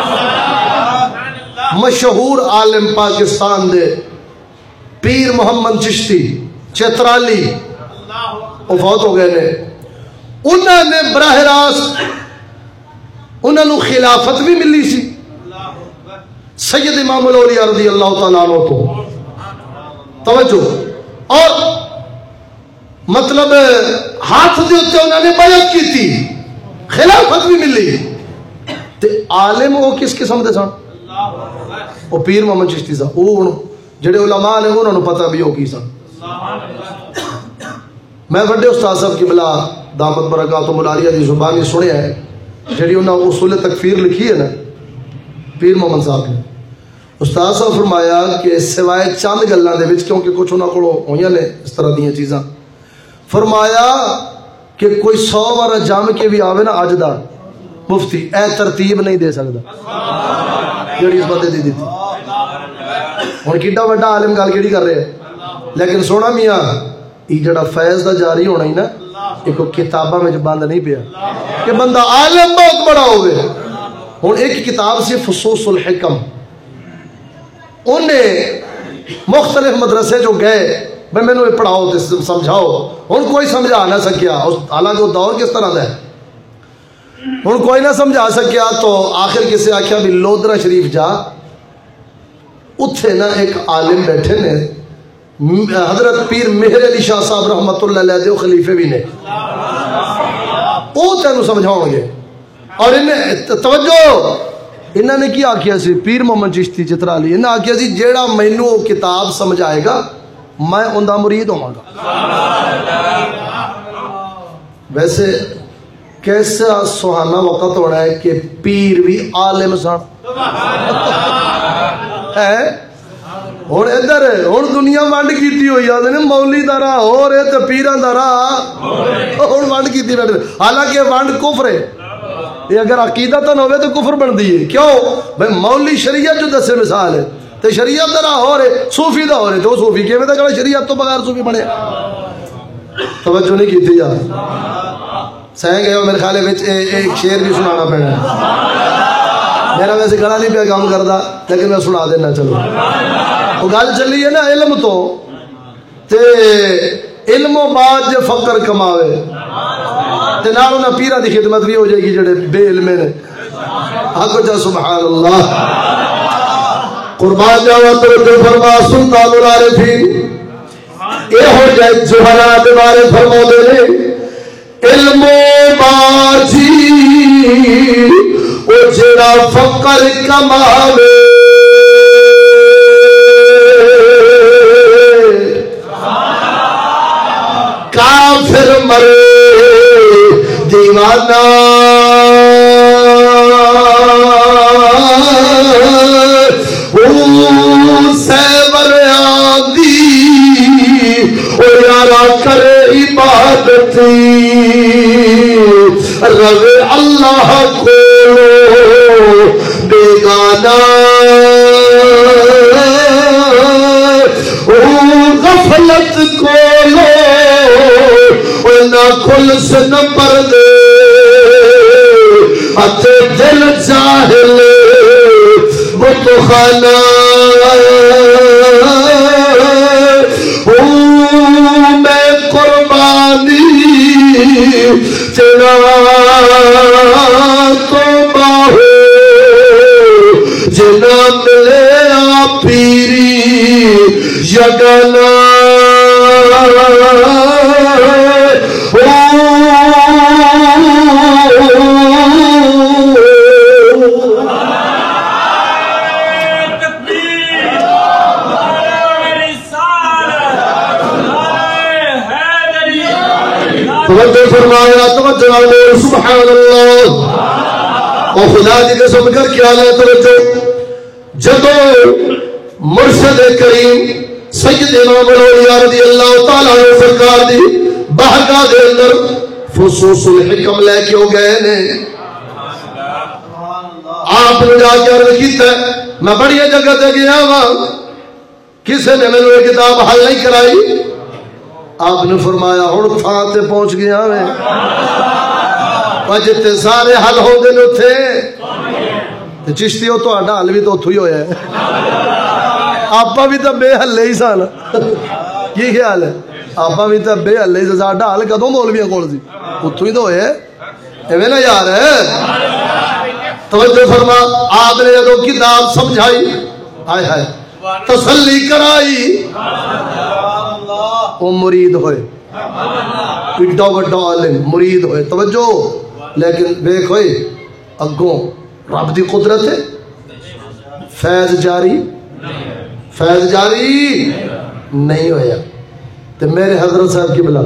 A: سن مشہور عالم پاکستان دے پیر محمد چشتی چترالی وہ فوت ہو گئے نے انہوں نے براہ راست انہوں نے خلافت بھی ملی سی سید امام الاولیاء رضی اللہ تعالیٰ عنہ تو توجہ اور مطلب ہاتھ دے ہوتے انہوں نے بیعت کی تھی خلافت بھی ملی تے عالم وہ کس قسم دے سن وہ پیر محمد چشتی صاحب وہ جڑے علماء نے انہوں نے پتہ بھی ہو کی سن میں بڑے استاد صاحب کی بلا دامت برکاتہم العالیہ دی زبانی سنیا ہے جڑی انہوں اصول تکفیر لکھی ہے نا پیر محمد صاحب نے استاد صاحب فرمایا کہ سوائے چند گلاں دے وچ کیونکہ کچھ انہاں کولوں ہویاں نے اس طرح دیاں چیزاں فرمایا کہ کوئی سو وار جم کے بھی آوے نا اج دا مفتی اے ترتیب نہیں دے سکدا جڑی اس بندے دی دتی ہن کیڈا بڑا عالم گل کیڑی کر رہے ہیں لیکن سونا میاں یہ جڑا فیض دا جاری ہونا ہی نا ایک کتاباں وچ بند نہیں پیا کہ بندہ عالم بہت بڑا ہوئے ہن ایک کتاب سی فصوص الحکم انہیں مختلف مدرسے جو گئے میں میں نے پڑھاؤ تے سمجھاؤ ہن کوئی سمجھا نہ سکیا حالانکہ وہ دور کس طرح دا ہے ہن کوئی نہ سمجھا سکیا تو آخر کسے آکھیا بھی لودرا شریف جا اتھے نا ایک عالم بیٹھے نے حضرت پیر مہر علی شاہ صاحب رحمت اللہ علیہ دے خلیفے بھی نے وہ تینوں سمجھاؤں گے اور انہیں توجہ انہوں نے کیا آکھیا سی پیر محمد چشتی چترالی انہوں نے آکھیا سی جیڑا مینوں کتاب سمجھائے گا میں اندہ مرید ہوں گا ویسے کیسا سہانا وقت ہونا ہے کہ پیر بھی عالم سن ہے اور ادھر اور دنیا ونڈ کیتی ہوئی آدھے نے مولی دا راہ ہو رہے تے پیران دا راہ اور ونڈ کیتی بیٹھے حالانکہ ونڈ کفر ہے یہ اگر عقیدہ تو نہ ہوئے تو کفر بن دیئے کیوں بھئی مولی شریعت جو دس سے مثال ہے تے شریعت دا راہ ہو رہے صوفی دا ہو رہے تو صوفی کیویں دا کڑا شریعت تو بغیر صوفی بنے توجہ نہیں کیتی یار سہیں گئے ہو میرے خیال وچ ایک شعر بھی سنانا پڑنا میرا ویسے گلا نہیں پیا کام کرتا لیکن میں سنا دینا چلو وہ گل چلی ہے نا علم تو تے علم و بعد جے فقر کماوے تے نال انہاں پیراں دی خدمت بھی ہو جائے گی جڑے بے علمے نے حق جا سبحان اللہ قربان جاواں تو فرما سلطان العارفین اے ہو جائے جوہرا دے بارے فرماؤندے نے علم و باجی او جڑا فقر کماوے کافر بیگانا سیور آدی او یارا کرے عبادت روے اللہ کو بیگانا او غفلت کو لو نہ کھل سے نہ پردے اتے دل جاہل بت خانہ میں قربانی تیرا تو باہو جنا ملے آپ پیری یگنا توجہ فرمایا توجہ بول سبحان اللہ اور خدا کی قسم کر کے آنا توجہ جدو مرشد کریم سید امام الاولیاء رضی اللہ تعالیٰ عنہ سرکار دی بہگاہ دے اندر فصوص الحکم لے کے ہو گئے نے آپ نے جا کے عرض کیتا ہے میں بڑی جگہ تے گیا ہوا کسی نے میں نے کتاب حل نہیں کرائی آپ نے فرمایا ہن تھاں تے پہنچ گیا میں جتے سارے حل ہو دے نو تھے چشتی ہو تو آڈا حل بھی تو اتھو ہی ہویا ہے آپا بھی تو بے حل ہی سان یہ خیال ہے آپا بھی تو بے حل ہی سان آڈا حل کدوں مولویاں کول سی اتھو ہی تو ہویا ہے ایویں نا یار ہے توجہ فرما آپ نے جدو کتاب سمجھائی آئے ہائے تسلی کرائی وہ مرید ہوئے اڈا وڈا عالم مرید ہوئے توجہ لیکن دیکھ ہوئے اگوں رب دی قدرت ہے فیض جاری فیض جاری نہیں ہویا تو میرے حضرت صاحب کی بلا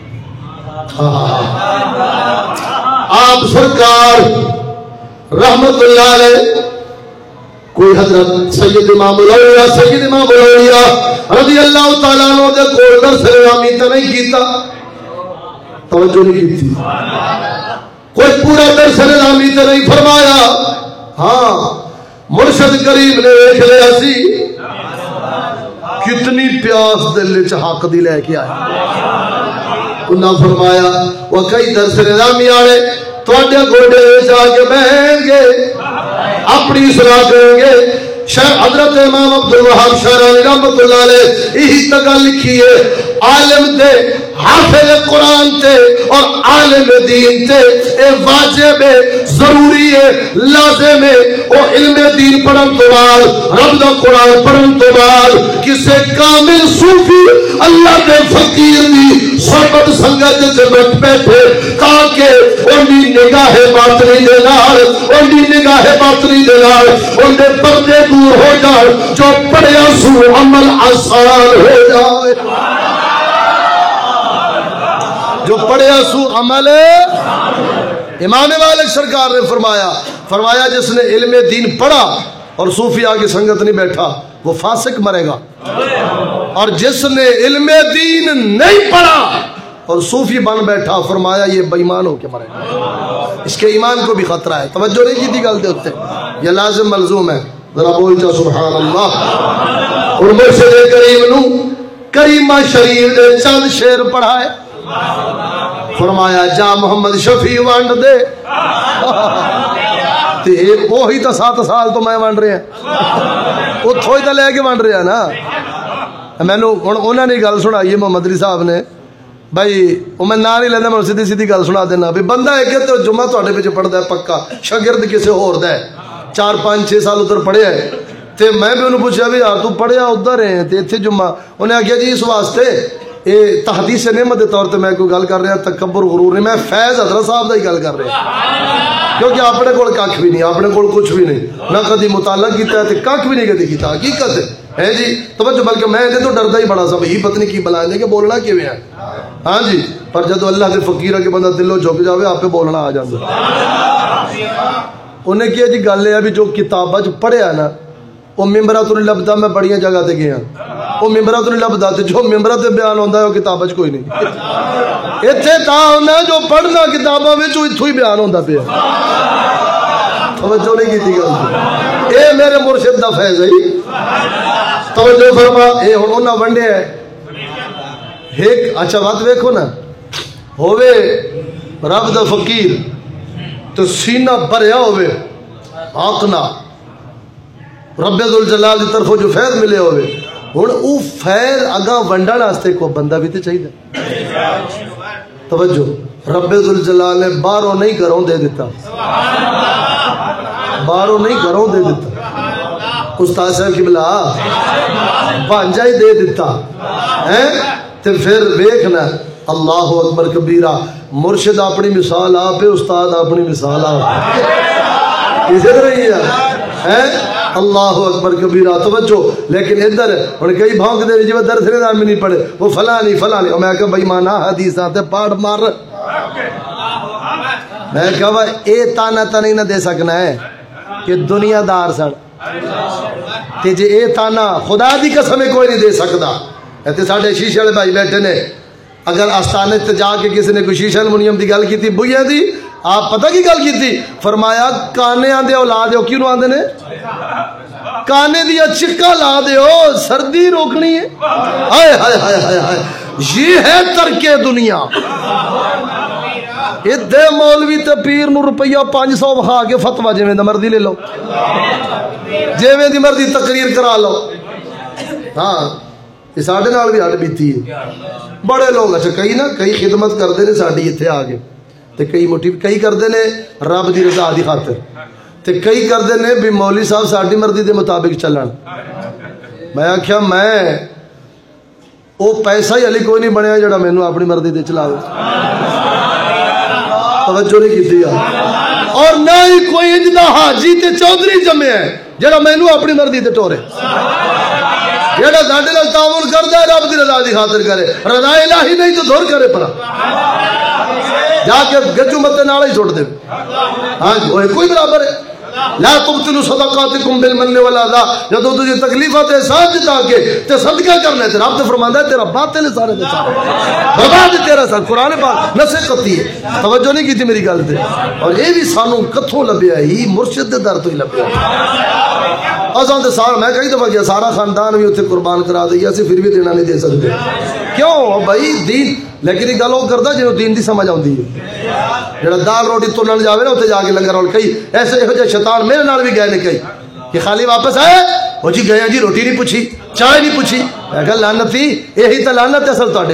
A: آپ سرکار رحمت اللہ علیہ کوئی حضرت سید امام الاولیاء سید امام الاولیاء رضی اللہ تعالیٰ عنہ دے کول درس نظامی تا نہیں کیتا توجہ نہیں کی تھی کوئی پورا درس نظامی تا نہیں فرمایا ہاں مرشد کریم نے دیکھ لیا سی کتنی پیاس دل وچ حق دی لے کے آئے انہاں فرمایا وہ کئی درس نظامی آئے تواڈے گوڈے جا کے بیٹھ گے اپنی اصلاح کریں گے شیخ حضرت امام عبدالوہاب شعرانی رحمت اللہ علیہ یہی تگہ لکھی ہے عالم دے حافظ قرآن تے اور عالم دین تے اے واجب ہے ضروری ہے لازم ہے او علم دین پڑھن تو بعد رب دا قرآن پڑھن تو بعد کسے کامل صوفی اللہ دے فقیر دی صحبت سنگت سے بیٹھ بیٹھے تاکہ انہی نگاہ باطنی دے نال انہی نگاہ باطنی دے نال انہی پردے دور ہو جائے جو پڑھیا سو عمل آسان ہو جائے جو پڑھیا سو عمل امام والد سرکار نے فرمایا فرمایا جس نے علم دین پڑھا اور صوفیاء کی سنگت نہیں بیٹھا وہ فاسق مرے گا اور جس نے علم دین نہیں پڑھا اور صوفی بن بیٹھا فرمایا یہ بے ایمان ہو کے مرے گا اس کے ایمان کو بھی خطرہ ہے توجہ نہیں کی تھی گل دے ہوتے یہ لازم ملزوم ہے ذرا بولتا سبحان اللہ اور مرشد کریم نو کریمہ شریف دے چند شعر پڑھائے فرمایا جا محمد شفیع وانڈ دے تے وہی تا سات سال تو میں وانڈ رہے ہیں وہ تھوئی تا لے کے وانڈ رہے ہیں نا میں نو انہوں نے گل سنائی محمد علی صاحب نے بھائی وہ میں نہ نہیں لینا میں سیدھی سیدھی گل سنا دینا بھی بندہ ہے کہ تو جمعہ تواڈے وچ پڑھدا ہے پکا شاگرد کسے ہور دا ہے چار پانچ چھ سال ادھر پڑھیا ہے تے میں بھی انہوں پوچھا بھی یار تو پڑھیا ادھر ہے تے ایتھے جمعہ انہیں آخیا جی اس واسطے اے تحدیث نعمت دے طور تے میں کوئی گل کر رہا تکبر غرور نہیں میں فیض حضرت صاحب دا ہی گل کر رہا کیونکہ اپنے کول کھ بھی نہیں اپنے کول کچھ بھی نہیں نہ کدی مطالعہ کیتا ہے تے کھ بھی نہیں کدی کیتا حقیقت ہے ہے جی توجہ بلکہ میں تو ڈردا ہی بڑا سا بھائی پتہ نہیں کی بلا دے کہ بولنا کیویں ہے ہاں جی پر جدو اللہ دے فقیر کے بندہ دلوں جھک جاوے آپ پہ بولنا آ جاندا انہیں کیا جی گل ہے بھی جو کتاباں چ پڑھیا نا وہ ممبراں تو نہیں لبدا میں بڑیاں جگہ تے گیا وہ ممبراں تو نہیں لبدا تے جو ممبراں تے بیان ہوندا ہے وہ کتاباں چ کوئی نہیں ایتھے تا ہوندا جو پڑھنا کتاباں وچ ایتھوں ہی بیان ہوندا پیا توجہ نہیں کیتی گل اے میرے مرشد دا فیض ہے توجہ فرما اے ہن انہاں ونڈیا ہے ایک اچھا بات ویکھو نا ہووے رب دا فقیر تو سینہ بھریا ہوئے آقنا رب ذوالجلال کی طرف جو فیض ملے ہوئے ہن او فیض اگاں ونڈن واسطے کو بندہ بھی تے چاہیے توجہ رب ذوالجلال نے باہروں نہیں گھروں دے دیتا باہروں نہیں گھروں دے دیتا استاد صاحب کی بلا بانجا ہی دے دیتا ہے تے پھر ویکھنا اللہ اکبر کبیرہ مرشد اپنی مثال آپ استاد اپنی مثال آپ اسے رہی ہے اللہ اکبر کبیرہ توجہ لیکن ادھر اور کئی بھونک دے جو درس نے نام نہیں پڑھے وہ فلانی فلانی اور میں کہا بھائی مانا حدیثاں تے پاڑ مار میں کہا اے تانا تا نہیں نہ دے سکنا ہے کہ دنیا دار سن تے جے اے تانا خدا دی قسم کوئی نہیں دے سکتا ایتھے ساڈے شیشے والے بھائی بیٹھے نے اگر آستانے تے جا کے کسی نے کوئی شیشہ المونیم دی گل کی تھی بھیا دی آپ پتہ کی گل کی تھی فرمایا کانے آندے اولاد ہو کیوں آندے نے کانے دیا چکا لا دے ہو سردی روکنی ہے ہائے ہائے ہائے ہائے ہائے یہ ہے ترک دنیا ادھے مولوی تے پیر نو روپیہ پانچ سو بخا کے فتوہ جویں دی مرضی لے لو جویں دی مرضی تقریر کرا لو ہاں یہ ساڈے نال بھی ہٹ بیتی ہے بڑے لوگ اچھا کئی نا کئی خدمت کرتے ہیں ساڈی اتنے آ کے تے کئی موٹی کئی کرتے ہیں رب دی رضا دی خاطر تے کئی کرتے ہیں بھی مولوی صاحب ساڈی مرضی دے مطابق چلن میں آخیا میں وہ پیسہ ہی علی کوئی نہیں بنیا جڑا مینوں اپنی مرضی دے چلاوے توجہ نہیں کیتی اور نہ ہی کوئی انجدا حاجی تے چودھری جمع ہے جڑا مینوں اپنی مرضی تے ٹورے جڑا ساڈے نال تعاون کردا ہے رب دی رضا دی خاطر کرے رضا الہی نہیں تو دور کرے پرا جا کے گجو متے نال ہی چھوڑ دے ہاں جی کوئی برابر ہے لا تبطلوا صدقاتکم بالمن والاذى جدوں تجھے تکلیفات احسان جتا کے تے صدقہ کرنا ہے رب تے فرماندا ہے تیرا باطل ہے سارے دے سارے برباد ہے تیرا سر قرآن پاک نصیحتی ہے توجہ نہیں کیتی میری گل تے اور اے بھی سانو کتھوں لبیا ہی مرشد دے در تو ہی لبیا اساں تے سارا میں کئی دفعہ گیا سارا خاندان بھی اوتھے قربان کرا دیا اسی پھر بھی دینا نہیں دے سکتے کیوں بھائی دین لیکن یہ گل وہ کرتا جنہوں دین دی سمجھ آتی ہے جڑا دال روٹی تلن جاوے نا اتنے جا کے لنگر رول کئی ایسے یہو جہے شیطان میرے نال بھی گئے نے کئی کہ خالی واپس آئے وہ جی گیا جی روٹی نہیں پوچھی چائے نہیں پوچھی میں کہا لعنت تھی یہی تو لعنت ہے اصل تواڈے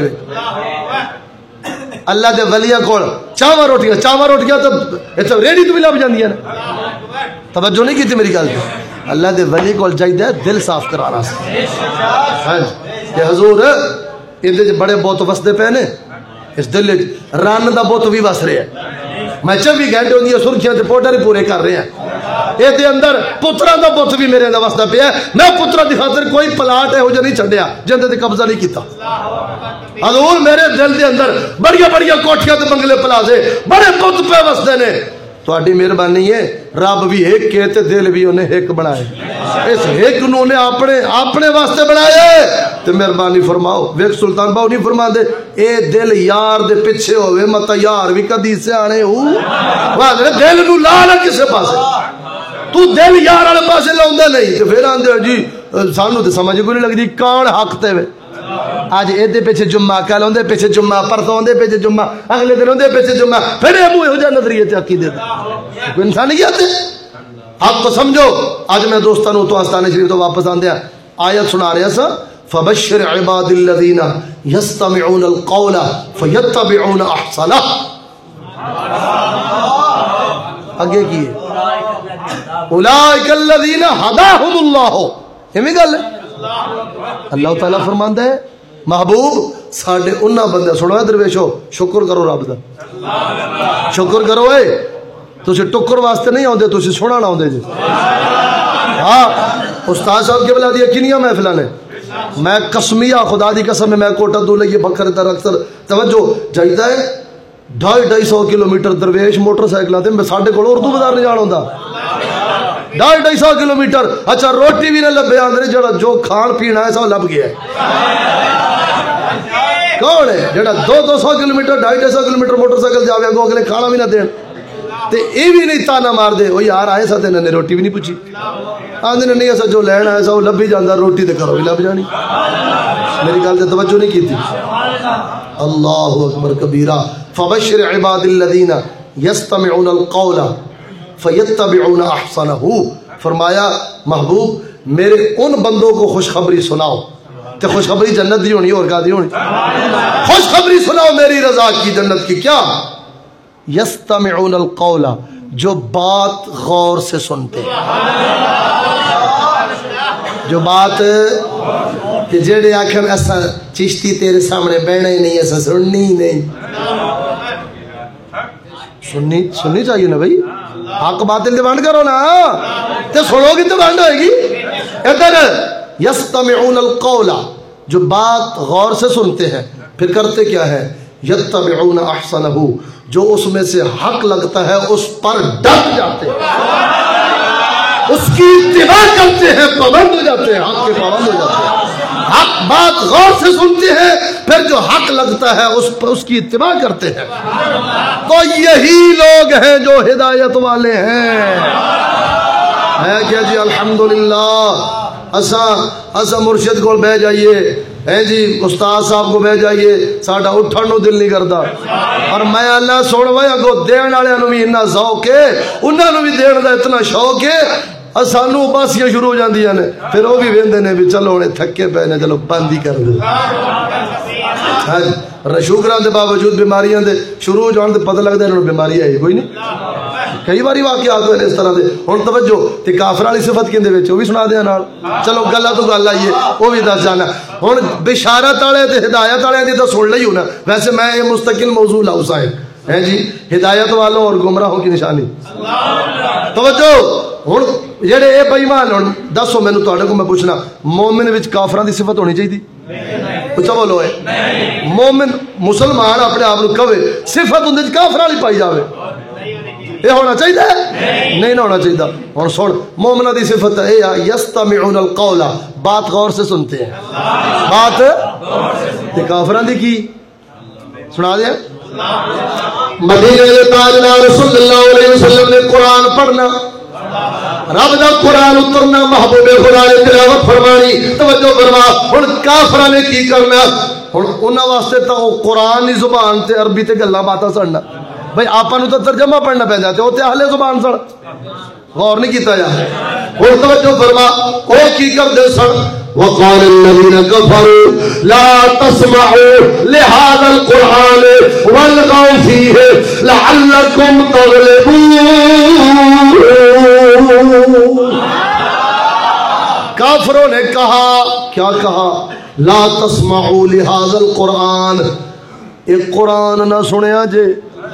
A: وچ اللہ دے ولیاں کول چاواں روٹیاں چاواں روٹیاں تو ایتھے ریڑھی تو بھی لب جاندیاں نے توجہ نہیں کیتی میری گل اللہ دے ولی کول چاہیے دل صاف کرانا ہاں کہ حضور یہ بڑے بت وستے پے نے اس دل رن کا بت بھی وس رہا ہے میں چوبی گھنٹے ان سرخیاں پاؤڈر ہی پورے کر رہے ہیں یہ اندر پترا کا بت بھی میرے وستا پیا میں پترا کی خاطر کوئی پلاٹ یہو جہاں نہیں چڈیا جن تے قبضہ نہیں کیتا حضور میرے دل کے اندر بڑی بڑی کوٹھیاں تے بنگلے پلازے بڑے بت پہ وستے نے تہاڈی مہربانی ہے رب بھی ایک کے تے دل بھی انہیں ایک بنائے اس ایک نو انہیں اپنے اپنے واسطے بنائے تے مہربانی فرماؤ ویک سلطان باؤ نہیں فرما دے اے دل یار دے پیچھے ہوئے مت یار بھی کدی سے آنے ہو واہ دل نو لا نہ کسے پاسے تو دل یار والے پاسے لاوندا نہیں تے پھر آندے جی سانو تے سمجھ کوئی نہیں لگدی کون حق تے وے آج ادھے پیچھے جمعہ کل اندے پیچھے جمعہ پرسوں اندے پیچھے جمعہ اگلے دن اندے پیچھے جمعہ پھر یہ منہ ہو جائے نظریے تے عقیدے کوئی انسانیت ہے آپ کو سمجھو آج میں دوستانوں تو آستانے شریف تو واپس آندے ہیں آیت سنا رہے ہیں سا فبشر عباد الذین یستمعون القول فیتبعون احسنہ آگے کیے اولئک الذین ہداہم اللہ ہمیں گل ہے اللہ تعالیٰ فرماندا ہے محبوب ساڈے انہاں بندے سنو ادھر ویکھو شکر کرو رب دا شکر کرو اے تسی ٹکر واسطے نہیں آندے تسی سنن آندے جی ہاں استاد صاحب کے بلا دیا کنیا محفلہ نے میں قسمیہ خدا دی قسم میں میں کوٹا دولے یہ بکر در اکثر توجہ جائیدہ ہے ڈھائی ڈھائی سو کلومیٹر درویش موٹر سائیکل آتے میں ساڑھے کو اردو بازار نہیں جانا ہوتا ڈھائی ڈھائی سو کلومیٹر اچھا روٹی بھی نہ لبے آندھرے جڑا جو کھان پینا ہے سو لب گیا ہے کون ہے جڑا دو دو سو کلومیٹر ڈھائی ڈھائی سو کلومیٹر موٹر سائیکل جاوے گو اگلے کھانا بھی نہ دین تے اے بھی نہیں تانا مار دے وہ یار آئے ساتھ انہوں نے روٹی بھی نہیں پوچھی آندھے نے نہیں ایسا جو لینا ہے ایسا وہ لب بھی جاندہ روٹی تے کرو بھی لب جانی میری گل تے توجہ نہیں کی تھی اللہ اکبر کبیرہ فبشر عباد الذین یستمعون القول فیتبعون احسنہ فرمایا محبوب میرے ان بندوں کو خوشخبری سناؤ تے خوشخبری جنت دی ہونی اور کا دی ہونی خوشخبری سناؤ میری رضا کی جنت کی کیا یستمعون القول جو بات غور سے سنتے جو بات کہ جڑے آخر ایسا چشتی تیرے سامنے بیٹھنا ہی نہیں ایسا سننی ہی نہیں سننی سننی چاہیے نا بھائی حق باطل دے بانڈ کرو نا تے سنو گی تو بانڈ ہوئے گی ادھر یستمعون القول جو بات غور سے سنتے ہیں پھر کرتے کیا ہے یتبعون احسنہ جو اس میں سے حق لگتا ہے اس پر ڈٹ جاتے ہیں اس کی اتباع کرتے ہیں پابند ہو جاتے ہیں حق کے پابند ہو جاتے ہیں حق بات غور سے سنتے ہیں پھر جو حق لگتا ہے اس پر اس کی اتباع کرتے ہیں تو یہی لوگ ہیں جو ہدایت والے ہیں ہے کیا جی الحمدللہ اسا اسا مرشد کو بہ جائیے اے جی استاد صاحب کو بہ جائیے ساڈا اٹھن نو دل نہیں کردا اور میں اللہ سن وے اگو دین والےاں نو بھی اتنا ذوق ہے انہاں نو بھی دین دا اتنا شوق ہے سانو باسیاں شروع ہو جاندیاں نے پھر وہ بھی ویندے نے بھی چلو ہن تھکے پے نے چلو بند ہی کر دو ہاں شوگراں دے باوجود بیماریاں دے شروع ہو جان تے پتہ لگدا انہاں نو بیماری ہے کوئی نہیں کئی باری واقعات ہوئے اس طرح دے ہن توجہ تے کافر والی صفت کیندے وچ او بھی سنا دیاں نال چلو گلاں تو گل آئیے او بھی دس جانا ہن بشارت والے تے ہدایت والے دی تو سن لئی ہونا ویسے میں یہ مستقل موضوع لاؤ صاحب ہے جی ہدایت والوں اور گمراہوں کی نشانی توجہ ہن جڑے اے بے ایمان ہن دسو مینوں تواڈے کو میں پوچھنا مومن وچ کافراں دی صفت ہونی چاہیے اچھا بولو ہے مومن مسلمان اپنے آپ کو کہے صفت اندر کافر والی پائی جاوے یہ ہونا چاہیے نہیں نہ ہونا چاہیے اور سن مومنہ دی صفت ہے یستمعون القول بات غور سے سنتے ہیں بات تے کافران دی کی سنا دیا مدینہ دے تاجدار رسول اللہ علیہ وسلم نے قرآن پڑھنا رب دا قرآن اترنا محبوب خدا نے تلاوت فرمانی توجہ فرما ہن کافراں نے کی کرنا ہن انہاں واسطے تا او قرآن دی زبان تے عربی تے گلاں باتاں سننا بھئی آپاں نوں تے ترجمہ پڑھنا پیندا تے او تے اہل زبان سن غور نہیں کیتا جا ہن توجہ فرما او کی کردے سن وقال الذين كفروا لا تسمعوا لهذا القرآن والغوا فيه لعلكم تغلبون کافروں نے کہا کیا کہا لا تسمعوا لهذا القرآن ایک قرآن نہ سنیا جے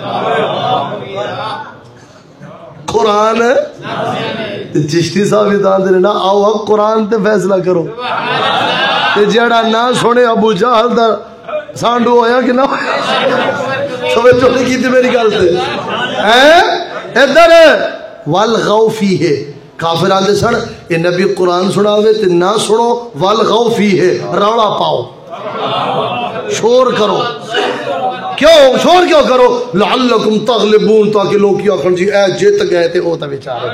A: قرآن چشتی صاحب اتان دے نا آؤ اب قرآن تے فیصلہ کرو تے جڑا نہ سنے ابو جہل دا سانڈو ہویا کہ نہ توجہ نہیں کی تھی میری گل تے ادھر والغو فیہ کافر آندے سن اے نبی قرآن سناوے تے نہ سنو والغو فیہ روڑا پاؤ شور کرو کیوں شور کیوں کرو لعلکم تغلبون تاکہ لوگ کیا کھن جی اے جیت گئے تھے او تا بیچارے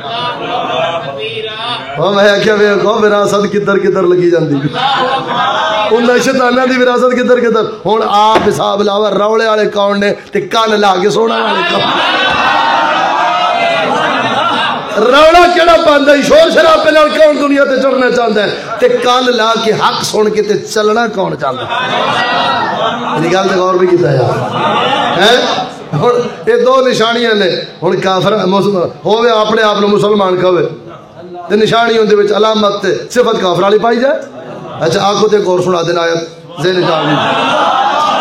A: ہاں میں کیا ویکھو وراثت کدھر کدھر لگی جاندی انہاں شیطاناں دی وراثت کدھر کدھر ہن آپ حساب لاوا روڑے والے کون نے تے کان لا کے سونا والے کون روڑا کیڑا پاندا ہے شور شرابے نال کون دنیا تے چڑھنا چاہندا ہے تے کان لا کے حق سن کے تے چلنا کون چاہندا ہے میری گل تے غور بھی کیتا ہے ہیں ہن یہ دو نشانیاں نے ہن کافر ہوے اپنے آپ نو مسلمان کہے تے نشانی اون دے وچ علامت تے صفت کافر والی پائی جائے اچھا آکھو تے غور سنا دینا آیت ذہن جاوی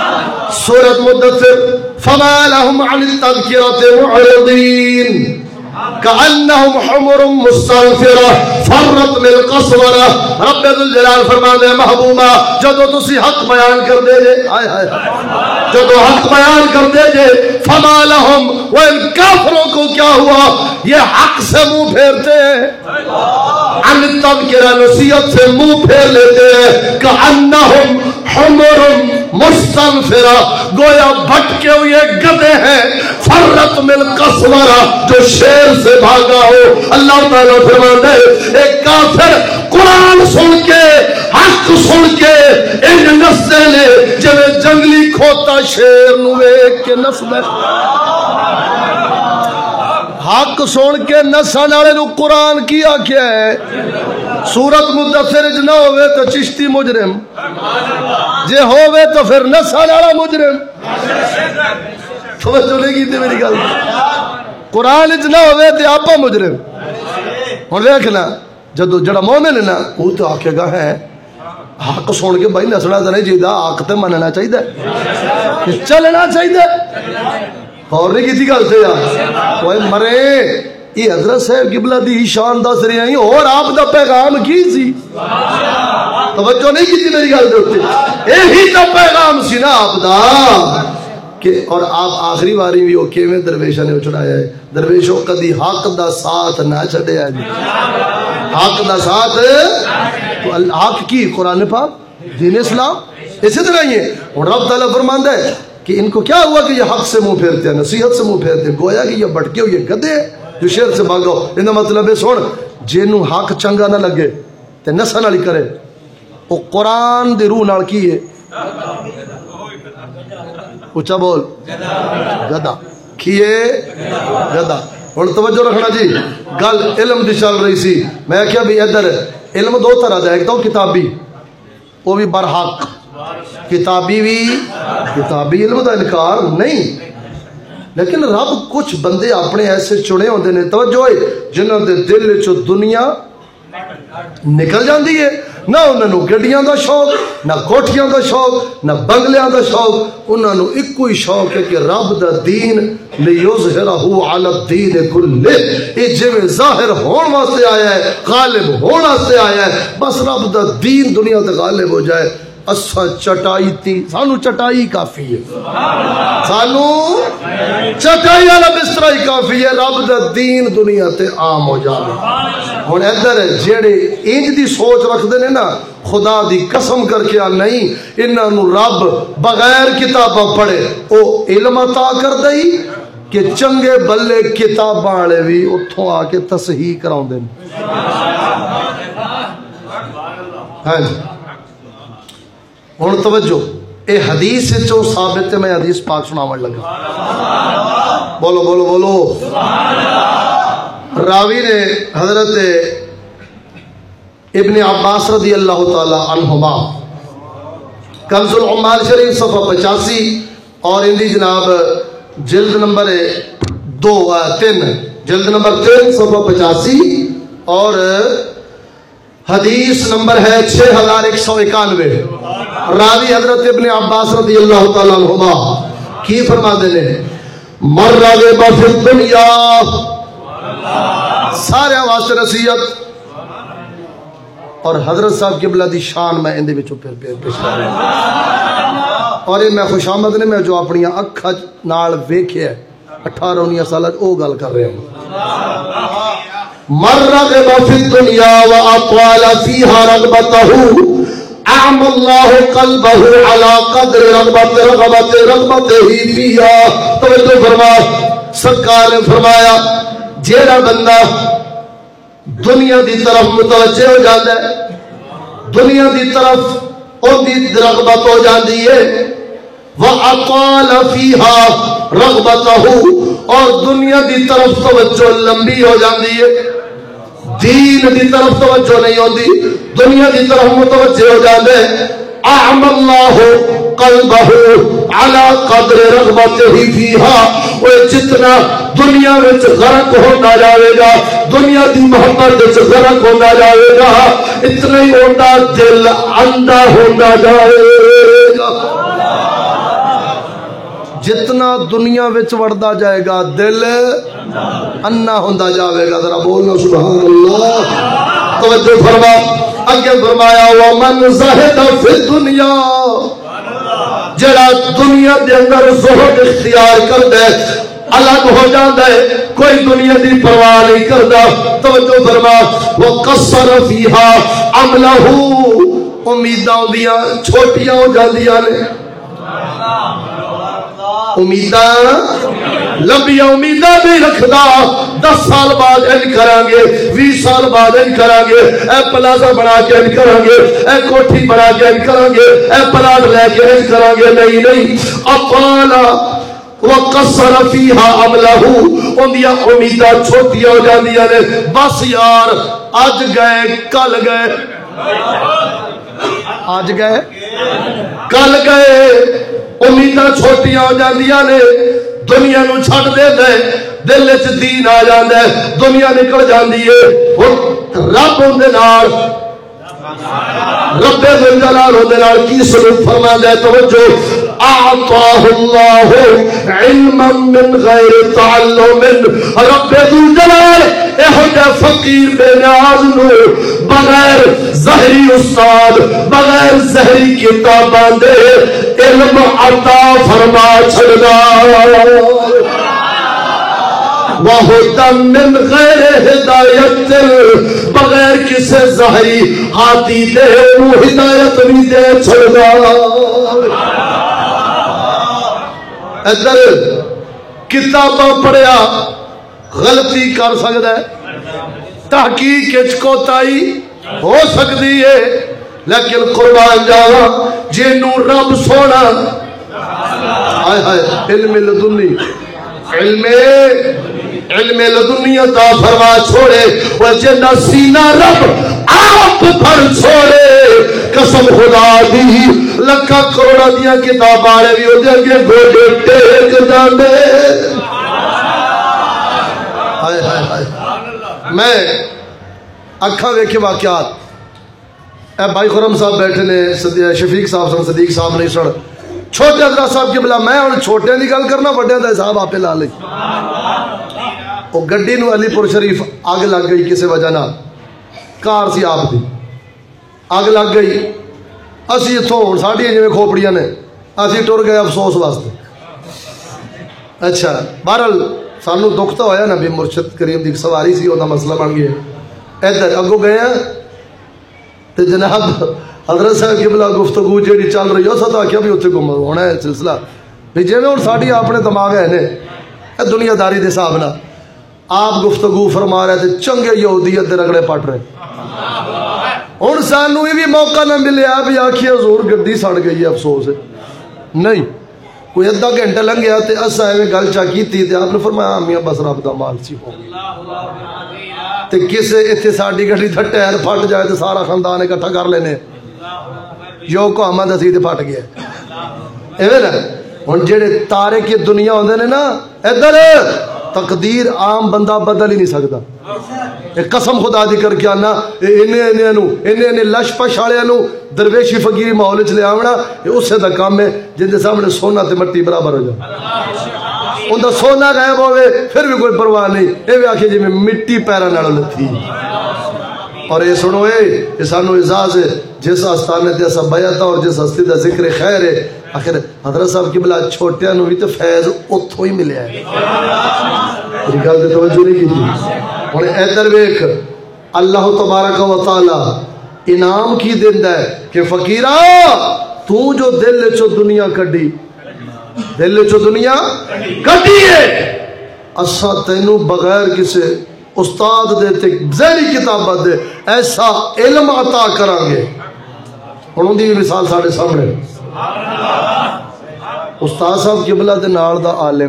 A: سورۃ مدثر فما لهم عن التذکرۃ معرضین کأنہم حمر مستنفرہ فرت من قسورہ. رب ذوالجلال فرماندے محبوبہ جدو تسی حق بیان کر دے جے آئے آئے جدو حق بیان کر دے جے فما لہم وہ ان کافروں کو کیا ہوا یہ حق سے منہ پھیرتے ہیں عن تذکرہ نصیحت سے منہ پھیر لیتے ہیں. کأنہم حمر مستنفرہ گویا بھٹکے ہوئے گدے ہیں فرت من قسورہ جو شیر سے بھاگا ہو. اللہ تعالیٰ فرماتا ہے ایک کافر قرآن سن کے حق سن کے ان نسے نے جب جنگلی کھوتا شیر نو ایک کے نس میں حق سن کے نسان والے نو قرآن کیا کیا ہے. سورت مدثر نہ ہوئے تو چشتی مجرم جے ہوئے تو پھر نسان والا مجرم. سمجھ چلے گی تھی میری گل قرآن نہ ہوئے تو آپ مجرم. ہوں دیکھنا جدو جڑا مومن ہے نا وہ تو آکھے گا ہے حق سن کے بھائی نسنا تو نہیں چاہیے حق تو مننا چاہیے چلنا چاہیے. اور نہیں کی گل سے یار وہ مرے یہ حضرت صاحب قبلہ دی شان دس رہے ہیں اور آپ دا پیغام کی سی توجہ نہیں کی میری گل دے یہی تو پیغام سی نا آپ دا کہ اور آپ آخری باری بھی وہ کیویں درویشاں نے چڑھایا ہے. درویشوں کدی حق دا ساتھ نہ چھڈیا جی حق دا ساتھ تو حق کی قرآن پاک دین اسلام اسی طرح ہی ہے. اور رب تعالیٰ فرماندا ہے کہ ان کو کیا ہوا کہ یہ حق سے منہ پھیرتے ہیں نصیحت سے منہ پھیرتے ہیں گویا کہ یہ بھٹکے ہوئے گدے جو شیر سے بھاگو. ان کا مطلب ہے سن جنوں حق چنگا نہ لگے تے نسل والی کرے وہ قرآن دی روح نال کی ہے اچھا بول گدا کیے گدا. ہوں توجہ رکھنا جی گل علم دی چل رہی سی. میں کیا بھی ادھر علم دو طرح دا ایک تو کتابی وہ بھی برحق کتابی بھی کتابی علم دا انکار نہیں لیکن رب کچھ بندے اپنے ایسے چنے ہوندے نے توجہ جنہاں دے دل چ دنیا نکل جاندی ہے نہ انہاں نو گڈیاں دا شوق نہ کوٹھیاں دا شوق نہ بنگلیاں دا شوق انہاں نو ایکو ہی شوق ہے کہ رب دا دین لیظہرہ علی الدین کلہ یہ جویں ظاہر ہون واسطے آیا ہے غالب ہون واسطے آیا ہے بس رب دا دین دنیا تے غالب ہو جائے. اسا چٹائی تھی سانو چٹائی کافی ہے سانو چٹائی والا بستر ہی کافی ہے رب دا دین دنیا تے عام ہو جائے. ہوں ادھر جیڑے انج دی سوچ رکھتے ہیں نا خدا دی قسم کر کے آ نہیں انہاں نو رب بغیر کتاباں پڑھے او علم عطا کر دئی کہ چنگے بلے کتاباں والے بھی اتھوں آ کے تصحیح کراؤندے نے. ہاں جی ہوں توجہ اے حدیث چو ثابت ہے. میں حدیث پاک سناون لگا بولو بولو بولو. راوی نے حضرت ابن عباس رضی اللہ تعالی عنہما کنز العمال شریف صفحہ پچاسی اور اندی جناب جلد نمبر دو تین جلد نمبر تین صفحہ پچاسی اور حدیث نمبر ہے چھ ہزار ایک سو اکانوے. راوی حضرت ابن عباس رضی اللہ تعالیٰ عنہما کی فرما دینے مر راغب فی الدنیا سارے واسطے نصیحت اور حضرت صاحب قبلہ دی شان میں اندے وچوں پھر پھر پیش کر رہا ہوں اور یہ میں خوش آمد نے میں جو اپنی اکھا نال ویکھیا اٹھارہ انیس سال او گل کر رہے ہوں. مر رغب فی الدنیا واطال فیہا رغبتہ اعم اللہ قلبہ علی قدر رغبت رغبت رغبت ہی فیہا. توجہ فرما سرکار نے فرمایا جیڑا بندہ دنیا دی طرف متوجہ ہو جاتا ہے دنیا دی طرف ان دی رغبت ہو جاتی ہے وَأَطَالَ فِيهَا رَغْبَتَهُ اور دنیا دی طرف توجہ لمبی ہو جاتی ہے دین دی طرف توجہ نہیں ہوتی دنیا دی طرف متوجہ ہو جاتے اعم اللہ قلبہ علی قدر رغبتہ فیہا. وہ جتنا دنیا وچ غرق ہونا جاوے گا دنیا دی محبت وچ غرق ہونا جاوے گا اتنا ہی ہوتا دل اندھا ہونا جاوے گا. جتنا دنیا وچ وڑدا جائے گا دل انا ہوندا جاوے گا. ذرا بولنا سبحان اللہ. توجہ فرما. اگے فرمایا ومن زہد فی الدنیا، جڑا دنیا دے اندر زہد اختیار کردا ہے الگ ہو جاتا ہے، کوئی دنیا دی پرواہ نہیں کرتا. توجہ فرما. وقصر فیہا عملہ، امیداں دیاں چھوٹیاں ہو جاندیاں نے، امیداں لمبیاں امیداں نہیں رکھدا. دس سال بعد ان کران گے، بیس سال بعد ان کران گے، اے پلازا بنا کے ان کران گے، اے کوٹھی بنا کے ان کران گے، اے پلاٹ لے کے ان کران گے. نہیں نہیں، اپالا وقصر فیہا عملہ، اندیاں امیداں چھوٹیاں ہو جاندیاں نے. بس یار اج گئے کل گئے، آج گئے کل گئے، امیداں چھوٹیاں ہو جاندیاں نے. دنیا نو چھڈ دے دے، دل وچ دین آ جاندا ہے، دنیا نکل جاندی ہے. رب اندے نال رب ذل جلال اندے نال کی سلوک فرماندا ہے. توجہ. اعطاہ اللہ علما من غیر تعلم، رب ذل جلال اہو جا فقیر بے نیاز نو بغیر ظاہری استاد، بغیر ظاہری کتاباں دے علم عطا فرما چھڑدا. وَهُدًى مِّن غَيْرِ ہدایت، بغیر کسی ظاہری ہاتھی دے وہ ہدایت بھی دے چھڑدا. ادھر کتاباں پڑھیا غلطی کر سکتا ہے، تحقیق وچ کوتاہی ہو سکتی ہے، لیکن قربان جاواں جنوں رب سونا ہائے ہائے علم لدنی علم علم لدنی عطا فرما چھوڑے، وہ جنہ سینہ رب آپ پر چھوڑے. قسم خدا دی لکھا کروڑا دیا کتاب آڑے بھی ہو جائے گے گوڑے ٹیک جانے. ہائے ہائے ہائے. میں اکھا ویکھے واقعات، اے بھائی خرم صاحب بیٹھے نے، شفیق صاحب سن، صدیق صاحب نہیں سن، چھوٹے حضرت صاحب کی بلا میں اور چھوٹے دی گل کرنا، بڑے دا حساب آپ لا لئی. وہ گڈی نو علی پور شریف اگ لگ گئی کسی وجہ نہ، کار سی آپ دی اگ لگ گئی. اسی اتوں ہوں ساڑی جی کھوپڑیاں نے، اسی ٹر گئے افسوس واسطے. اچھا بہرحال سانو دکھ تو ہویا نا بھی مرشد کریم دی سواری سی، وہ مسئلہ بن گیا. ادھر اگوں گئے ہیں تو جناب حضرت صاحب کی بلا گفتگو جیڑی چل رہی ہے ستا کیا بھی اتنے گم ہونا ہے سلسلہ بھی جی ہوں ساری اپنے دماغ ہے نے دنیا داری دے حساب نہ آپ گفتگو فرما رہے تھے، چنگے یہودی ادھر رگڑے پٹ رہے. ہوں سانو یہ بھی موقع نہ ملیا بھی آخیے حضور گڈی سڑ گئی ہے، افسوس ہے نہیں. کوئی ادھا گھنٹہ لنگ گیا تو اصا ایویں گل چا کی تھی آپ نے فرمایا میاں بس رب دا مال سی ہو گئی. تے کسے اتنے ساری گڈی دا ٹائر پھٹ جائے تو سارا خاندان اکٹھا کر لینے جو کو احمد اسی تے پھٹ گیا. ایویں نا ہوں جہے تارے کی دنیا ہوندے نے نا ادھر تقدیر عام بندہ بدل ہی نہیں سکتا. قسم خدا دی کر کے آنا انہیں لش پش والوں درویشی فقیری ماحول چ لیا اسے دا کام ہے جن کے سامنے سونا تے مٹی برابر ہو جائے. ان کا سونا غائب ہوئے پھر بھی کوئی پرواہ نہیں، یہ بھی آخے جی میں مٹی پیروں لتھی. اور یہ سنو یہ سانو اعزاز ہے جس آستانے تے اسا بیعت اور جس ہستی دا ذکر خیر ہے. آخر حضرت صاحب کی بلا چھوٹیاں نو بھی تو فیض اتھوں ہی ملیا ہے. میری گل تے توجہ نہیں کی تھی. ہن ادھر ویکھ اللہ تبارک و تعالی انعام کی دیندا ہے کہ فقیرا تو جو دل چو دنیا کڈی، دل چو دنیا کڈی ہے، اسا تینوں بغیر کسے استاد دے تے ذہنی کتابت دے ایسا علم عطا کران گے. ہن اون دی مثال ساڈے سامنے استاد صاحب قبلہ دے نال دا عالم.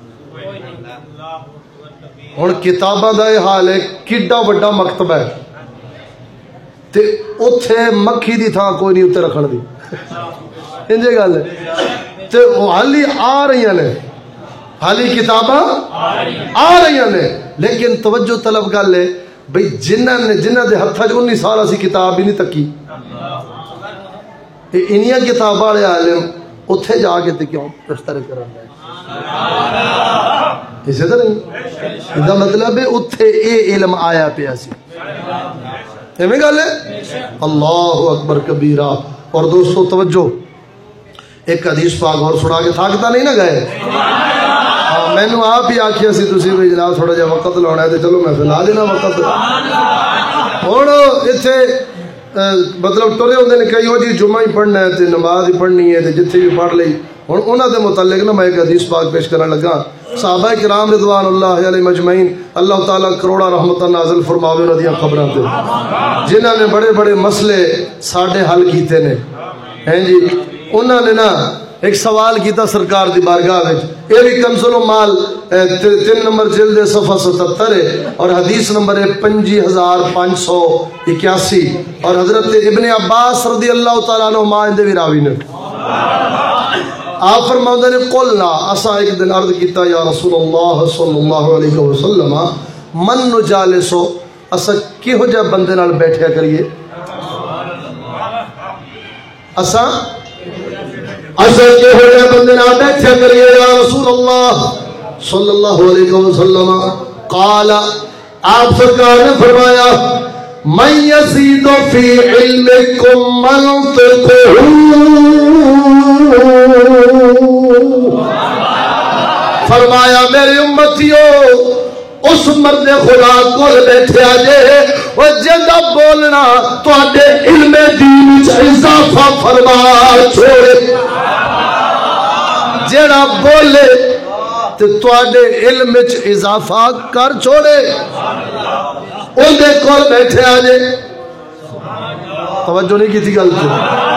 A: ہن کتاباں دا یہ حال ہے کڈا وڈا مکتبہ ہے تے اوتھے مکھی دی تھاں کوئی نہیں اتنے رکھن دی انجے گل ہے. تے حالی آ رہی نے، حالی کتاباں آ رہی نے، لیکن توجہ طلب گل ہے بھئی جنہ نے جنہ دے ہتھاں چ انی سال اسی کتاب بھی نہیں تکی، انیاں کتاب والے عالم اتھے جا کے تے کیوں اس طرح کرن دے. اسے طرح یہ مطلب ہے اتھے اے علم آیا پیا سی ایویں گل ہے اللہ اکبر کبیرہ. اور دوستو توجہ ایک حدیث پاک اور سنا کے تھاکتا نہیں نہ گئے میں نے آپ ہی آکھیا سی تسی بھی جناب تھوڑا جہا وقت لانا ہے تو چلو میں فلا دینا وقت ہوں اتنے مطلب ٹرے ہوتے ہیں کئی وہ جی جمعہ ہی پڑھنا ہے نماز ہی پڑھنی ہے جتنے بھی پڑھ لی ہوں انہوں کے متعلق نا میں ایک حدیث پاک پیش کرنے لگا. صحابہ کرام رضوان اللہ علیہ مجمعین اللہ تعالیٰ کروڑا رحمتہ نازل فرماوے انہاں دیاں خبراں تے جنہاں نے بڑے بڑے مسئلے ساڈے حل کیتے نے ہیں جی. انہوں نے نا ایک سوال کیتا سرکار دی بارگاہ وچ یہ بھی کنز المال تین نمبر جلد صفحہ ستتر ہے اور حدیث نمبر ہے پنجی ہزار پانچ سو اکیاسی اور حضرت ابن عباس رضی اللہ تعالیٰ عنہما اندے بھی راوی نے. آپ فرماؤں نے قلنا اسا ایک دن عرض کیتا یا رسول اللہ صلی اللہ علیہ وسلم من نجالسو اسا کیہو جا بندے نال بیٹھیا کریے اسا اسا کیہو جا بندے نال بیٹھیا کریے یا رسول اللہ صلی اللہ علیہ وسلم. قال آپ سرکار نے فرمایا من یزید فی علمکم منطقہ فرمایا میری امتیوں اس مرد خدا کو بیٹھے آجے وہ جدہ بولنا تو آدھے علم دین چا اضافہ فرما چھوڑے جڑا بولے تو آدھے علم چا اضافہ کر چھوڑے ان دے کول بیٹھے آجے. توجہ نہیں کی تھی گل تو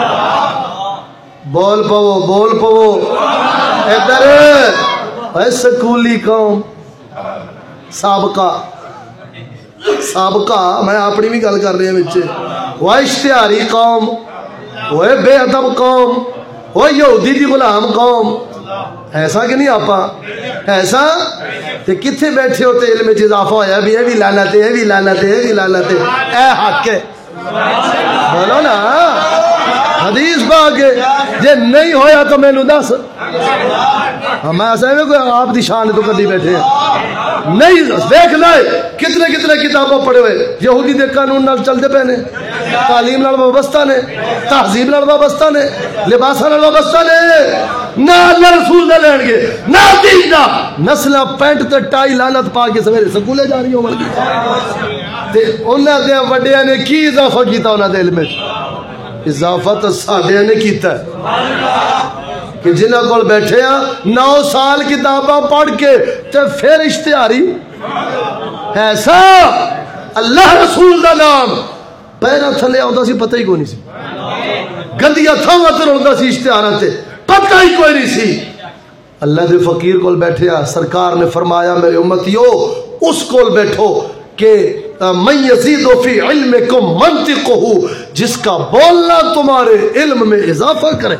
A: بول پو بول پو ادھر اے سکولی قوم سابقہ سابقہ میں اپنی بھی گل کر رہی ہوں بچے وہ اشتہاری قوم وہ بے ادب قوم وہ یہودی دی غلام قوم ایسا کہ نہیں آپا ایسا کہ کتنے بیٹھے ہوتے علم میں اضافہ ہویا بھی یہ بھی لعنت ہے یہ بھی لعنت ہے یہ بھی لعنت ہے اے حق ہے بولو نا حدیث باغ ہے یہ نہیں ہویا تو میں نو دس ہم ایسا ہے کوئی آپ دی شان تو کدی بیٹھے ہیں نہیں دیکھ لائے کتنے کتنے کتابوں پڑھے ہوئے یہودی دے قانون نال چلتے پے نے تعلیم نال وابستہ نے تہذیب نال وابستہ نے لباساں نال وابستہ نے نہ اللہ رسول دے لین گے نہ دین دا نسل پینٹ تے ٹائی لعنت پا کے سویرے سکولے جا رہی ہوں مل تے انہاں دے وڈیاں نے کی اضافہ کیتا انہاں دے علم وچ اضافہ تو ساڈے نے کیتا ہے کہ جنہاں کول بیٹھے ہیں نو سال کتاباں پڑھ کے تے پھر اشتہاری ایسا اللہ رسول دا نام پیرا تھلے آتا سی پتہ ہی کوئی نہیں سی گندیا تھاواں تے روندا سی اشتہاراں تے پتہ ہی کوئی نہیں سی. اللہ دے فقیر کول بیٹھے ہیں سرکار نے فرمایا میرے امتیو اس کول بیٹھو کہ من یزید فی علمکم منطقہ جس کا بولنا تمہارے علم میں اضافہ کرے.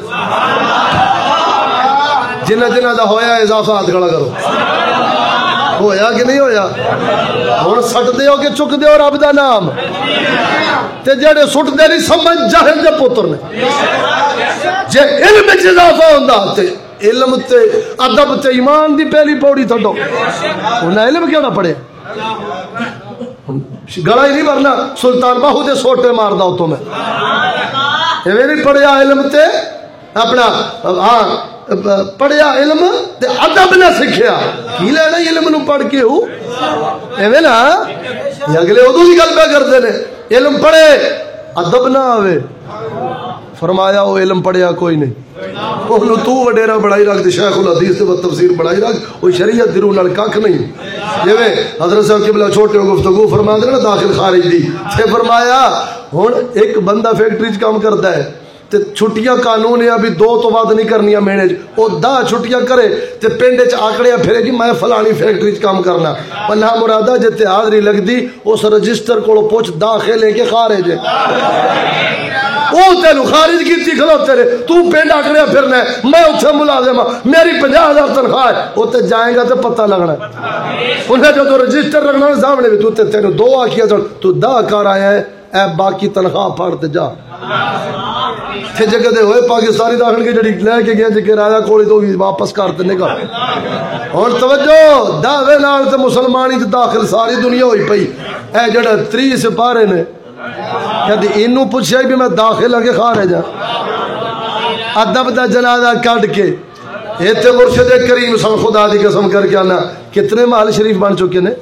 A: جنہ جنہ دا ہویا اضافہ ہاتھ کھڑا کرو ہویا کہ نہیں ہویا ہن سٹ دے ہو کہ چک دے ہو رب دا نام تے جڑے سٹ دے نہیں سمجھ جاہل دے پتر نے جے علم وچ اضافہ ہوندا تے علم تے ادب تے ایمان دی پہلی پوڑی تھڈو انہاں علم کیوں نہ پڑھے گلا ہی نہیں بھرنا سلطان باہو دے سوٹے ماردا اتوں میں ایویں نہیں پڑھیا علم تے اپنا ہاں پڑھیا علم تے ادب نہ سکھیا کی لینا علم نو پڑھ کے ہو ایویں نا یہ اگلے ادو کی گل پہ کرتے نے علم پڑھے ادب نہ آوے فرمایا وہ علم پڑھیا کوئی نہیں وہ تو وڈیرا بڑائی رکھ دے شیخ الحدیث تے تفسیر بڑائی رکھ وہ شریعت درو نال کھ نہیں جویں حضرت صاحب قبلہ چھوٹے گفتگو فرما دے نا داخل خارج دی تے فرمایا ہن ایک بندہ فیکٹری وچ کام کردا ہے تے چھٹیاں قانون ہے ابھی دو تو بعد نہیں کرنی مہینے او دہ چھٹیاں کرے تے پنڈ وچ آکڑیاں پھرے جی میں فلانی فیکٹری وچ کام کرنا پنہ مرادہ جتے حاضری لگدی اس رجسٹر کولو پوچھ داخل ہے کہ خارج ہے وہ تینوں خارج کیتی کھلوتے رہے تو پنڈ آکڑیاں پھرنا ہے میں اتھے ملازم ہاں میری پنجاہ ہزار تنخواہ ہے اتنے جائیں گا تو پتہ لگنا ہے انہیں جو تو رجسٹر رکھنا ہے سامنے بھی تو تینوں دو آکھیا تو دا کار آیا ہے اے باقی تنخواہ پھڑتے جا تھے جگہ دے ہوئے پاکستانی داخل کے جڑی لے کے گیا جے راجہ کوڑی تو واپس کرتے نکل اور توجہ دعوے نال تے مسلمانی تے داخل ساری دنیا ہوئی پئی اے جڑا تری سپارے نے کدی اینوں پوچھیا بھی میں داخل اگے خارج ہاں ادب دا جنازہ کڈ کے ایتھے مرشد کریم صلی خدا دی قسم کر کے آنا کتنے محل شریف بن چکے نے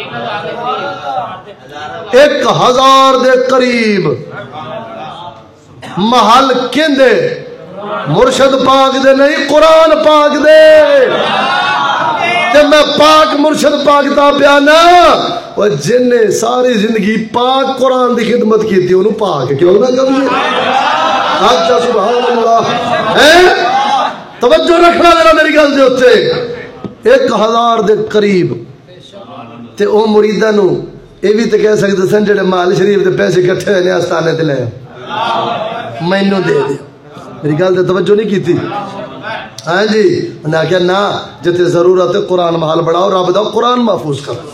A: ایک ہزار دے قریب محل کیندے مرشد پاک دے نہیں قرآن پاک دے تے میں پاک مرشد پاک تا پیانا وہ جن نے ساری زندگی پاک قرآن دی خدمت کی تھی انہوں پاک کیوں نہ کبھی اچھا سبحان اللہ ہے توجہ رکھنا ذرا میری گل دے اوتے ایک ہزار دے قریب تے او مریداں نو اے بھی تے کہہ سکدے سن جڑے محل شریف دے پیسے اکٹھے ہوئے نے آستانے تے لے مینوں دے دے میری گل تے توجہ نہیں کیتی ہاں جی انہاں کہا نا جتے ضرورت ہے قرآن محل بڑھاؤ رب دا قرآن محفوظ کرو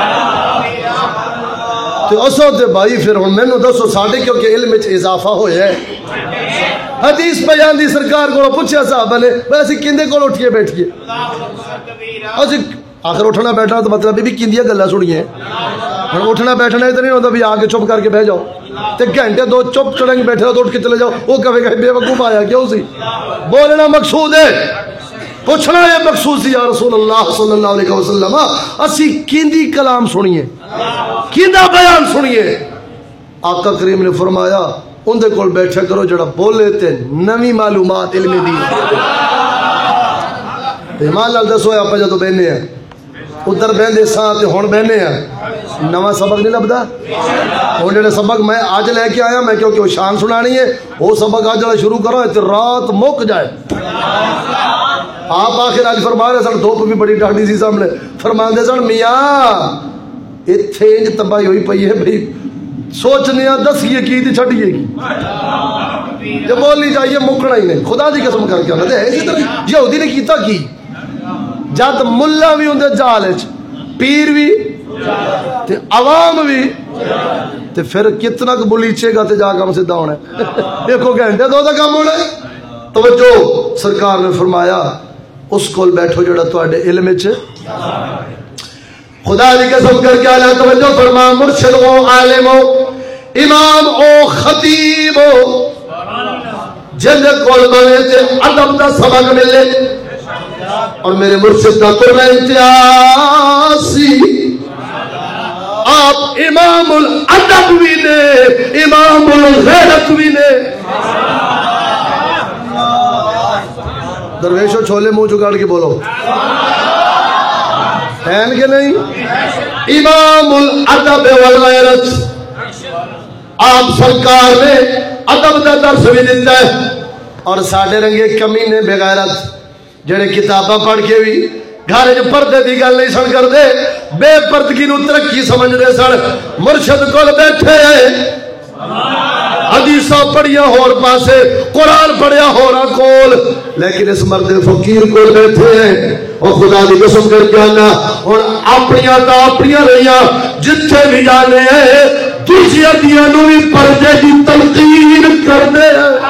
A: تے اسو تے بھائی پھر ہن مینوں دسو ساڈے کیونکہ علم وچ اضافہ ہویا ہے حدیث پہ جاندی سرکار کو پوچھا صاحب نے ویسے کندے کو اٹھ کے بیٹھ گئے اسی آخر اٹھنا بیٹھنا تو مطلب بھی کندیاں گلاں سنیے ہن اٹھنا بیٹھنا اتنا نہیں ہوتا بھی آ کے چپ کر کے بیٹھ جاؤ تے گھنٹے دو چپ چڑیں گے بیٹھے تو اٹھ کے چلے جاؤ وہ کہے گا بے وقوف آیا کیوں سی بولنا مقصود ہے پوچھنا ہے مقصود سی یا رسول اللہ صلی اللہ علیہ وسلم اسی کیندی کلام سنیے کیندا بیان سنیے آقا کریم نے فرمایا اندے کول بیٹھا کرو جڑا بولے تے نوی معلومات علمی دی ایمان لال دسو آپ جدو بہنے ہیں ادھر بہنے ساں تے ہون بہنے ہیں نواں سبق نہیں لبدا ہون جڑے سبق میں آج لے کے آیا میں کیونکہ وہ شان سنانی ہے وہ سبق آج جڑا شروع کرو تے رات مک جائے آپ آخر آج فرما رہے سن دھوپ بھی بڑی ڈاڑی سی سامنے فرماندے سن میاں ایتھے انج تباہی ہوئی پئی ہے بھئی سوچنے دسیے کی تھی چھٹیے کی جب بولنی چاہیے مکنا ہی نہیں خدا دی قسم کر کے آنا اسی طرح یہودی نے کیتا کی جد ملا بھی اندر جالچ پیر بھی تے عوام بھی تے پھر کتنا کہ بلیچے گا تے جا کم سدھا ہونا ہے دیکھو گھنٹے دو دا کام ہونا ہے توجہ سرکار نے فرمایا اس کول بیٹھو جڑا تواڈے علم وچ خدا دی قسم کر کے اعلی توجہ فرما مرشد او عالم او امام او خطیب او جن کول بنے تے ادب دا سبق ملے اور میرے مرشد کا قرآن امتیاز سی آپ امام الادب بھی نے امام الغیرت بھی نے درویشو چھولے منہ چکاڑ کے بولو پہن کے نہیں امام الادب والغیرت آپ سرکار نے ادب دا درس بھی دیتا ہے اور ساڑھے رنگے کمینے بغیرت جڑے کتاباں پڑھ کے بھی گھارے جو پردے دی گل نہیں سن کر دے بے پردگی نو ترقی سمجھ دے سن مرشد کول بیٹھے حدیثاں پڑھیا ہور پاسے قرآن پڑھیا ہورا کول لیکن اس مرد فقیر کول بیٹھے ہیں اور خدا دی قسم کر کے آنا اور اپنیاں تا اپنیاں رہیاں جتھے بھی جانے ہیں دوسری دیاں نو بھی پردے دی تلقین کر دے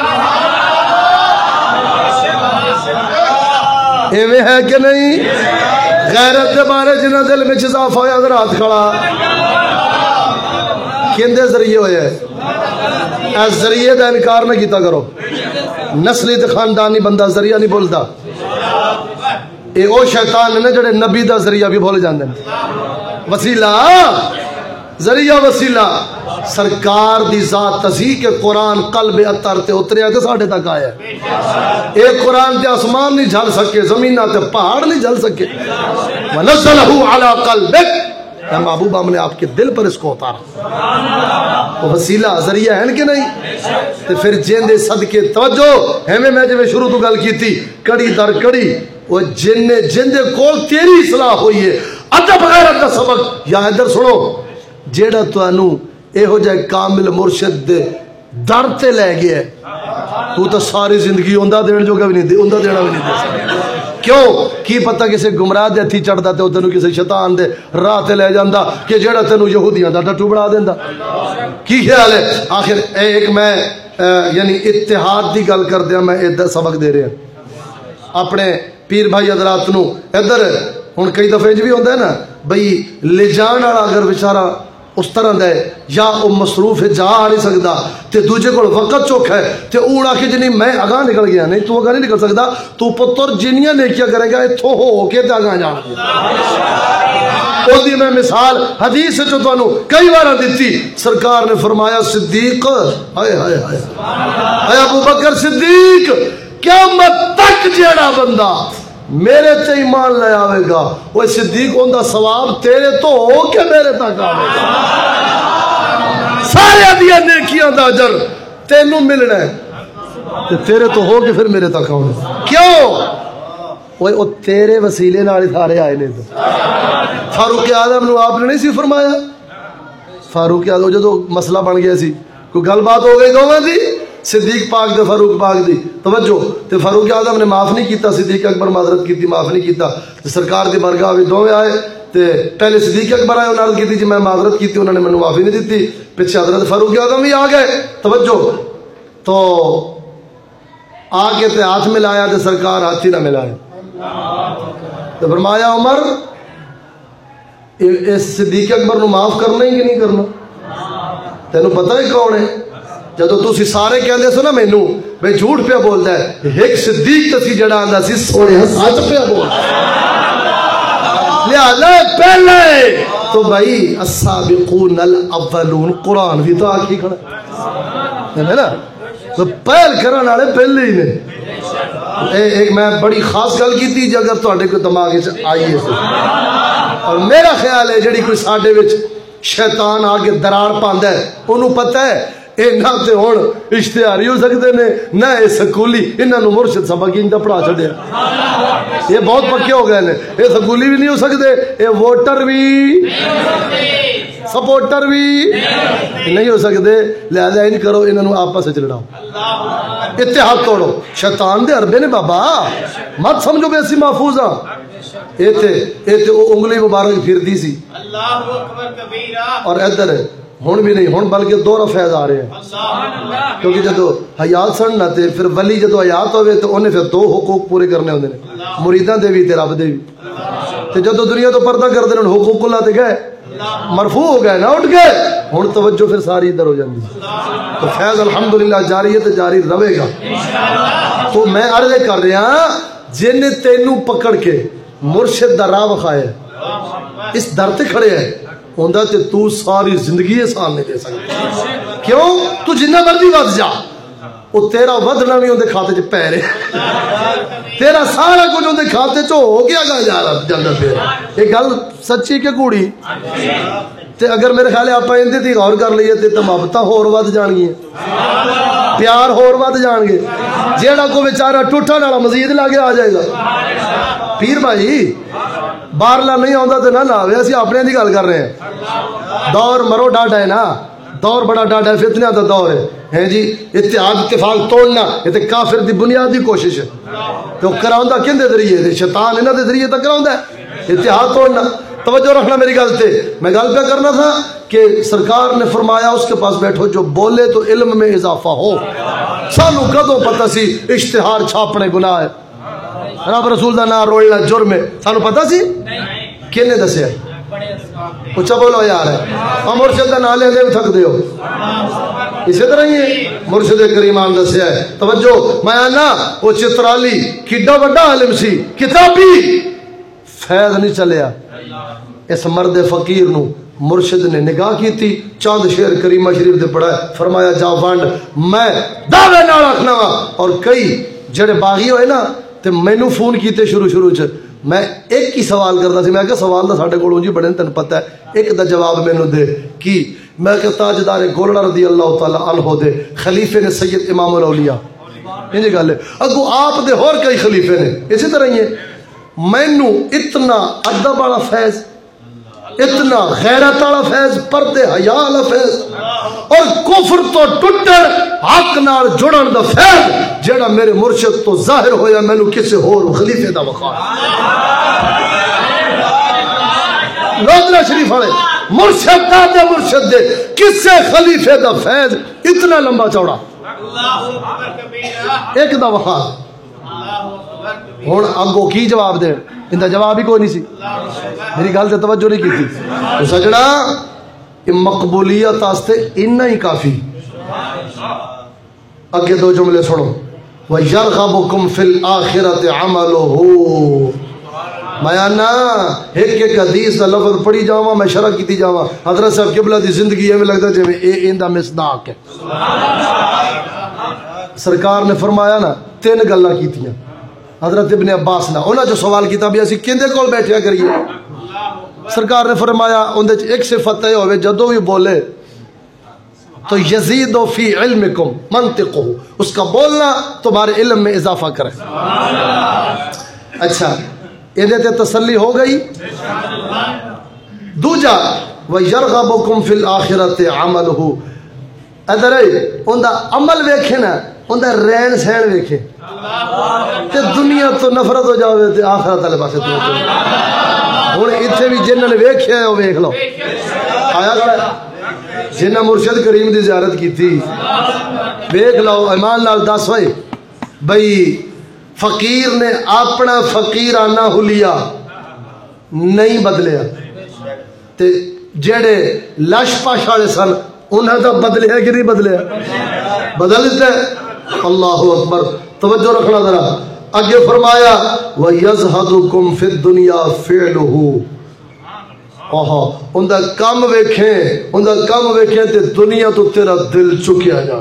A: ایویں ہے کہ نہیں غیرت دے بارے جنہ دل میں اضافہ ہویا ادھر ہاتھ کھڑا کیندے ذریعے ہوئے ہے اس ذریعے دا انکار نہ کیتا کرو نسلی تے خاندانی بندہ ذریعہ نہیں بولتا اے او شیطان نے جڑے نبی دا ذریعہ بھی بھول جاندے وسیلہ ذریعہ وسیلہ سرکار دی ذات تزیح کے قرآن قلب اتر تے اتریا تے ساڑھے تک آیا ایک قرآن تے آسمان نہیں جھل سکے زمینہ تے پہاڑ نہیں جھل سکے وَنَزَّلَهُ عَلَىٰ قَلْبِكَ اے محبوب ہم نے آپ کے دل پر اس کو اتارا وہ وسیلہ ذریعہ ہے کہ نہیں تے پھر جیندے صدقے توجہ ہمیں میں جو شروع تو گل کی تھی کڑی در کڑی وہ جن جیندے کول تیری اصلاح ہوئی ہے ادب غیرت دا سبق یا ادھر سنو جیڑا توانو اے ہو جائے کامل مرشد دے در تے لے گیا ہے تو تا ساری زندگی اندہ دین جو کہ بھی نہیں دے اندہ دینا بھی نہیں دے کیوں کی پتہ کسی گمراہ دے ہتھی چڑھدا تے او تینوں کسی شیطان دے راہ تے لے جاندا کہ جیڑا تینوں یہودیاں دا ٹٹو بنا دیندا. کی خیال ہے؟ آخر ایک میں یعنی اتحاد دی گل کردیا میں ادھر سبق دے رہا اپنے پیر بھائی حضرات نو. ادھر ہن کئی دفعے بھی ہوندا ہے نا بھئی لے جان والا اگر بیچارہ اس طرح دے یا او مصروف ہے جا نہیں سکدا تے دوجے کول وقت چوکھا ہے تے اوڑا کہ جنی میں اگاں نکل گیا نہیں تو اگاں نہیں نکل سکدا تو پتر جنیاں نیکیاں کرے گا ایتھوں ہو کے تے اگاں جان او دی میں مثال حدیث وچ تانوں کئی بار دتی. سرکار نے فرمایا صدیق ہائے ہائے ہائے اے ابو بکر صدیق قیامت تک جیڑا بندہ میرے تے ایمان لے آوے گا وہ صدیق ہوندا ثواب تیرے تو ہو کے میرے تک آوے گا. سارے دیا نیکیاں دا اجر تینوں ملنا ہے تے تیرے تو ہو کے پھر میرے تک آوے. کیوں وہ تیرے وسیلے نال سارے آئے نے. فاروق اعظم نو آپ نے نہیں سی فرمایا؟ فاروق اعظم جدو مسئلہ بن گیا سی کوئی گل بات ہو گئی دوواں دی صدیق پاک دے فاروق پاک دی توجہ تے فاروق اعظم نے معاف نہیں کیتا صدیق اکبر معذرت کیتی معاف نہیں کیتا تے سرکار دی بارگاہ وچ دوویں آئے تے پہلے صدیق اکبر آئے انہاں نے کیتی جی میں معذرت کیتی انہوں نے مینوں معافی نہیں دتی پیچھے حضرت فاروق اعظم بھی آ گئے توجہ تو آ کے تے ہاتھ ملایا تے سرکار ہاتھ ہی نہ ملایا تے فرمایا عمر اس صدیق اکبر نو معاف کرنا ہی کہ نہیں کرنا؟ تینوں پتہ ہے کون ہے؟ جدو تسی سارے کہندے سو نا مینوں بھئی جھوٹ پہ بولدا ہے ایک صدیق تسی جڑا آندا سی سونے سچ پہ بولدا لہذا پہلے تو بھائی السابقون الاولون قرآن بھی تو آکھی کھڑا ہے نا تو پہل کرن والے پہلے ہی نے. ایک میں بڑی خاص گل کیتی جے اگر تواڈے کو دماغ وچ آئی ہے اور میرا خیال ہے جڑی کوئی ساڈے وچ شیطان آ کے دراڑ پاندا ہے اونوں پتہ ہے اے نہ تے ہن اشتہاری ہو سکتے نے نہ اے سکولی انہاں نو مرشد سبق اندا پڑھا چھڈیا. یہ بہت پکے ہو گئے نے. اے سکولی بھی نہیں ہو سکتے اے ووٹر بھی سپورٹر بھی نہیں ہو سکتے. لہذا ان کرو انہاں نو آپس وچ لڑاؤ اتحاد توڑو. شیطان دے حربے نے بابا مت سمجھو بے اسی محفوظ ہاں. ایتھے ایتھے او انگلی مبارک پھردی سی اللہ اکبر کبیرہ اور ادھر ہون بھی نہیں ہون بلکہ دو فیض آ رہے ہیں کیونکہ جدو حیات سڑنا تے پھر ولی جدو حیات ہوئے تو انہیں پھر دو حقوق پورے کرنے ہوندے نے مریداں دے بھی تے رب دے بھی تے جدو دنیا تو پردہ کر دے حقوق اللہ تے گئے مرفوع ہو گئے نہ اٹھ گئے ہن توجہ پھر ساری ادھر ہو جاندی تو فیض الحمدللہ جاری ہے تے جاری رہے گا. تو میں عرض کر رہا جن تینوں پکڑ کے مرشد دا راہ وکھایا اس در تے کھڑے ہے ہوندا تے تو ساری زندگی احسان نہیں دے سکتا. کیوں تو جنہ مرضی ود جا او تیرا ودنا نہیں اندے کھاتے چ پے رہے تیرا سارا کچھ اندے کھاتے چ ہو گیا گا جا رہا جنت پہ. یہ گل سچی کہ کوڑی تے اگر میرے خیال ہے آپا اندے تے غور کر لئیے تے محبتاں ہور ود جان گیاں پیار ہور ود جان گے. جیڑا کو بیچارہ ٹوٹن والا مزید لاگے آ جائے گا. پیر بھائی باہرلا نہیں آتا تو نہ لاوے اسی اپنے دی گل کر رہے ہیں. دور مرو ڈاڈا ہے نا دور بڑا ڈاڈا ہے فتنہ دا دور ہے ہیں جی. اتحاد اتفاق توڑنا یہ تے کافر دی بنیادی کوشش ہے تو کراوندا کیندے ذریعے تے شیطان انہاں دے ذریعے تے کراوندا ہے اتحاد توڑنا. توجہ رکھنا میری گل تے میں گل پہ کرنا تھا کہ سرکار نے فرمایا اس کے پاس بیٹھو جو بولے تو علم میں اضافہ ہو. سانو کدوں پتہ سی اشتہار چھاپنے گناہ ہے رب رسول دا نام رولنا جرم ہے سانو پتہ سی کنے دسیا اچھا بولو یار ہے ہم مرشد دا نام لے دے تھک دیو اسی طرح ہی ہے مرشد کریم آن دسیا ہے. توجہ میں آنا وہ چترالی کڈا بڑا عالم سی کتابی فیض نہیں چلیا. اس مرد فقیر نو مرشد نے نگاہ کی تھی چاند شعر کریمہ شریف دے پڑھا فرمایا جا وانڈ میں دعوے نال رکھنا اور کئی جڑے باغی ہوئے نا تے مینوں فون کیتے شروع شروع چ میں ایک ہی سوال کرتا سی میں کہ سوال دا ساڈے کولوں جی بڑے تن پتہ ہے ایک دا جواب مینوں دے کی میں کہ تاجدار گولڑا رضی اللہ تعالی عنہ دے خلیفے نے سید امام الاولیاء انج گل ہے اگو آپ دے اور کئی خلیفے نے اسی طرح ہی ہے مینوں اتنا ادب والا فیض اتنا غیرت والا فیض، پردے حیا والا فیض، اور کفر تو ٹٹن حق نال جڑن دا فیض جڑا میرے مرشد تو ظاہر ہویا مینوں کسے ہور خلیفے دا وقا۔ لودرا شریف والے مرشد دا دے مرشد دے کسے خلیفے دا فیض اتنا لمبا چوڑا ایک دا وقا۔ ہوں اگوں کی جواب دے؟ ان کا جواب ہی کوئی نہیں سی، میری گل سے توجہ نہیں کی تھی تو سجنا مقبولیت واسطے اتنا ہی کافی۔ اگے دو جملے سنو، وَيَرْغَبُكُمْ فِي الْآخِرَةِ عَمَلُهُ۔ میں نا ایک ایک حدیث کا لفظ پڑھی جاواں، میں شرح کیتی جاواں۔ حضرت صاحب قبلہ دی زندگی ہمیں لگتا ہے جی اے ان دا مصداق ہے۔ سرکار نے فرمایا نا تین گلاں کیتیاں حضرت ابن عباس نے، انہاں جو سوال کیتا بھی اسی کیندے کول بیٹھیا کریے؟ سرکار نے فرمایا اندے ایک صفت ہے ہوئے جدوں بھی بولے تو یزید فی علمکم منطقہ، اس کا بولنا تمہارے علم میں اضافہ کرے۔ اچھا یہ تے تسلی ہو گئی۔ دوجا وَيَرْغَبُكُمْ فِي الْآخِرَةِ عَمَلُهُ، ادھر اندہ عمل ویکھے نا، اندہ رہن سہن ویکھے تے دنیا تو نفرت ہو جاوے تے آخرت والے پاسے تو ہن ایتھے بھی جنہاں نے ویکھیا ہے او ویکھ لو۔ آیا گلا جنہاں مرشد کریم دی زیارت کیتی ویکھ لو، ایمان نال دس ہوئے بھئی فقیر نے اپنا فقیرانہ حلیہ نہیں بدلیا تے جڑے لش پش والے سن انہاں دا بدلیا کہ نہیں بدلیا؟ بدل دیتا ہے۔ اللہ اکبر، توجہ رکھنا ذرا۔ اگے فرمایا وَيَزْهَدُكُمْ فِي الدُّنْيَا فِعْلُهُ، اوہا ان دا کم ویکھیں، ان دا کم ویکھیں تے دنیا تو تیرا دل چکیا جا۔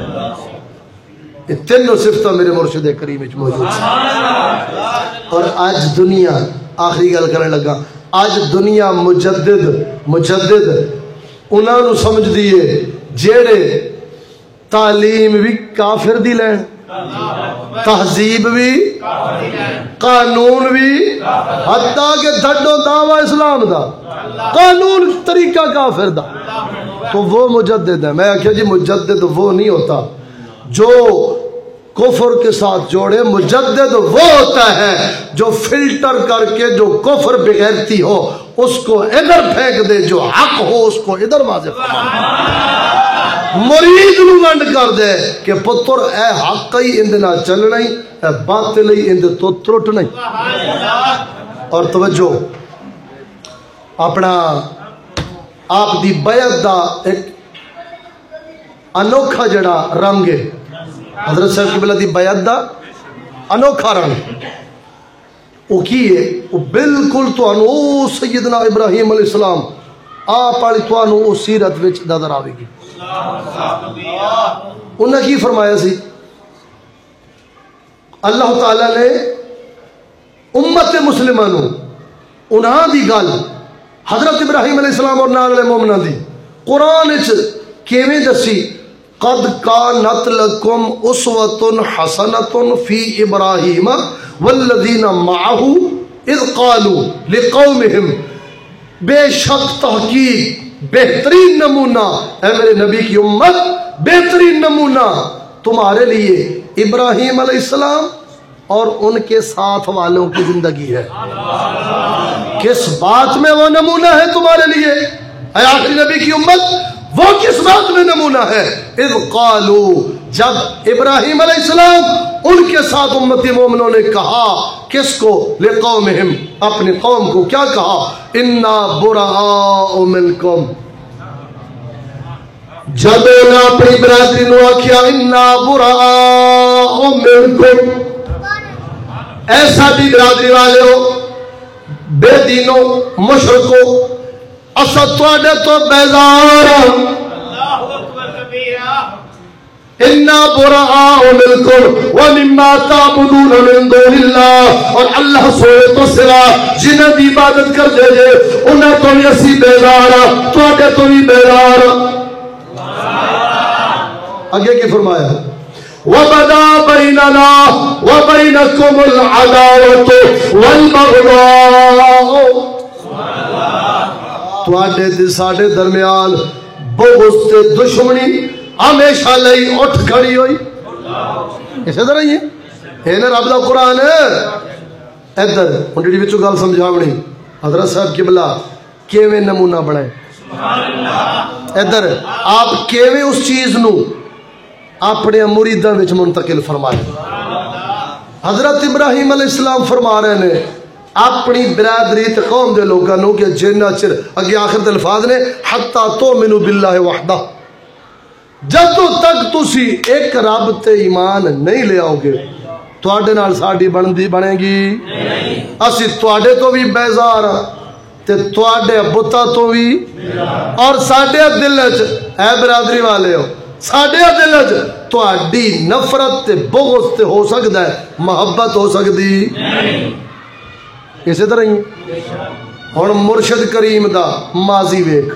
A: یہ تینوں صفتہ میرے مرشد کریم وچ موجود ہیں۔ اور آج دنیا، آخری گل کرنے لگا، آج دنیا مجدد مجدد انہاں نو سمجھ دیئے جیڑے تعلیم بھی کافر دی لین، تہذیب بھی، قانون بھی، حتیٰ کہ دھڑو دعویٰ اسلام دا قانون طریقہ کافر دا، تو وہ مجدد ہے۔ میں کہا جی مجدد وہ نہیں ہوتا جو کفر کے ساتھ جوڑے، مجدد وہ ہوتا ہے جو فلٹر کر کے جو کفر بغیرتی ہو اس کو ادھر پھینک دے، جو حق ہو اس کو ادھر واضح فرما، مرید نو ونڈ کر دے کہ پتر اے حق ہی اندنا چلنا ہی، اے باطل ہی اند تو ترٹ نہیں۔ اور توجہ، اپنا آپ دی بیعت دا ایک انوکھا جڑا رنگ ہے، حضرت صاحب قبلہ دی بیعت دا انوکھا رنگ وہ کی ہے؟ وہ بالکل تو انو سیدنا ابراہیم علیہ السلام آپ والی تو انو سیرت وچ نظر آوے گی۔ انہاں کی فرمایا سی؟ اللہ تعالیٰ نے امت مسلمانوں انہاں دی گل حضرت ابراہیم علیہ السلام اور نال علیہ مومنہ دی قرآن وچ کیویں دسی؟ قد کانت لکم اسوۃ حسنۃ فی ابراہیم والذین معہ اذ قالوا لقومہم، بے شک تحقیق بہترین نمونہ اے میرے نبی کی امت، بہترین نمونہ تمہارے لیے ابراہیم علیہ السلام اور ان کے ساتھ والوں کی زندگی ہے۔ کس بات میں وہ نمونہ ہے تمہارے لیے اے آخری نبی کی امت؟ وہ کس بات میں نمونہ ہے؟ اذ قالوا، جب ابراہیم علیہ السلام ان کے ساتھ امتی مومنوں نے کہا، کس کو؟ لقومہم، اپنی قوم کو کیا کہا؟ انا براء منکم، جب انہاں اپنی برادری نو آکھیا انا براء منکم، اے ساڈی برادری والے ہو، بے دینو مشرکو، اسا تواڈے تو بیزار ہاں، انا براء منکم ومما تعبدون من دون اللہ، اور اللہ سوئے تو سوا جنہاں دی عبادت کر دے جے انہاں تو بھی اسی بیزار ہاں، تواڈے تو بھی بیزار ہاں۔ آگے کی فرمایا؟ وَبَدَا بَيْنَنَا وَبَيْنَكُمُ الْعَدَاوَةُ وَالْبَغْضَاءُ، تواڈے تے ساڈے درمیان بغض تے دشمنی ہمیشہ لئی اٹھ کھڑی ہوئی. اسی طرح ہی ہے نا رب دا قرآن. ادھر ہن جڑی وچوں گل سمجھاونی حضرت صاحب قبلہ کیویں نمونہ بنائے. ادھر آپ کیویں اس چیز نو اپنے مریداں وچ منتقل فرمائے. حضرت ابراہیم علیہ السلام فرما رہے نے اپنی برادری تے قوم دے لوگاں نو کہ جنہ چر اگے آخر دے الفاظ نے حتی تؤمنوا باللہ وحدہ، جدوں تک تسی ایک رب تے ایمان نہیں لے آؤ گے تواڈے نال ساڈی بندی بنے گی. اسی تواڈے تو بھی بیزار ہاں تے تواڈے بتاں تو بھی، اور ساڈے دل وچ اے برادری والے ہو ساڈے دل وچ تواڈی نفرت تے بغض تے ہو سکدا ہے، محبت ہو سکدی اسی طرح ہی. ہن مرشد کریم دا ماضی ویکھ،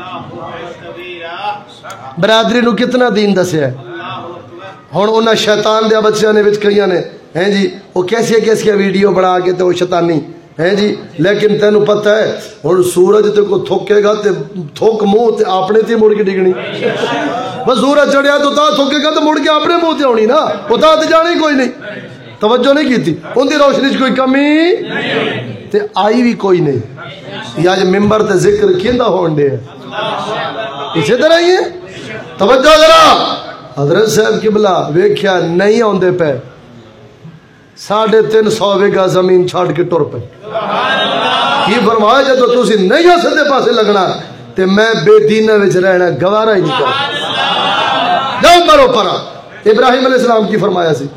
A: برادری نو کتنا دین دسیا ہے. ہن انہاں شیطان دے بچیاں نے وچ کئیاں نے ہیں جی وہ کیسی کیسی ویڈیو بنا کے تے وہ شیطانی ہیں جی، لیکن تینوں پتہ ہے ہن سورج تے کو تھوکے گا تے تھوک منہ تے اپنے تے مڑ کے ڈگنی. بس سورج چڑھیا تو تا تھوکے گا تو مڑ کے اپنے منہ تے آنی نا، وہ تا تے جانی کوئی نہیں، توجہ نہیں کیتی. ان دی روشنی چ کوئی کمی تے آئی بھی کوئی نہیں. یا جو ممبر تے ذکر کیندا ہون دے اسی طرح ہی ہے. توجہ ذرا حضرت صاحب قبلہ ویکھیا نہیں آندے پے ساڑھے تین سو بیگہ زمین چھاڑ کے ٹر پے. یہ فرمایا جدو تسی نہیں ہو سدے پاسے لگنا تے میں بے دینہ وچ رہنا گوارا ہی نہیں کرنا. جاؤ مرو پرا. ابراہیم علیہ السلام کی فرمایا سی،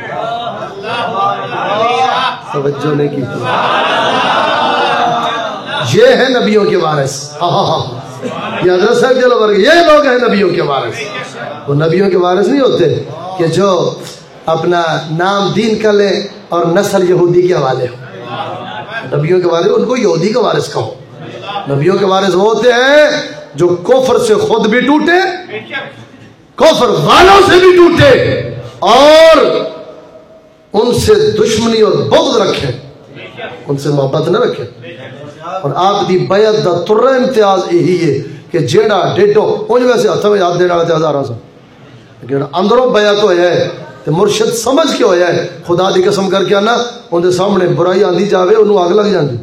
A: توجہ نہیں کی. یہ ہے نبیوں کے وارث. ہاں ہاں ہاں یہ حضرت صاحب جلو ورگے یہ لوگ ہیں نبیوں کے وارث. وہ نبیوں کے وارث نہیں ہوتے کہ جو اپنا نام دین کا لے اور نسل یہودی کے حوالے ہو. نبیوں کے وارث ان کو یہودی کا وارث کہو. نبیوں کے وارث وہ ہوتے ہیں جو کفر سے خود بھی ٹوٹے، کفر والوں سے بھی ٹوٹے، اور ان سے دشمنی اور بغض رکھے، ان سے محبت نہ رکھے. اور آپ دی بیعت دا ترہ امتیاز یہی ہے کہ جیڑا ڈیٹو انج ویسے ہاتھوں میں یاد دینے والے ہزاراں سن، لیکن اندروں بیعت ہویا ہے تے مرشد سمجھ کے ہویا ہے. خدا دی قسم کر کے آنا ان دے سامنے برائی آندی جاوے انہوں آگ لگ جاندی.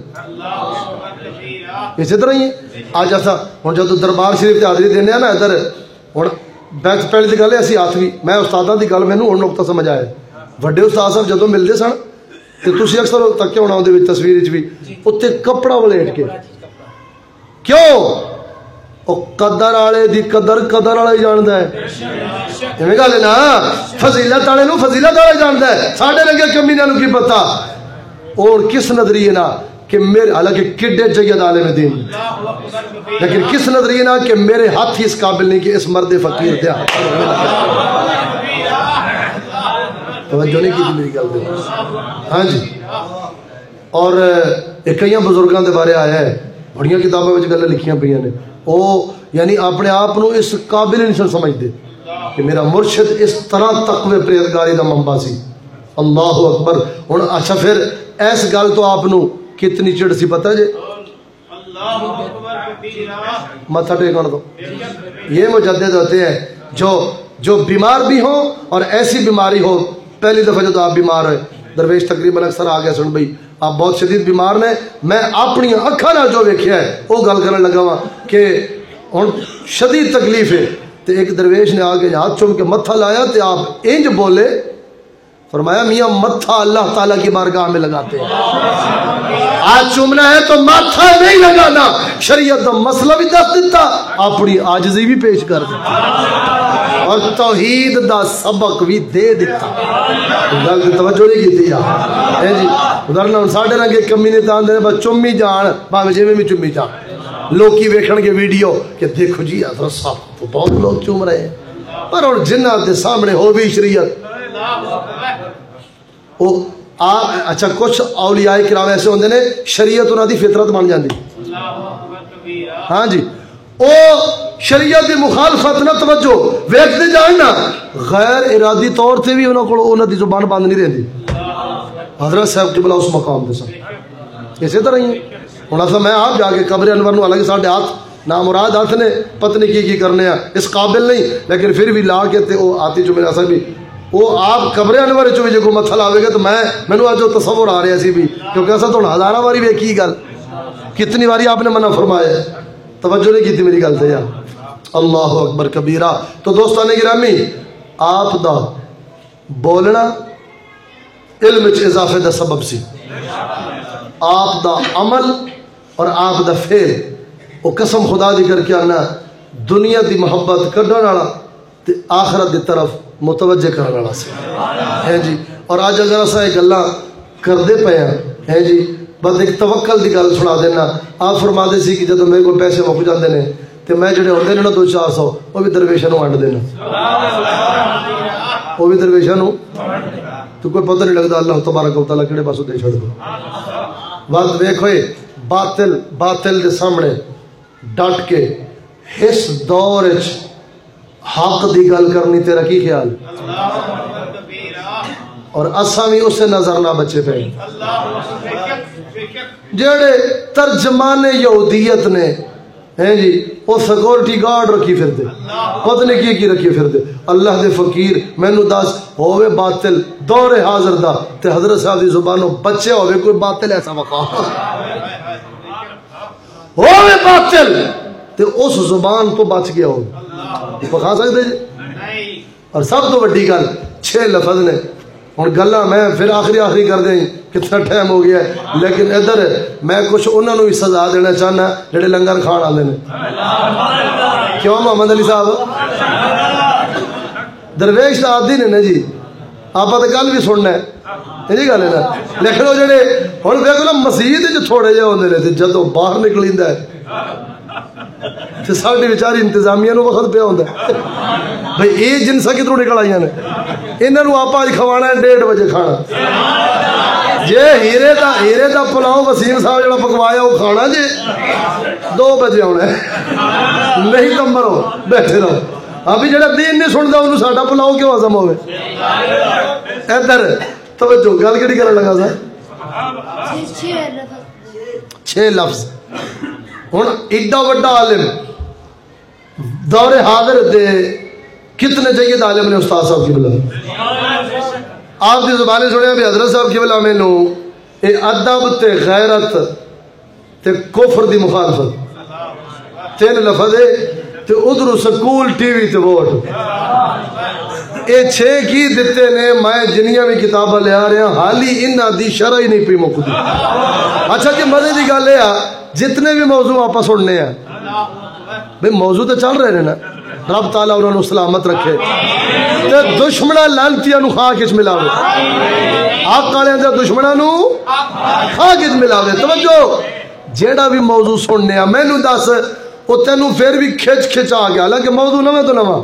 A: اسی طرح ہی آج ایسا ہن جدوں دربار شریف تے حاضری دینے نا ادھر ہن بیت پہلی دی گل ہے اسی ہاتھ بھی میں استاداں دی گل مینوں ہن نقطہ سمجھ آیا. وڈے استاد صاحب جدوں ملدے سن تے تسی اکثر تک ہونا اودے وچ تصویر وچ بھی اوتے کپڑا ولیٹ کے کیوں او قدر والے دی قدر قدر والا ہی جاندا ہے. ایویں گل ہے نا، فضیلت والے نو فضیلت والا جاندا ہے. ساڈے لگے کمینیاں نو کی پتہ اور کس نظریے نا کہ میرے حالانکہ کڈے جید عالم دین لیکن کس نظریے نا کہ میرے ہاتھ ہی اس قابل نہیں کہ اس مرد فقیر دے ہاتھ. توجہ نہیں کی میری گل دے. ہاں جی. اور ایک کئی بزرگاں دے بارے آیا ہے، بڑیاں کتابوں میں گلیں لکھیاں پہ نے، وہ یعنی اپنے آپ نو اس قابل نہیں سن سمجھتے کہ میرا مرشد اس طرح تقوی پرہیزگاری دا منبع سی. اللہ اکبر. ہن اچھا پھر اس گل تو آپ نو کتنی چڑ سی پتہ جے ماتھا ٹیکن دو. یہ مجدد ہوتے ہیں جو جو بیمار بھی ہوں اور ایسی بیماری ہو. پہلی دفعہ جب آپ بیمار ہوئے درویش تقریباً اکثر آ گیا سن بھائی آپ بہت شدید بیمار نے، میں اپنی اکھاں نال جو ویکھیا ہے وہ گل کرن لگا وا کہ ہن شدید تکلیف ہے. تو ایک درویش نے آ کے ہاتھ چوم کے متھا لایا تو آپ انج بولے، فرمایا میاں متھا اللہ تعالیٰ کی بارگاہ میں لگاتے ہیں، ہاتھ چومنا ہے تو ماتھا نہیں لگانا. شریعت دا مسئلہ بھی دس دیتا، اپنی عاجزی بھی پیش کر دیتا اور توحید دا سبق بھی دے دیتا. گل تے توجہ نہیں کیتی یار. اے جی ادھر ساڈے لگے کمی نے تاں دے بس چومی جان بھاویں جویں بھی چومی جان. لوکی ویکھن گے ویڈیو کہ دیکھو جی حضرت صاحب تو بہت لوگ چوم رہے ہیں، پر ہن جنہاں دے سامنے ہو بھی شریعت او اچھا کچھ اولیاء کرام ایسے ہوندے نے شریعت انہاں دی فطرت بن جاندی. ہاں جی او شریعت دی مخالفت نہ توجہ ویکھدے جان نا غیر ارادی طور تے بھی انہاں کول انہاں دی زبان بند نہیں رہندی. حضرت صاحب قبلہ اس مقام تے سن. اسی طرح ہی ہوں اصل میں آپ جا کے قبر انور نو حالانکہ ساڈے ہاتھ نامراد ہاتھ نے پتنی کی کی کرنے ہیں اس قابل نہیں لیکن پھر بھی لا کے تے وہ آتی چ میرا سا بھی وہ آپ قبر انور چ بھی جو متھا لاوے گا تو میں مینوں اج وہ تصور آ رہا سی بھی کیونکہ اصل تو ہزارہ باری ویکھی گل کتنی باری آپ نے منع فرمایا توجہ نہیں کی تھی میری گل تے یار اللہ اکبر کبیرہ. تو دوستان گرامی آپ دا بولنا علم وچ اضافے دا سبب سی آپ دا عمل اور آپ دا فعل وہ قسم خدا دی کر کے آنا دنیا دی محبت کڈن والا تے آخرت دی طرف متوجہ کرنے والا سی ہے جی. اور اج اگر اساں یہ گلاں کردے پے ہیں ہے جی بس ایک توکل دی گل سنا دینا. آپ فرما دے سی کہ جدوں میرے کو پیسے مک جاندے نے تے میں جڑے ہوندے نے نا دو چار سو وہ بھی درویشاں نوں ونڈ دینا وہ بھی درویشاں نوں تو کوئی پتہ نہیں لگتا اللہ تبارک و تعالیٰ کہڑے پاسوں دے چھڑ دو. وقت ویکھو باطل باطل دے سامنے ڈٹ کے اس دور وچ حق دی گل کرنی تیرا کی خیال اور اساں بھی اسے نظر نہ بچے پے جڑے ترجمان یہودیت نے ہیں جی وہ سیکورٹی گارڈ رکھی پھر دے پتہ نہیں کی کی رکھی پھر دے. اللہ دے فقیر مینوں دس ہووے باطل دور حاضر دا تے حضرت صاحب دی زبانوں بچے ہووے کوئی باطل ایسا وقا ہووے باطل تے اس زبان تو بچ گیا ہو بخا سکتے جی. اور سب تو بڑی گل چھ لفظ نے ہوں گلا میں پھر آخری آخری کر دیں کتنا ٹائم ہو گیا ہے لیکن ادھر میں کچھ انہوں نے بھی سزا دینا چاہنا جڑے لنگر کھان آتے ہیں. کیوں محمد علی صاحب درویش تو آدھی نے نا جی آپ تو گل بھی سننا ہے یہ گل ہے نا لیکن وہ جڑے ہوں دیکھو نا مسیح جو تھوڑے جہے ہوتے ہیں جدو باہر نکل ہے ساری بچاری انتظامیہ نو وقت پہ ہوتا ہے بھائی یہ جنسا کدھروں نکل آئی نے انہوں آپ اج کھوانا ہے ڈیڑھ بجے کھانا جے ہیرے دا ہیرے دا پلاؤ وسیم صاحب جڑا پکوایا وہ کھانا جی دو بجے آنا ہے نہیں تو مرو بیٹھے رہو. ابھی جڑا دین نہیں سنتا انہوں ساڈا پلاؤ کیوں ہضم ہوئے ادھر توجہ گل کہڑی کرن لگا سر چھ لفظ. ہوں ایڈا وڈا عالم دور حاضر دے کتنے چاہیے عالم نے استاد صاحب کی بلا آپ کی زبانیں سنیا بھی حضرت صاحب کی بلا میں اے ادب تے غیرت تے کفر دی مخالفت تین لفظ ہے تے ادھر سکول ٹی وی تے ووٹ اے چھ کی دیتے نے میں جنیاں بھی کتاباں لے آ رہا حالی انہاں دی شرح ہی نہیں پی مکدی. اچھا جی مزے دی گل ہے جتنے بھی موضوع آپ سننے ہیں بھئی موضوع تو چل رہے ہیں نا رب تعالیٰ انہوں نے سلامت رکھے تے دشمنہ لانتیاں نو خاک اچ ملاوے آپ کالے دے دشمنہ نو خاک اچ ملاوے. توجہ جیڑا بھی موضوع سننے ہیں میں نو دس وہ تینوں پھر بھی کھچ کھچ آ گیا حالانکہ موضوع نویں تو نواں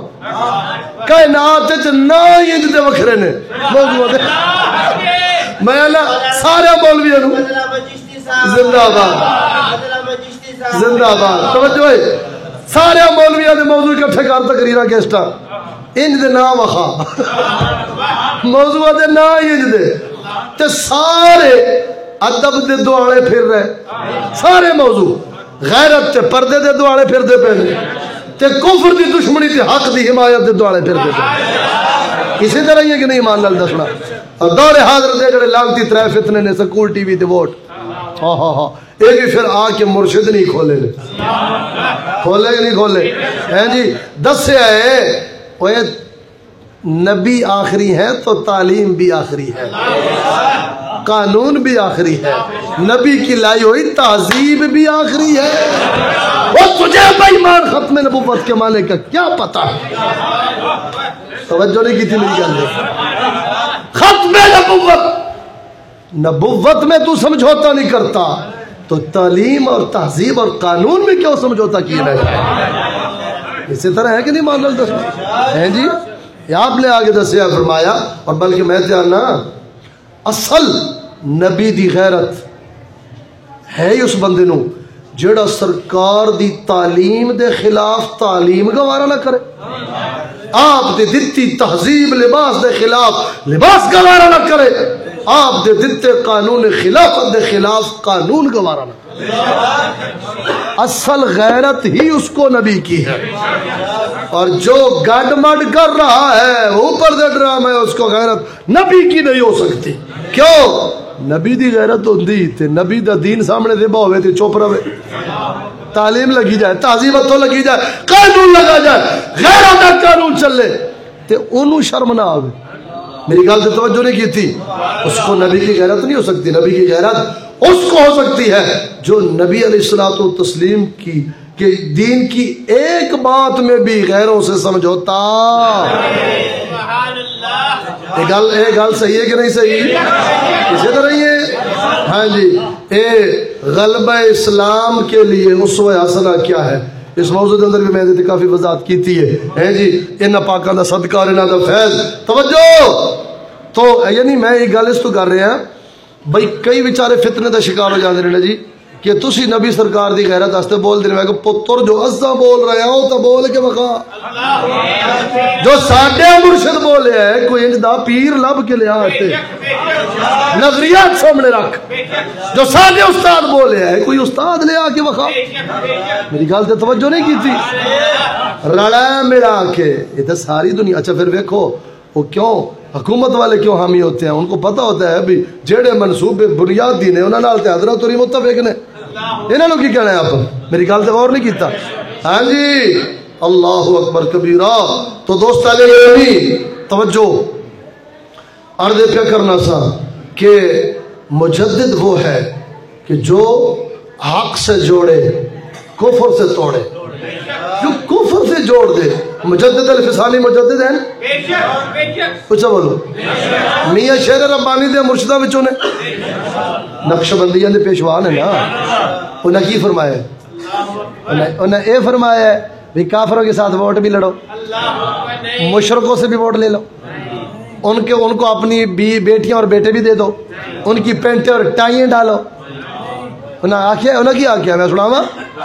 A: کائنات وچ نہ ہی دے وکھرے نے موضوع دے میں اللہ سارے مولویاں نو زندہ باد زندہ باد. توجہ ہے سارے مولویاں دے موضوع اکٹھے کر تقریراں کیسٹا انج دے نام وخا موضوع دے نام انج دے تے سارے ادب دے دوالے پھر رہے سارے موضوع غیرت تے پردے دے دوالے پھر دے پہ تے کفر دی دشمنی تے حق دی حمایت دے دوالے پھر دے پہ اسی طرح یہ کہ نہیں مان لال دسنا. اور دور حاضر دے جڑے لانتی ترے فتنے نے سکول ٹی وی تے ووٹ ہاں ہاں ہاں یہ بھی پھر آ کے مرشد نہیں کھولے لے کھولے نہیں کھولے ہیں جی. دس ہے وہ نبی آخری ہے تو تعلیم بھی آخری ہے قانون بھی آخری ہے نبی کی لائی ہوئی تہذیب بھی آخری ہے. وہ تجھے بے ایمان ختم نبوت کے معنی کا کیا پتا توجہ نہیں کی تھی میری گل ختم نبوت نبوت میں تو سمجھوتا نہیں کرتا تو تعلیم اور تہذیب اور قانون میں کیوں سمجھوتا کیا رہے. اسی طرح ہے کہ نہیں مان لو ہیں جی آپ نے آگے دسیا فرمایا اور بلکہ میں جاننا اصل نبی دی غیرت ہے ہی اس بندے نو جڑا سرکار دی تعلیم دے خلاف تعلیم گوارا نہ کرے آپ دی دتی تہذیب لباس دے خلاف لباس گوارا نہ کرے آپ دے دتے قانون خلافت دے خلاف قانون گوارا نہ۔ اصل غیرت ہی اس کو نبی کی ہے، اور جو گڈ مڈ کر رہا ہے اوپر سے ڈرامہ ہے، اس کو غیرت نبی کی نہیں ہو سکتی۔ کیوں؟ نبی دی غیرت ہوندی تے نبی دا دین سامنے دے ہوئے تے چپ رہے، تعلیم لگی جائے، تہذیب اتوں لگی جائے، قانون لگا جائے، غیرت دا قانون چلے تے انہوں شرم نہ آوے۔ میری گل سے توجہ نہیں کی تھی، اس کو نبی کی غیرت نہیں ہو سکتی۔ نبی کی غیرت اس کو ہو سکتی ہے جو نبی علیہ الصلوۃ والتسلیم کی کہ دین کی ایک بات میں بھی غیروں سے سمجھوتا۔ یہ گل یہ گل صحیح ہے کہ نہیں صحیح؟ اسی طرح یہ ہاں جی اے غلبہ اسلام کے لیے اسوہ حسنہ کیا ہے، اس موضوع کے اندر بھی میں نے کافی وضاحت کی تھی ہے جی، ان پاکاں دا صدقہ اور انہاں دا فیض۔ توجہ تو یعنی میں یہ گل اس تو کر رہے ہیں بھائی کئی بیچارے فتنے دا شکار ہو جاندے نے جی کہ تسی نبی سرکار دی غیرت واسطے بول دے، میں کہ پتر جو اساں بول رہے ہیں تو بول کے وکھا، جو ساڈے مرشد بولے ہے کوئی انج دا پیر لب کے لیا تے نظریات سامنے رکھ، جو ساڈے استاد بولے ہے کوئی استاد لے آ کے وکھا۔ میری گل تے توجہ نہیں کی تھی، رڑا ملا کے یہ تو ساری دنیا۔ اچھا پھر ویکھو وہ کیوں حکومت والے کیوں حامی ہوتے ہیں؟ ان کو پتہ ہوتا ہے بھی جڑے منصوبے بنیادی نے انہاں نال تے حضرت اور متفق نے، انہاں نوں کی کہنا ہے آپ؟ میری گل تے غور نہیں کیتا؟ ہاں جی اللہ اکبر کبیرہ۔ تو دوست علیہ توجہ عرض پہ کرنا سا کہ مجدد وہ ہے کہ جو حق سے جوڑے کفر سے توڑے، جو کفر سے جوڑ دے۔ مجدد الفسانی مجدد ہیں، کچھ بولو میاں شیر ربانی دے مرشدہ بچوں نے، نقش بندیاں دے پیشوا نے نا، انہیں کی فرمایا ہے؟ انہیں اے فرمایا ہے بھی کافروں کے ساتھ ووٹ بھی لڑو، مشرکوں سے بھی ووٹ لے لو، ان کے ان کو اپنی بیٹیاں اور بیٹے بھی دے دو، ان کی پینٹیں اور ٹائیں ڈالو۔ انہیں آکھیا انہیں کی آکھیا میں سناواں؟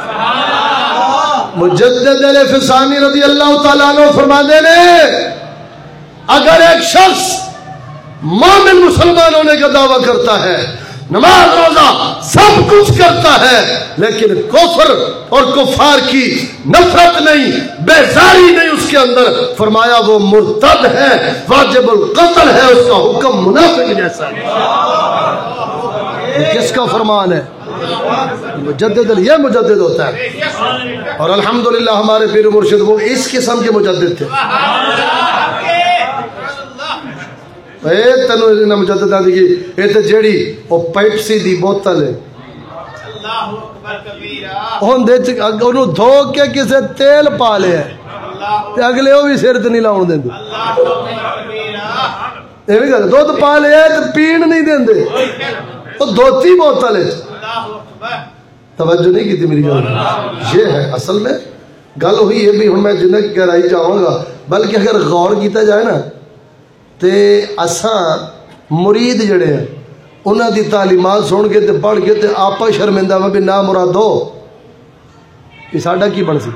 A: مجدد الفسانی رضی اللہ تعالیٰ عنہ فرماتے نے اگر ایک شخص مومن مسلمان ہونے کا دعویٰ کرتا ہے، نماز روزہ سب کچھ کرتا ہے، لیکن کفر اور کفار کی نفرت نہیں، بیزاری نہیں اس کے اندر، فرمایا وہ مرتد ہے، واجب القتل ہے، اس کا حکم منافق جیسا ہے۔ کس کا فرمان ہے؟ مجدد، یہ مجدد ہوتا ہے۔ اور الحمدللہ ہمارے پیر مرشد وہ اس قسم کے مجدد تھے۔ اے تنو انہاں مجدداں دی اے تے جیڑی او پیپسی دی بوتل ہے، اللہ اکبر کبیرہ، اون دے اونوں دھو کے کسے تیل پا لے تے اگلے او بھی سر تے نہیں لاون دیندے، اللہ اکبر کبیرہ، اے وی گل دودھ پا لے تے پین نہیں دیندے، او دھوتی بوتل ہے۔ توجہ نہیں کی تھی میری گل؟ یہ ہے اصل میں گل ہوئی ہے بھی ہن میں جنہیں گہرائی جاؤں گا، بلکہ اگر غور کیتا جائے نا تے اساں مرید جڑے ہیں انہاں دی تعلیمات سن کے تے پڑھ کے تے آپا شرمندہ میں بھی نا مراد ہو کہ ساڈا کی بن سی؟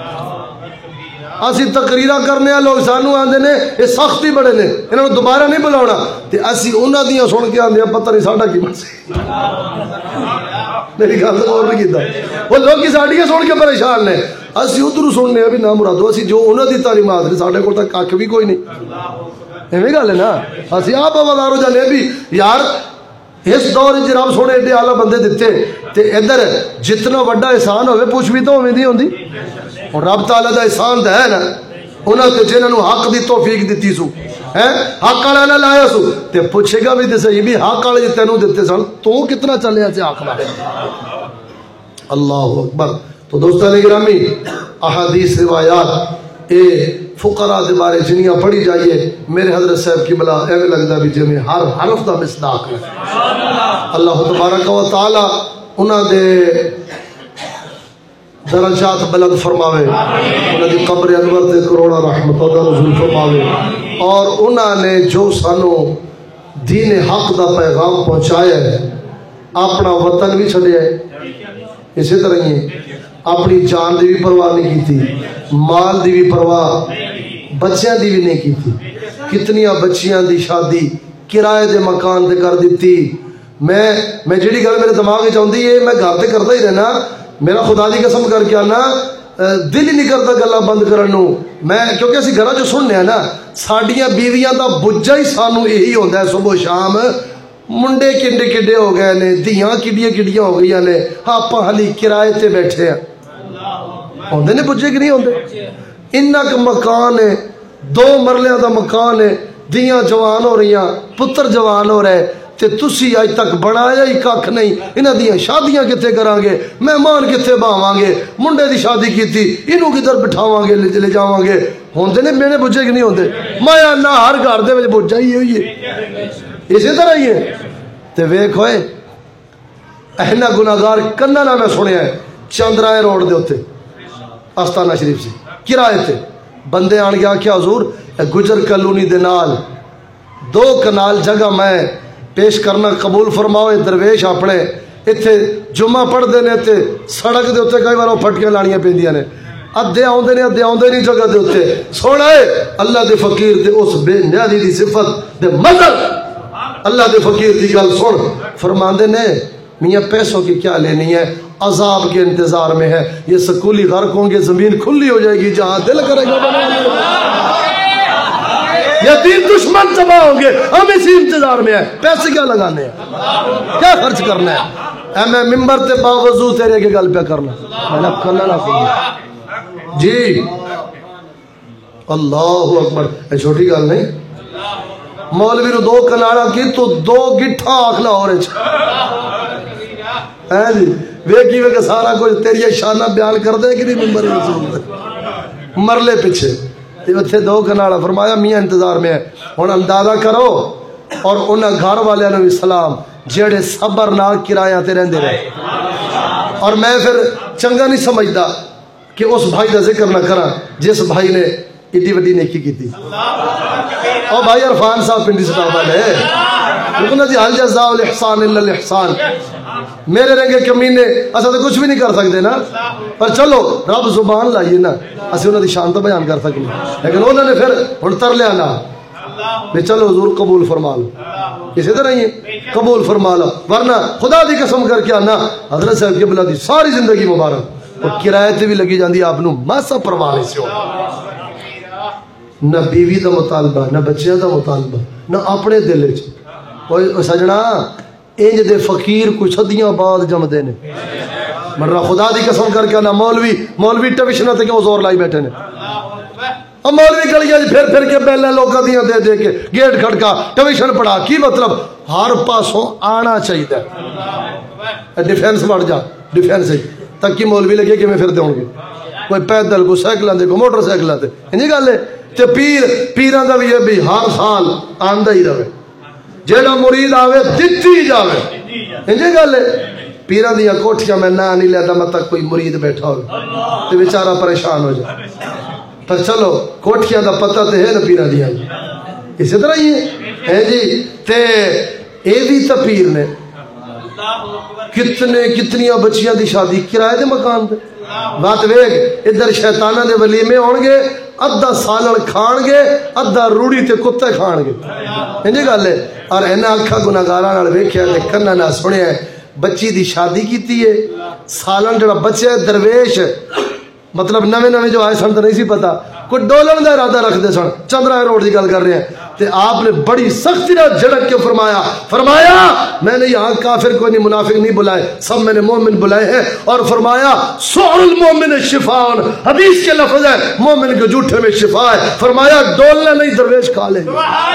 A: اسی تقریرہ کرنے ہیں، لوگ سانو آندے نے یہ سختی بڑے نے انہوں نے دوبارہ نہیں بلاونا، تے اسی انہاں دیاں سن کے آندے ہیں پتہ نہیں ساڈا کی بن سی۔ میری گل اور نہیں کیتا، وہ لوگ کی ساڈیاں سن کے پریشان نے، اسی ادھر سننے ہیں بھی نہ مرادو، اسی جو انہاں دی تعلیمات نے ساڈے کول تک کھ بھی کوئی نہیں۔ ایویں گل ہے نا، اسی آپ آوازار ہو جانے بھی یار اس دور وچ رب سونے ایڈے اعلیٰ بندے دیتے تے ادھر جتنا وڈا احسان ہوئے پوچھ بھی تو ہوویں دی ہوندی، اور رب تعالیٰ دا احسان تے ہے نا انہاں تے جنہاں نوں حق دی توفیق دتی سو، ہیں حق والا نہ لایا سو تے پوچھے گا بھی تے صحیح بھی حق والے جے تینوں دتے سن تو کتنا چلیا تے حق والے۔ اللہ اکبر۔ تو دوستان گرامی احادیث روایات اے فقراء دے بارے جنیاں پڑھی جائیے، میرے حضرت صاحب کی بلا ایویں لگدا بھی جویں ہر حرف دا مصداق ہے۔ اللہ تبارک و تعالی انہاں دے درجات بلند فرماوے، انہاں دی قبر انور تے کروڑا رحمتاں دا نزول فرماوے، اور انہاں نے جو سانو دین حق دا پیغام پہنچایا ہے، اپنا وطن بھی چھڈیا ہے، اسی طرح ہی اپنی جان دی بھی پرواہ نہیں کی تھی، مال دی بھی پرواہ بچیاں دی بھی نہیں کی تھی۔ کتنیاں بچیاں دی شادی کرائے دے مکان تے کر دیتی. میں میں جڑی گل میرے دماغ وچ آندی ہے میں گھر تے کردا ہی رہنا. میرا خدا دی قسم کر کے آنا دل ہی نہیں کرتا گلاں بند کرن نوں. میں کیونکہ اسی گھراں چ سننے ہیں نا ساڈیاں بیویاں دا بجا ہی سانوں یہی ہوندا ہے صبح شام منڈے کنڈے کنڈے ہو گئے نے دھیاں کڈیاں کڈیاں ہو گئی نے آپاں ہلی کرائے تے بیٹھے ہیں. ہوندے نے بجے کہ نہیں ہوندے؟ اننا کا مکان ہے دو مرلیاں دا مکان ہے دھیاں جوان ہو رہی ہیں پتر جوان ہو رہے تے تسی اج تک بنایا ہی کھ نہیں. انہاں دیاں شادیاں کتے کران گے مہمان کتے باواں گے منڈے دی شادی کیتی اینوں کدھر بٹھاواں گے لے جاواں گے. ہوندے نے میرے بجے کہ نہیں ہوندے؟ مایا نہ ہر گھر دے وچ بجا ہی ہوئی ہے اسی طرح ہی ہے. تے ویکھ ہوئے اینا گناہگار کناں نہ میں سنیا ہے چاندرائے روڈ دے اوتے آستانہ شریف سے کرائے تے بندے آن گیا کیا حضور گجر کالونی دے نال دو کنال جگہ میں پیش کرنا قبول فرماؤ. درویش اپنے اتنے جمعہ پڑھ دینے تے سڑک دے اتنے کئی بار پھٹکیاں لانیاں پیندیاں نے ادھے آؤندے نے ادھے آؤندے نہیں جگہ دے اتنے. سونا ہے اللہ دے فقیر دے اس بے نیازی دی صفت دے مدد اللہ دے فقیر دی گل سن فرماندے نے میاں پیسوں کی کیا لینی ہے عذاب کے انتظار میں ہے. یہ سکولی غرق ہوں گے زمین کھلی ہو جائے گی جہاں دل کرے گا یتیم دشمن تباہ ہوں گے ہم اسی انتظار میں ہیں. پیسے کیا لگانے ہیں کیا خرچ کرنا ہے؟ اے میں ممبر تے باوضو تیرے کے گل پہ کرنا میں نے کرنا نہ کرنا جی اللہ اکبر. اے چھوٹی گل نہیں مولوی نو دو کناڑا کی تو دو گٹھا آکھلا ہو رہے ہے جی ویکھی ویکھ سارا کچھ تیری شانہ بیان کر دے کہ نہیں ممبر رسول مرلے پیچھے اتنے دو کناڑا. فرمایا میاں انتظار میں ہے ہن اندازہ کرو اور انہاں گھر والے نے بھی سلام جڑے صبر نال کرایہ تے رہندے رہے. اور میں پھر چنگا نہیں سمجھدا کہ اس بھائی دا ذکر نہ کراں جس بھائی نے ایڈی وڈی نیکی کی تھی. او بھائی عرفان صاحب پنڈی سٹاپ والے لیکن جی حل جزاء الاحسان الا الاحسان میرے رنگے کمینے اسا تو کچھ بھی نہیں کر سکتے نا پر چلو رب زبان لائیے نا اسی انہوں دی شان تو بیان کر سکیں لیکن انہوں نے پھر ہن تر لیا نا بھی چلو حضور قبول فرما لو اسی طرح ہی قبول فرما لو ورنہ خدا دی قسم کر کے آنا حضرت صاحب قبلہ دی ساری زندگی مبارک اور کرایے تے بھی لگی جاندی آپ نو ماسا پرواہ نہیں سی ہو نہ بیوی دا مطالبہ نہ بچیاں دا مطالبہ نہ اپنے دل وچ کوئی سجنا انج دے فقیر کچھ صدیاں بعد جمدے نے مرنا خدا دی قسم کر کے نہ مولوی مولوی ٹویشن تے کیوں زور لائی بیٹھے نے اور مولوی گلیاں پھر پھر کے پہلے لوکاں دیاں دے دے کے گیٹ کھڑکا ٹویشن پڑھا کی مطلب ہر پاسوں آنا چاہیے ڈیفینس بڑھ جا ڈیفینس تک کی مولوی لگے کہ میں پھر دوں گے کوئی پیدل کوئی سائیکلاں دے کوئی موٹر سائیکلاں تے انہی گل ہے تے پیر پیراں دا بھی بھی ہر سال آندا ہی رہے جیڑا مرید آوے دتی جاوے انجی گل ہے پیراں دیاں کوٹھیاں میں نہ نہیں لیتا مت تک کوئی مرید بیٹھا ہو تے بیچارہ پریشان ہو جائے پر چلو کوٹھیاں دا پتہ تے ہے نا پیراں دیاں اسی طرح ہی ہے جی تے اے بھی تے پیر نے کتنے کتنیاں بچیاں دی شادی کرائے دے مکان تے بات ویکھ ادھر شیطاناں دے ولیمے ہون گے ادھا سالن کھان گے ادھا روڑی تے کتے کھان گے انجی گل ہے اور اینا اکھا گناہگاراں نال ویکھیا تے کنا نہ سنیا ہے بچی دی شادی کیتی ہے سالن جڑا بچے درویش مطلب نویں نویں جو آئے سن تو نہیں سی پتا کوئی ڈولن دا ارادہ رکھ دے سن چندرائے روڈ دی گل کر رہے ہیں تے آپ نے بڑی سختی نہ جھڑک کے فرمایا فرمایا میں نے یہاں کافر کوئی نہیں منافق نہیں بلائے سب میں نے مومن بلائے ہیں اور فرمایا سعر المومن شفاء حدیث کے لفظ ہے مومن کے جھوٹے میں شفا ہے فرمایا ڈولنا نہیں درویش کھا لیں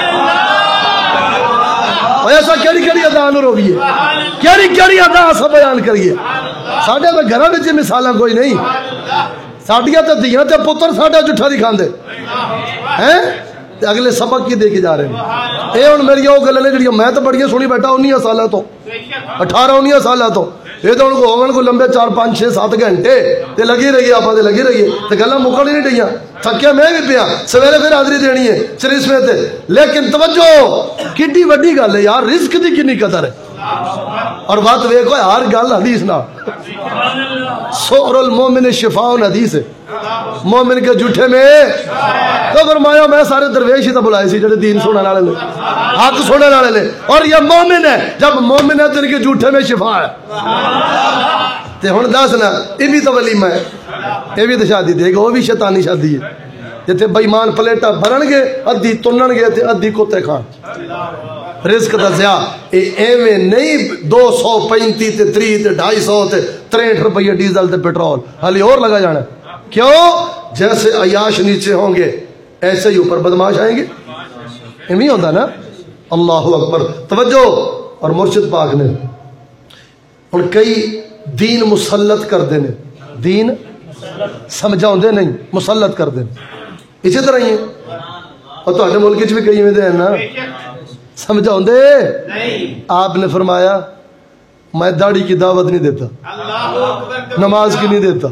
A: اور ایسا کیڑی کیڑی ادا نور ہو گئی ہے کیڑی کیڑی ادا سب بیان کریے ساڈے تو گھراں وچ مثالاں کوئی نہیں ساڈیاں تے دھیاں تے پتر ساڈا جھوٹا نہیں کھاندے ہیں اگلے سبق کی دے کے جا رہے ہیں اے ہن میری او گلاں نے جڑیاں میں تے بڑیاں سنی بیٹھا انیس سالاں تو اٹھارہ انیس سالاں تو یہ تو ان کو ہوگن کو لمبے چار پانچ چھ سات گھنٹے تے لگی رہی آپ تے لگی رہی ہے تے گلاں مکڑ نہیں ڈیاں تھکیا میں بھی پیا سویرے پھر حاضری دینی ہے چریسویں تے لیکن توجہ کڈی وڈی گل ہے یار رزق دی کنی قدر ہے اور بات ویکھو ہر گل حدیث نہ سعر المومن شفاء حدیث ہے مومن کے جھوٹے میں تو فرمایا میں سارے درویش ہی تو بلائے سی جڑے دین سننے والے نے حق سننے والے نے اور یہ مومن ہے جب مومن ہے تو ان کے جھوٹے میں شفا ہے تے ہن دس نا یہ بھی تو ولیمہ ہے یہ بھی تو شادی دے گا وہ بھی شیطانی شادی ہے جتے بے ایمان پلیٹا بھرن گے ادھی تنن گے تے ادھی کتے کھان رزق دا ضیاء اے ایویں نہیں دو سو پینتی تے تری تے ڈھائی سو تے تریٹھ روپیہ ڈیزل تے پیٹرول حالی اور لگا جانا کیوں جیسے عیاش نیچے ہوں گے ایسے ہی اوپر بدماش آئیں گے ایویں ہوتا نا اللہ اکبر توجہ اور مرشد پاک نے اور کئی دین مسلط کر دینے دین سمجھاؤں دے نہیں مسلط کر دینے اسی طرح ہی ہے اور تو ہٹے ملک بھی کئی میں دے نا سمجھاؤں دے آپ نے فرمایا میں داڑھی کی دعوت نہیں دیتا نماز کی نہیں دیتا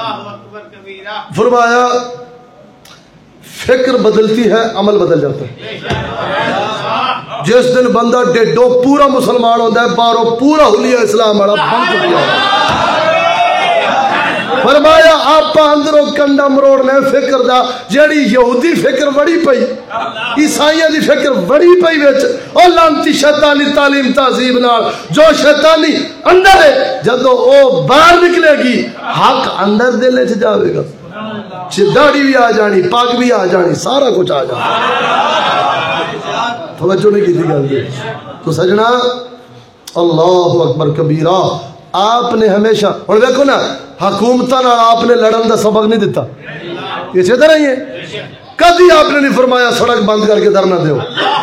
A: فرمایا فکر بدلتی ہے عمل بدل جاتا ہے جس دن بندہ ڈیڈو پورا مسلمان ہوتا ہے بارو پورا حلیہ اسلام والا بن چکا ہے فرمایا آپ اندروں کنڈا مروڑنے فکر دا جیڑی یہودی فکر بڑی پئی عیسائیہ دی فکر بڑی پئی وچ اور لانتی شیطانی تعلیم تہذیب نال جو شیطانی اندر ہے جدو او باہر نکلے گی حق اندر دل چ جاوے گا داڑھی بھی آ جانی پاگ بھی آ جانی سارا کچھ آ جانی توجہ نہیں کی تھی گل دی تو سجنا اللہ اکبر کبیرہ آپ نے ہمیشہ اور دیکھو نا حکومتاں نال آپ نے لڑن دا سبق نہیں دیتا اسی طرح ہی ہے کبھی آپ نے نہیں فرمایا سڑک بند کر کے دھرنا دیو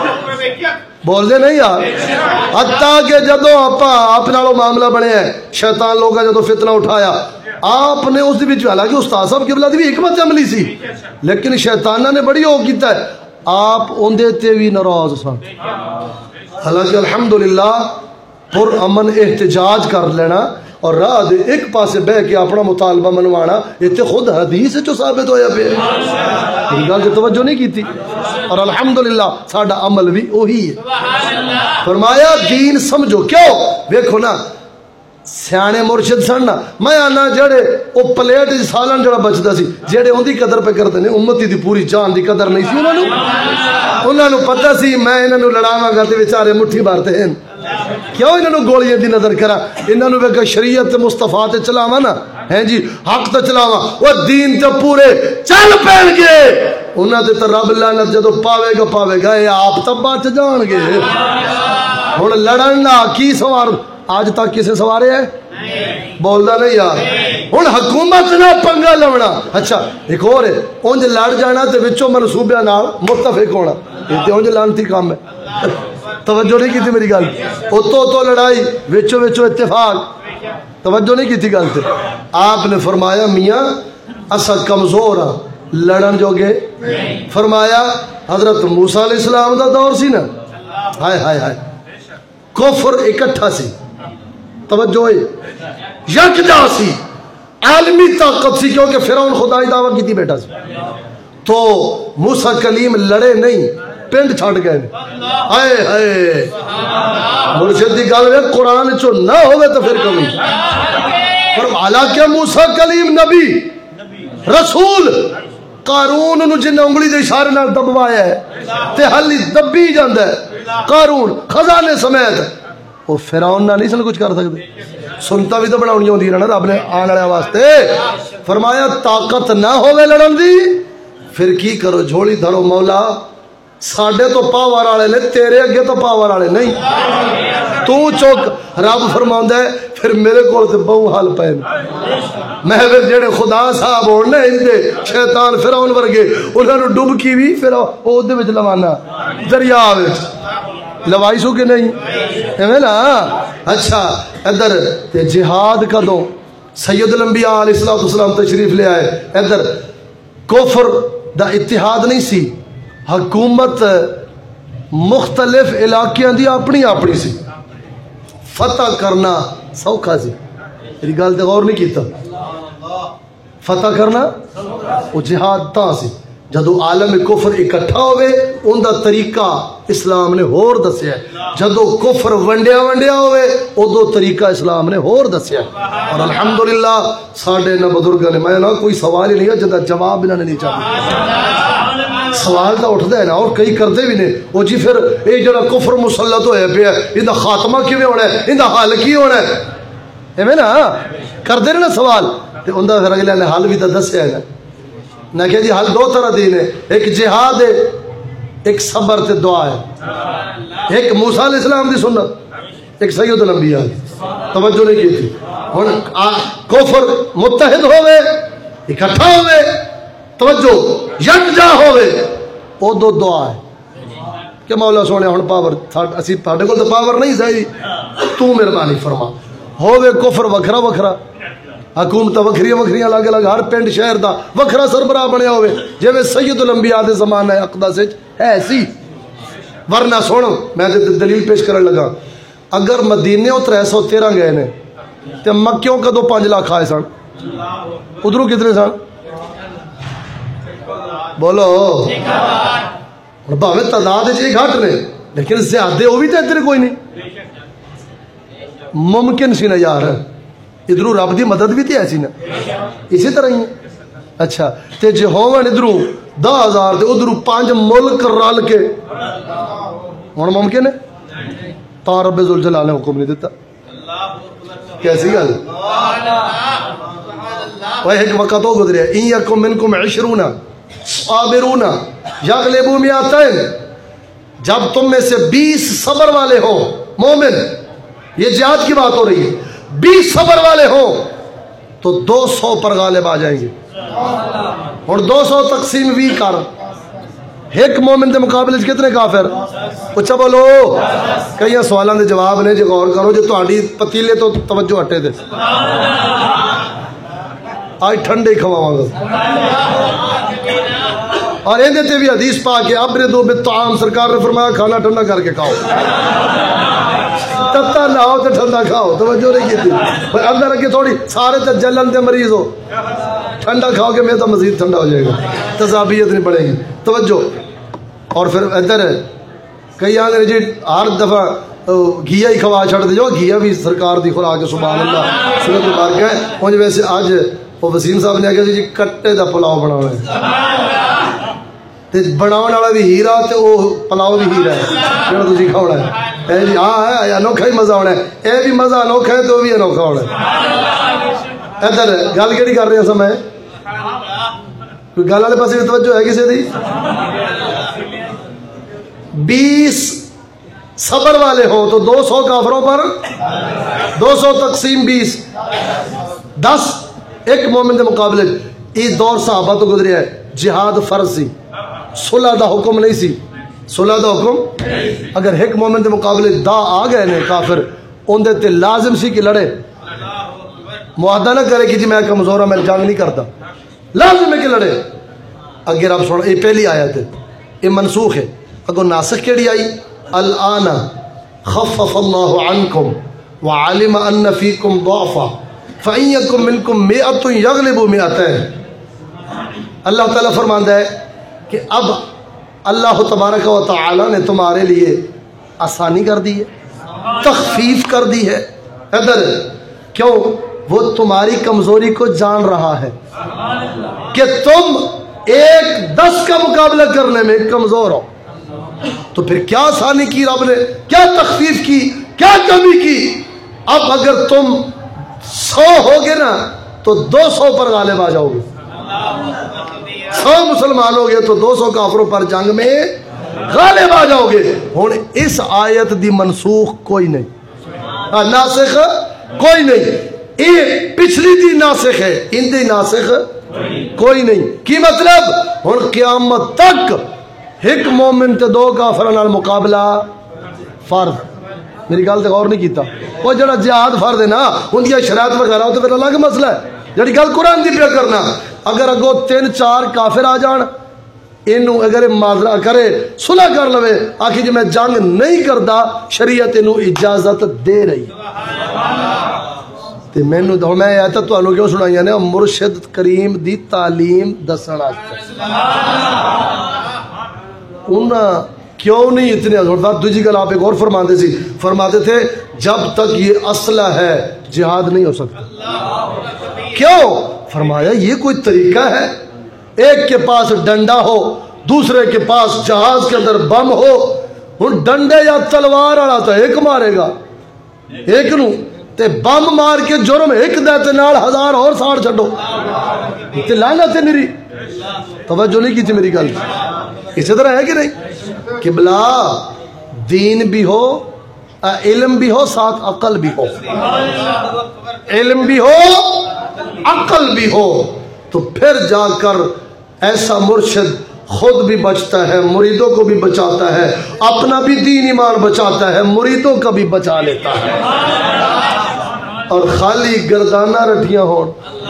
A: بول دے نہیں یار حتیٰ کہ جدو آپ آپ نالوں معاملہ بنے ہیں شیطان لوگا جدو فتنہ اٹھایا آپ نے اس بھی حالانکہ استاد صاحب قبلہ دی بھی حکمت عملی سی لیکن شیطانہ نے بڑی ہو کیتا ہے آپ ان دیتے بھی ناراض سن حالانکہ الحمدللہ پر امن احتجاج کر لینا اور راہ دے ایک پاسے بہ کے اپنا مطالبہ منوانا یہ تے خود حدیث جو ثابت ہویا پہ یہ گل جو توجہ نہیں کی تھی اور الحمدللہ ساڈا عمل بھی وہی ہے فرمایا دین سمجھو کیوں دیکھو نا سیانے مرشد سن نا میں آنا جڑے او پلیٹ سالن جڑا بچتا سی جڑے ان دی قدر پہ کرتے ہیں امتی دی پوری جان دی قدر نہیں سی انہوں نے انہوں نے پتہ سی میں انہوں نے لڑاواں گا تے بیچارے مٹھی مارتے ہیں کیوں انہوں نے گولیاں دی نظر کرا انہوں نے ویکھا شریعت مصطفیٰ تے چلاواں نا ہیں جی حق تے چلاواں وہ دین تے پورے چل پین گے انہاں تے تے رب لعنت جدو پاوے گا پاوے گا اے آپ تب بچ جان گے ہن لڑن نہ کی سوار آج تک کسے سوارے ہے بولدا نہیں یار ہن حکومت نہ پنگا لونا اچھا ایک اور ہے اونج لڑ جانا تے وچوں منصوبے نال متفق ہونا یہ تے اونج لعنتی کام ہے توجہ نہیں کی تھی میری گل اتو تو لڑائی وچوں وچوں اتفاق توجہ نہیں کی تھی گل تے آپ نے فرمایا میاں اسا کمزور ہاں لڑن جو گے فرمایا حضرت موسیٰ علیہ السلام دا دور سی نا ہائے ہائے ہائے کفر اکٹھا سی توجہ یکجا سی عالمی طاقت سی کیونکہ فرعون خدائی دعویٰ کی تھی بیٹا سی تو موسیٰ کلیم لڑے نہیں پنڈ چھاڑ گئے آئے آئے مرشد دی گل ہے قرآن چو نہ ہوئے تو پھر کبھی پر حالانکہ موسیٰ کلیم نبی رسول قارون انہوں جن انگلی دے اشارے نہ دبوایا ہے تے حلی دبی جاندہ ہے قارون خزانے سمیت وہ فرعون نہ نہیں سن کچھ کر سکتے سنتا بھی تو بناونی ہوندی ہے نا رب نے آنے والے واسطے فرمایا طاقت نہ ہوئے لڑن دی پھر کی کرو جھولی دھرو مولا ساڑھے تو پاور آلے نے تیرے اگے تو پاور آلے نہیں تو چوک رب فرماؤں دے پھر میرے کو تے بہو حال پہن میں پھر جڑے خدا صاحب ہونے اندے شیطان فرعون ورگے انہوں نے ڈوب کی بھی پھر او دے وچ لوانا دریا وچ لوائی سو کہ نہیں ایویں نا اچھا ادھر تے جہاد کدوں سید الانبیاء علیہ السلام تشریف لے آئے ادھر کفر دا اتحاد نہیں سی حکومت مختلف علاقیاں دی اپنی اپنی سی فتح کرنا سوکھا سی میری گل تے غور نہیں کیتا فتح کرنا وہ جہاد تاں سی جدو عالم کفر اکٹھا ہوئے ان دا طریقہ اسلام نے ہور دسیا ہے، جدو کفر ونڈیا ونڈیا ہوئے ادو طریقہ اسلام نے ہور دسیا ہے۔ اور الحمدللہ ساڑھے نہ بزرگاں نے، میں نہ کوئی سوال ہی نہیں ہے جدا جواب انہوں نے نہیں چاہتا، سوال تو اٹھتا ہے نا، اور کئی کرتے بھی نہیں وہ جی پھر یہ جڑا کفر مسلط ہویا پیا ان دا خاتمہ کیویں ہونا ہے، ان دا حل کی ہونا ہے، ایویں نا کرتے نا سوال، تے ان دا پھر اگلے نے حل بھی تو دسیا ہے نہ کہ جی حل دو طرح دین ہے، ایک جہاد ہے، ایک صبر تے دعا ہے، ایک موسیٰ علیہ السلام دی سنت، ایک سید الانبیاء توجہ نہیں کی تھی۔ ہن کفر متحد ہوئے اکٹھا ہوئے توجہ یکجا ہوئے او دو دعا ہے کہ مولا سونے ہن پاور اسی تہاڈے کول تے پاور نہیں صحیح، تو مہربانی فرما، ہوئے کفر وکھرا وکھرا، حکومت وکھری وکھری الگ الگ، ہر پنڈ شہر دا وکھرا سربراہ بنیا ہوئے جویں سید الانبیاء دے زمانہ اقدس وچ ہے سی۔ ورنہ سنو میں دلیل پیش کرن لگا، اگر مدینے تر سو تیرہ گئے نے تے مکیوں کدو پانچ لاکھ آئے سن، ادھروں کتنے سن بولو؟ بھاوے تعداد جی گھٹ نے لیکن زیادہ وہ بھی تو ادھر کوئی نہیں، ممکن سی نا یار، ادھروں رب دی مدد بھی تے ایسی نا، اسی طرح ہی اچھا تے جے ہون ادھروں دہ ہزار تے ادھروں پانچ ملک رل کے ہن ممکن ہے؟ تا رب ذوالجلال نے حکم نہیں دیتا، کیسی گل؟ وہ ایک وقت ہو گزریا، ان یکم منکم عشرون صابرون یغلبوا مئتین، جب تم میں سے بیس صبر والے ہوں مومن، یہ جہاد کی بات ہو رہی ہے، بیس صبر والے ہوں تو دو سو پر غالب آ جائیں گے۔ اور دو سو تقسیم وی کر، ایک مومن دے مقابلے کتنے کافر؟ اچھا بولو، کئی سوالاں دے جواب نے جے غور کرو، جے تہاڈی پتیلے تو توجہ ہٹے دے آج ٹھنڈے کھواواں گا، اور اندے تے بھی حدیث پا کے ابردو بالطعام، سرکار نے فرمایا کھانا ٹھنڈا کر کے کھاؤ، تتا نہ ہو تو ٹھنڈا کھاؤ، توجہ نہیں کی تھی اندر رکھے تھوڑی، سارے تے جلن دے مریض ہو، ٹھنڈا کھاؤ گے میں تو مزید ٹھنڈا ہو جائے گا، تضابیت نہیں پڑے گی، توجہ۔ اور پھر ادھر کئی آنے جی ہر دفعہ گھیا ہی کھوا چھڑ دے جو، گھیا بھی سرکار دی خوراک ہے، سبحان اللہ، سنت مبارک ہے۔ انج ویسے آج وہ وسیم صاحب نے آگیا جی کٹے دا پلاؤ بنانا ہے، تے بناون والا بھی ہیرا تے وہ پلاؤ بھی ہیرا ہے جڑا تسی کھاونا ہے، اے جی ہاں ہے انوکھا ہی مزہ ہونا ہے، اے بھی مزہ انوکھا ہے تو بھی انوکھا ہونا ہے۔ ادھر گل کیڑی کر رہے ہیں سمے، کوئی گل والے پاسے توجہ ہے کسی دی؟ بیس صبر والے ہو تو دو سو کافروں پر، دو سو تقسیم بیس، دس ایک مومن دے مقابلے۔ یہ دور صحابہ تو گزریا ہے، جہاد فرض سی، صلح دا حکم نہیں سی، صلح دا حکم اگر ایک مومن دے مقابلے دا آ گئے نے کافر، ان دے تے لازم سی کہ لڑے، معاہدہ نہ کرے کہ جی میں کمزور ہوں میں جنگ نہیں کرتا، لازم ہے کہ لڑے۔ اگر آپ سن، یہ پہلی آیت ہے، یہ منسوخ ہے، اگر ناسخ کیڑی آئی؟ الآن خفف اللہ عنکم وعلم ان فیکم ضعفا فإن یکم منکم مئۃ یغلبوا مئتین۔ اللہ تعالیٰ فرماندا ہے کہ اب اللہ تبارک و تعالی نے تمہارے لیے آسانی کر دی ہے، تخفیف کر دی ہے، ادھر کیوں؟ وہ تمہاری کمزوری کو جان رہا ہے کہ تم ایک دس کا مقابلہ کرنے میں کمزور ہو، تو پھر کیا آسانی کی رب نے، کیا تخفیف کی، کیا کمی کی؟ اب اگر تم سو ہوگے نا تو دو سو پر غالب آ جاؤ گے، سو مسلمان ہو گئے تو دو سو کافروں پر جنگ میں غالب آ جاؤ گے۔ ہن اس آیت دی منسوخ کوئی نہیں، ناسخ کوئی نہیں، یہ پچھلی دی ناسخ ہے، ان دی ناسخ کوئی نہیں۔ کی مطلب؟ ہن قیامت تک ایک مومن تے دو کافراں نال مقابلہ فرض۔ میری گل تے غور نہیں کیتا، وہ جڑا جہاد فرض ہے نا ان دی شرائط وغیرہ تو پھر الگ مسئلہ ہے، جڑی گل قرآن دی پیا کرنا، اگر اگو تین چار کافر آ جان، اینو اگر معذرہ کرے صلح کر لوے، آخی جی میں جنگ نہیں کرتا، شریعت اینو اجازت دے رہی۔ تے مینوں تو میں آیا تو تانوں کیوں سنائیاں نے مرشد کریم دی تعلیم دسن واسطے انہاں کیوں نہیں اتنے زوردار. دوسری گل آپ ایک اور فرماتے سی فرماتے تھے جب تک یہ اسلحہ ہے جہاد نہیں ہو سکتا. کیوں؟ فرمایا یہ کوئی طریقہ ہے؟ ایک کے پاس ڈنڈا ہو دوسرے کے پاس جہاز کے اندر بم ہو, ہن ڈنڈے یا تلوار والا تو ایک مارے گا ایک نو تے بم مار کے جرم ایک دے تے نال ہزار اور ساڑ چھڈو تے لعنت میری. توجہ نہیں کی تھی میری گل. اسی طرح ہے کہ نہیں؟ قبلہ دین بھی ہو علم بھی ہو ساتھ عقل بھی ہو, علم بھی ہو عقل بھی ہو تو پھر جا کر ایسا مرشد خود بھی بچتا ہے مریدوں کو بھی بچاتا ہے, اپنا بھی دین ایمان بچاتا ہے مریدوں کا بھی بچا لیتا ہے. اور خالی گردانہ رٹیاں ہون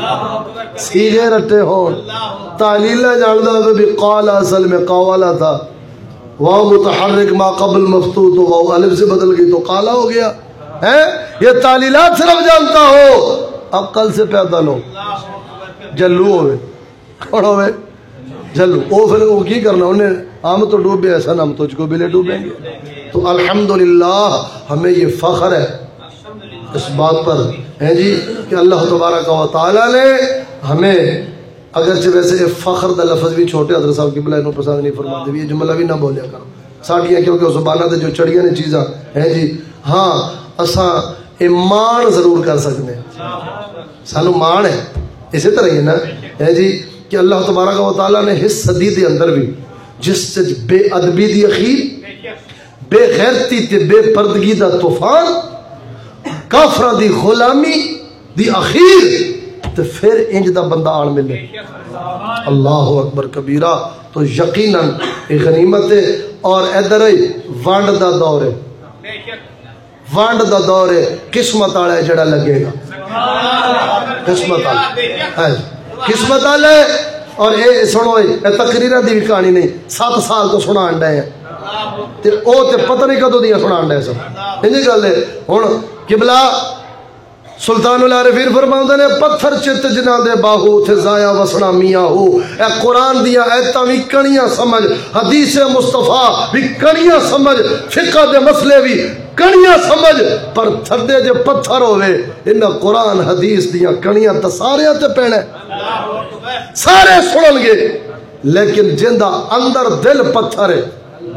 A: سیغے رٹے ہون تعلیلہ جاندہ تو بھی قال اصل میں قوالا تھا واو متحرک ما قبل مفتوح تو واو الف سے بدل گئی تو قالا ہو گیا ہے. یہ تعلیلات صرف جانتا ہو عقل سے پیدا لو جلو ہوئے کھڑ ہوئے جلو او پھر وہ کی کرنا انہیں ہم تو ڈوبے ایسا ہم تجھ کو بھی لے ڈوبیں گے. تو الحمدللہ ہمیں یہ فخر ہے اس بات پر ہے جی کہ اللہ تبارک و تعالیٰ نے ہمیں اگرچہ ویسے فخر دا لفظ بھی چھوٹے حضرت صاحب کی بلائے نو پسند نہیں فرماتے بھی یہ جملہ بھی نہ بولیا کرو ساڑھیاں کیونکہ اس زبانہ دے جو چڑیاں نے چیزاں ہے جی ہاں اساں ایمان ضرور کر سکتے ہیں سانو مان ہے اسی طرح ہی نا ہے جی کہ اللہ تبارک و تعالیٰ نے اس صدی دے اندر بھی جس سے بے ادبی دی اخیر بے غیرتی تے بے پردگی دا طوفان کافرہ دی غلامی دی اخیر تو پھر انج دا بندہ آن ملے اللہ اکبر کبیرہ تو یقیناً ایک غنیمت ہے. اور ادھر وانڈ دا دور ہے وانڈ دا دور ہے قسمت آڑا ہے جڑا لگے گا قسمت آڑا ہے قسمت آڑا ہے. اور اے سنو اے تقریرہ دی بھی کہانی نہیں سات سال تو سنا انڈا ہے تے او تے پتہ نہیں کدو دیا سنا انڈا ہے سب انجی گل ہے. ہن قبلہ سلطان العارفین فرماؤں نے پتھر چت جنہ دے باہو تھے زایا وسنا میاں ہو. اے قرآن دیا ایتاں بھی کنیاں سمجھ حدیث مصطفیٰ بھی کنیاں سمجھ فقہ دے مسئلے بھی کنیاں سمجھ پر تھردے جے پتھر ہوئے انہا قرآن حدیث دیا کنیاں تساریاں تے پینے سارے سنن گے لیکن جندہ اندر دل پتھر ہے.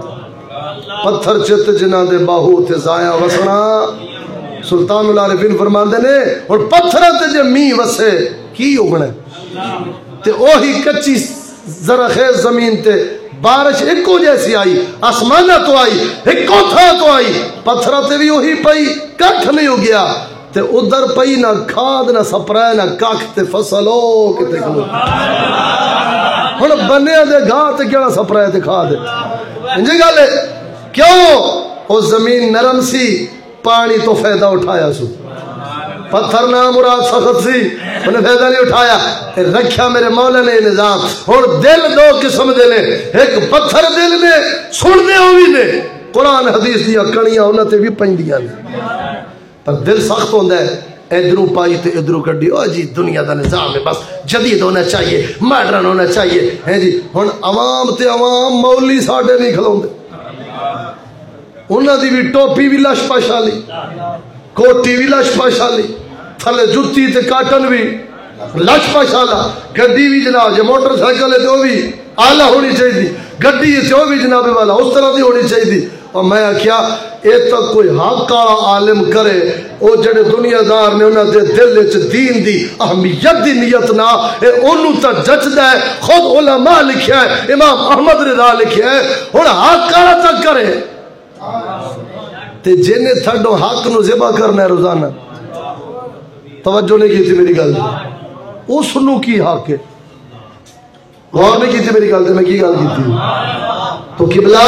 A: پتھر چت جنہ دے باہو تھے زایا وسنا سلطان العارفین فرماندے نے اور پتھرہ تے جے می وسے کی اگنے تے اوہی کچی زرخیز زمین تے بارش ایکو جیسی آئی آسمانہ تو آئی ایکو تھا تو آئی پتھرہ تے بھی وہی پئی کٹھ نہیں ہو گیا تے ادھر پئی نہ کھاد نہ سپرائے نہ کاک تے فصلو کتے کھو ہن بنیا دے گاہ تے کیا سپرائے تے کھاد انجی گالے کیوں وہ زمین نرم سی پانی تو فائدہ اٹھایا سو پتھر نہ مراد سخت سی انہیں فائدہ نہیں اٹھایا رکھیا میرے مولا نے نظام. اور دل دو قسم دے لے ایک پتھر دل نے سننے ہوئی نے قرآن حدیث دیا کنیاں انہوں تے بھی پنج دیا نے پر دل سخت ہوندہ ہے ادھروں پائی تے ادھروں کڑی او جی دنیا دا نظام ہے بس جدید ہونا چاہیے ماڈرن ہونا چاہیے ہے جی. ہن عوام تے عوام مولی ساڑھے نہیں کھلوندے انہاں دی بھی ٹوپی بھی لش پاشالی کوٹی بھی لش پاشالی تھلے جتی تے کاٹن بھی لش پاشالا گڈی بھی جناب جو موٹر سائیکل ہے تو بھی آلہ ہونی چاہیے گڈی جو بھی جناب والا اس طرح دی ہونی چاہیے. اور میں کیا اے تک کوئی حق کا عالم کرے او جڑے دنیا دار نے انہاں دے دل وچ دین دی اہمیت دی نیت نہ اے اونوں تے جچدا ہے. خود علماء لکھیا ہے امام احمد رضا لکھیا ہے ہن حق کا تک کرے تے جنے تھڈو حق نو ذبح کرنا ہے روزانہ توجہ نہیں کی تھی میری گل اس نو کی حق ہے غور نہیں کی تھی میری گل تے میں کی گل کی تھی. تو قبلہ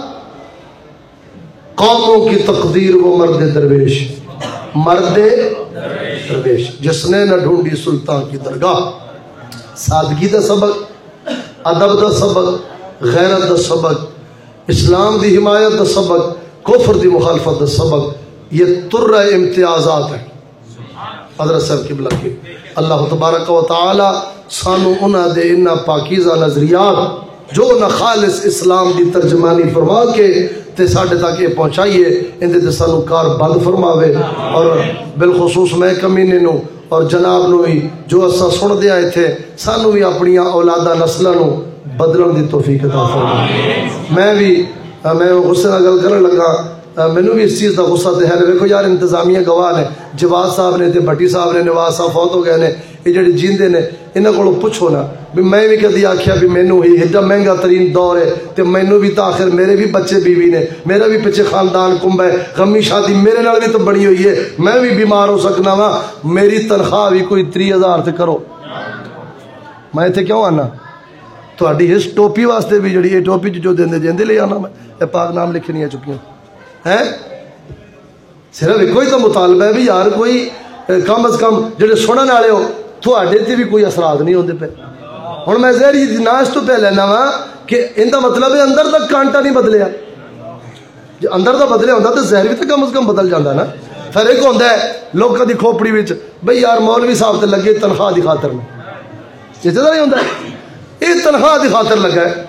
A: قوموں کی تقدیر وہ مرد درویش مرد درویش جس نے نہ ڈھونڈی سلطان کی درگاہ سادگی دا سبق ادب دا سبق غیرت دا سبق اسلام دی حمایت دا سبق کفر دی مخالفت دا سبق یہ ترہ امتیازات ہے حضرت صاحب قبلہ کی اللہ تبارک و تعالی سانو انہاں دے انہاں پاکیزہ نظریات جو نہ خالص اسلام دی ترجمانی فرما کے تے ساڈے تک یہ پہنچائیے اندے تے سانو کار بند فرماوے اور بالخصوص میں کمینے نو اور جناب نو بھی جو اسا سن دیا تھے سانو بھی اپنی اولادہ نسلہ نو بدلن دی توفیق عطا فرمائے میں بھی میں غصے نہ گل کرنے لگا مینوں بھی اس چیز دا غصہ تے ہے ویکھو یار انتظامیہ گواہ نے جواز صاحب نے تے بھٹی صاحب نے نواز صاحب فوت ہو گئے نے یہ جڑے جیندے نے انہاں کولوں پوچھو نا بھی میں بھی کدی آکھیا بھی مینوں ہی ایڈا مہنگا ترین دور ہے تے مینوں بھی تاخیر میرے بھی بچے بیوی نے میرا بھی پیچھے خاندان کمبا ہے غمی شادی میرے نال بھی تو بڑی ہوئی ہے میں بھی بیمار ہو سکنا وا میری تنخواہ بھی کوئی تری ہزار تے کرو میں ایتھے کیوں آنا تہاڈی اس ٹوپی واسطے بھی جڑی یہ ٹوپی جو دیندے جیندے لے آنا میں اے پاک نام لکھے نہیں چکیاں ہیں صرف کوئی تو مطالبہ ہے بھی یار کوئی کم از کم جڑے سنن والے ہو تھوڑے تے بھی کوئی اثرات نہیں ہوندے پے ہن میں زہری ناش تو پہ لینا وا کہ ان دا مطلب ہے اندر تک کانٹا نہیں بدلیا جے اندر دا بدلیا ہوندا تے زہر بھی تے کم از کم بدل جاندا نا فرق ہوندا ہے لوکاں دی کھوپڑی وچ بھئی یار مولوی صاحب تے لگے تنخواہ دی خاطر میں یہ تے نہیں ہوندا یہ تنخواہ دی خاطر لگا ہے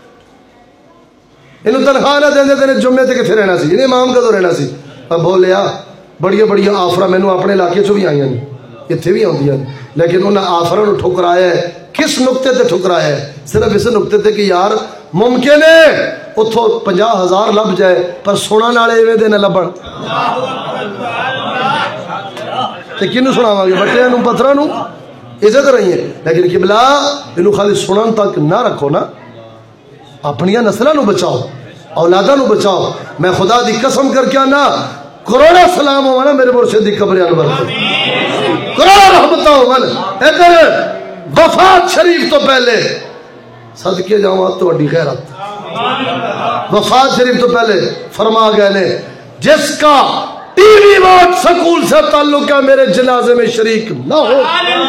A: انہوں تنخواہ نہ دیندے تے جمعے تے کتھے رہنا سی انہیں امام کدوں رہنا سی بولیا بڑی بڑی آفر مینوں اپنے علاقے چوں بھی آئیاں نے اتنے بھی آدیاں لیکن انہیں آفروں نے ٹھکرایا ہے کس نقطے تے ٹھکرایا ہے صرف اس نقطے تے کہ یار ممکن ہے اتوں پنجا ہزار لب جائے پر سنن والے ایویں دے نہ لبن تے کینوں سناواں گے بٹیاں نوں پتھراں نوں اسی طرح ہی ہے لیکن قبلہ اینوں خالی سنن تک نہ رکھو نا اپنیاں نسلاں نوں بچاؤ اولاداں نوں بچاؤ میں خدا دی قسم کر کے آنا کروڑا سلام ہو نا میرے مرشد دی قبر انور تے کروڑا رحمتاں ہو ادھر وفات شریف تو پہلے صدقے جاواں تہاڈی غیرت وفات شریف تو پہلے فرما گئے نے جس کا ٹی وی ووٹ سکول سے تعلق ہے میرے جنازے میں شریک نہ ہو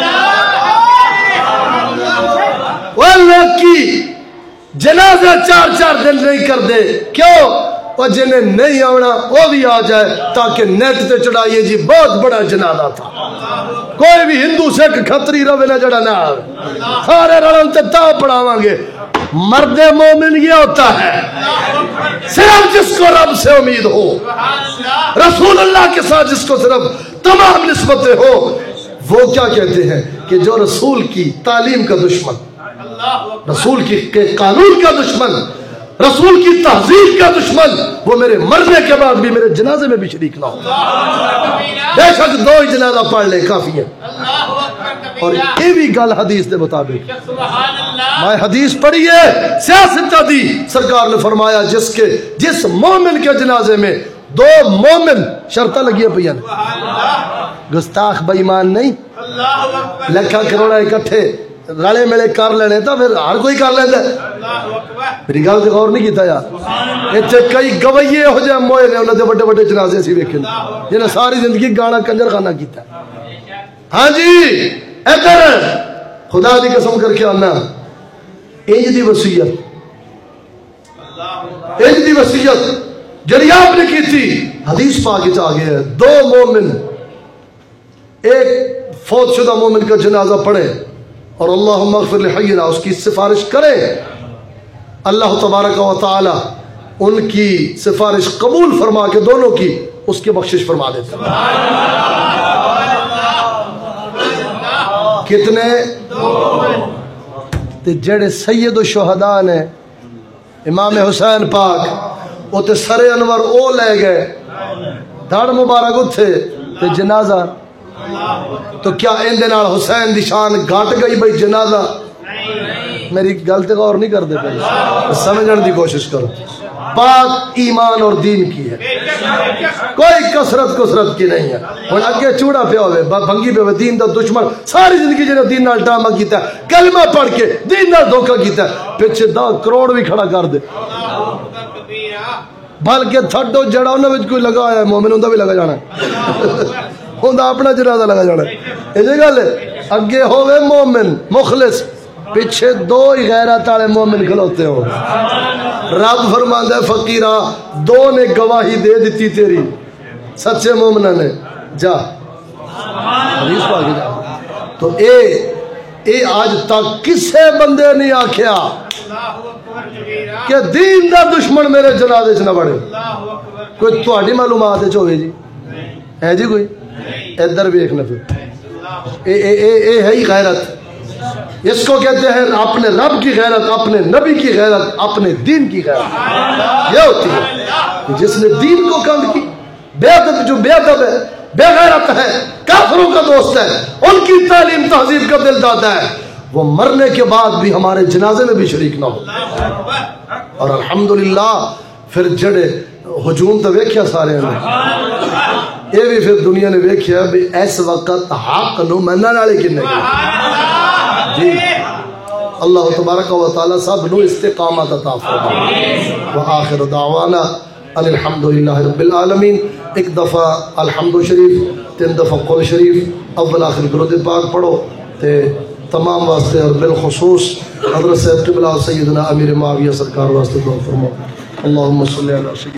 A: واللہ کی جنازہ چار چار دن نہیں کر دے کیوں اور جنہیں نہیں آنا وہ بھی آ جائے تاکہ نیٹ تے چڑھائیے جی بہت بڑا جنازہ تھا کوئی بھی ہندو سکھ کھتری روے نہ جڑا نہ آئے سارے رڑن تے تا پڑھاواں گے مرد مومن یہ ہوتا ہے صرف جس کو رب سے امید ہو رسول اللہ کے ساتھ جس کو صرف تمام نسبتیں ہو وہ کیا کہتے ہیں کہ جو رسول کی تعلیم کا دشمن رسول کی قانون کا دشمن رسول کی تہذیب کا دشمن وہ میرے مرنے کے بعد بھی میرے جنازے میں بھی شریک نہ ہو بے شک دو ہی جنازہ پڑھ لے کافی ہے اور یہ بھی گل حدیث کے مطابق میں حدیث پڑھی ہے سیاست دی سرکار نے فرمایا جس کے جس مومن کے جنازے میں دو مومن شرطیں لگی پہ گستاخ بے ایمان نہیں لکھا کروڑا اکٹھے رلے ملے کر لینے تو پھر ہر کوئی کر لینا میری گل غور نہیں کیتا یار اتنے کئی گویے ہو جائے موئے نے انہوں نے بڑے بڑے جنازے اسی ویکھے جنہیں ساری زندگی گانا کنجر خانہ کیتا ہاں جی ادھر خدا دی قسم کر کے آنا انج دی وصیت انج دی وصیت جڑی آپ نے کی تھی حدیث پاک وچ آ گیا ہے دو مومن ایک فوت شدہ مومن کا جنازہ پڑھے اور اللہم اغفر لحینا اس کی سفارش کرے اللہ تبارک و تعالی ان کی سفارش قبول فرما کے دونوں کی اس کی بخشش فرما دیتا کتنے تے جڑے سید و شہداء نے امام حسین پاک وہ تے سر انور او لے گئے دھڑ مبارک اتھے تے جنازہ تو کیا اندے نال حسین دی شان گھٹ گئی بھئی جنازہ میری گل تے غور نہیں کر دے پہلے سمجھن دی کوشش کرو پاک ایمان اور دین کی ہے کوئی کسرت کسرت کی نہیں ہے اور اگے چوڑا پہ ہوئے بھنگی پہ ہوئے دین دا دشمن ساری زندگی جنہیں دین نال ڈرامہ کیتا ہے کلمہ پڑھ کے دین نال دھوکہ کیتا ہے پیچھے دا کروڑ بھی کھڑا کر دے بلکہ تھڈو جڑا انہوں نے کوئی لگا ہے مومن ہوندہ بھی لگا جانا ہے ہوندہ اپنا جنازہ لگا جانا ہے یہ گل ہے اگے ہوئے مومن مخلص پیچھے دو ہی غیرت والے مومن کھلوتے ہو رب فرماندا ہے فقیرا دو نے گواہی دے دیتی تیری سچے مومنہ نے جا حدیث کو آگے جاؤ تو اے اے آج تک کسے بندے نہیں آکھیا کہ دین دا دشمن میرے جنازے چ نہ بڑھے. کوئی تہاڈی معلومات وچ ہوے جی ہے جی کوئی؟ ادھر ویکھنا پھر اے اے اے اے ہے ہی غیرت. اس کو کہتے ہیں اپنے رب کی غیرت، اپنے نبی کی غیرت، اپنے دین کی غیرت. یہ ہوتی ہے جس نے دین کو کند کی. بے ادب جو بے ادب ہے، بے غیرت ہے، کافروں کا دوست ہے، ان کی تعلیم تہذیب کا دل دادا ہے، وہ مرنے کے بعد بھی ہمارے جنازے میں بھی شریک نہ ہو. اور الحمدللہ پھر جڑے ہجوم تو ویکھیا سارے نے، یہ بھی پھر دنیا نے ویکھیا بھی اس وقت حق نو منن والے کنے جی. اللہ تبارک و تعالی سب نو استقامت عطا فرمائے. وآخر دعوانا ان الحمدللہ رب العالمین. ایک دفعہ الحمد شریف، تین دفعہ قل شریف، اول آخر درود پاک پڑھو تے تمام واسطے اور بالخصوص حضرت صاحب قبلہ سیدنا امیر معاویہ سرکار واسطے دعا فرماؤ. اللہم صلی علی سیدنا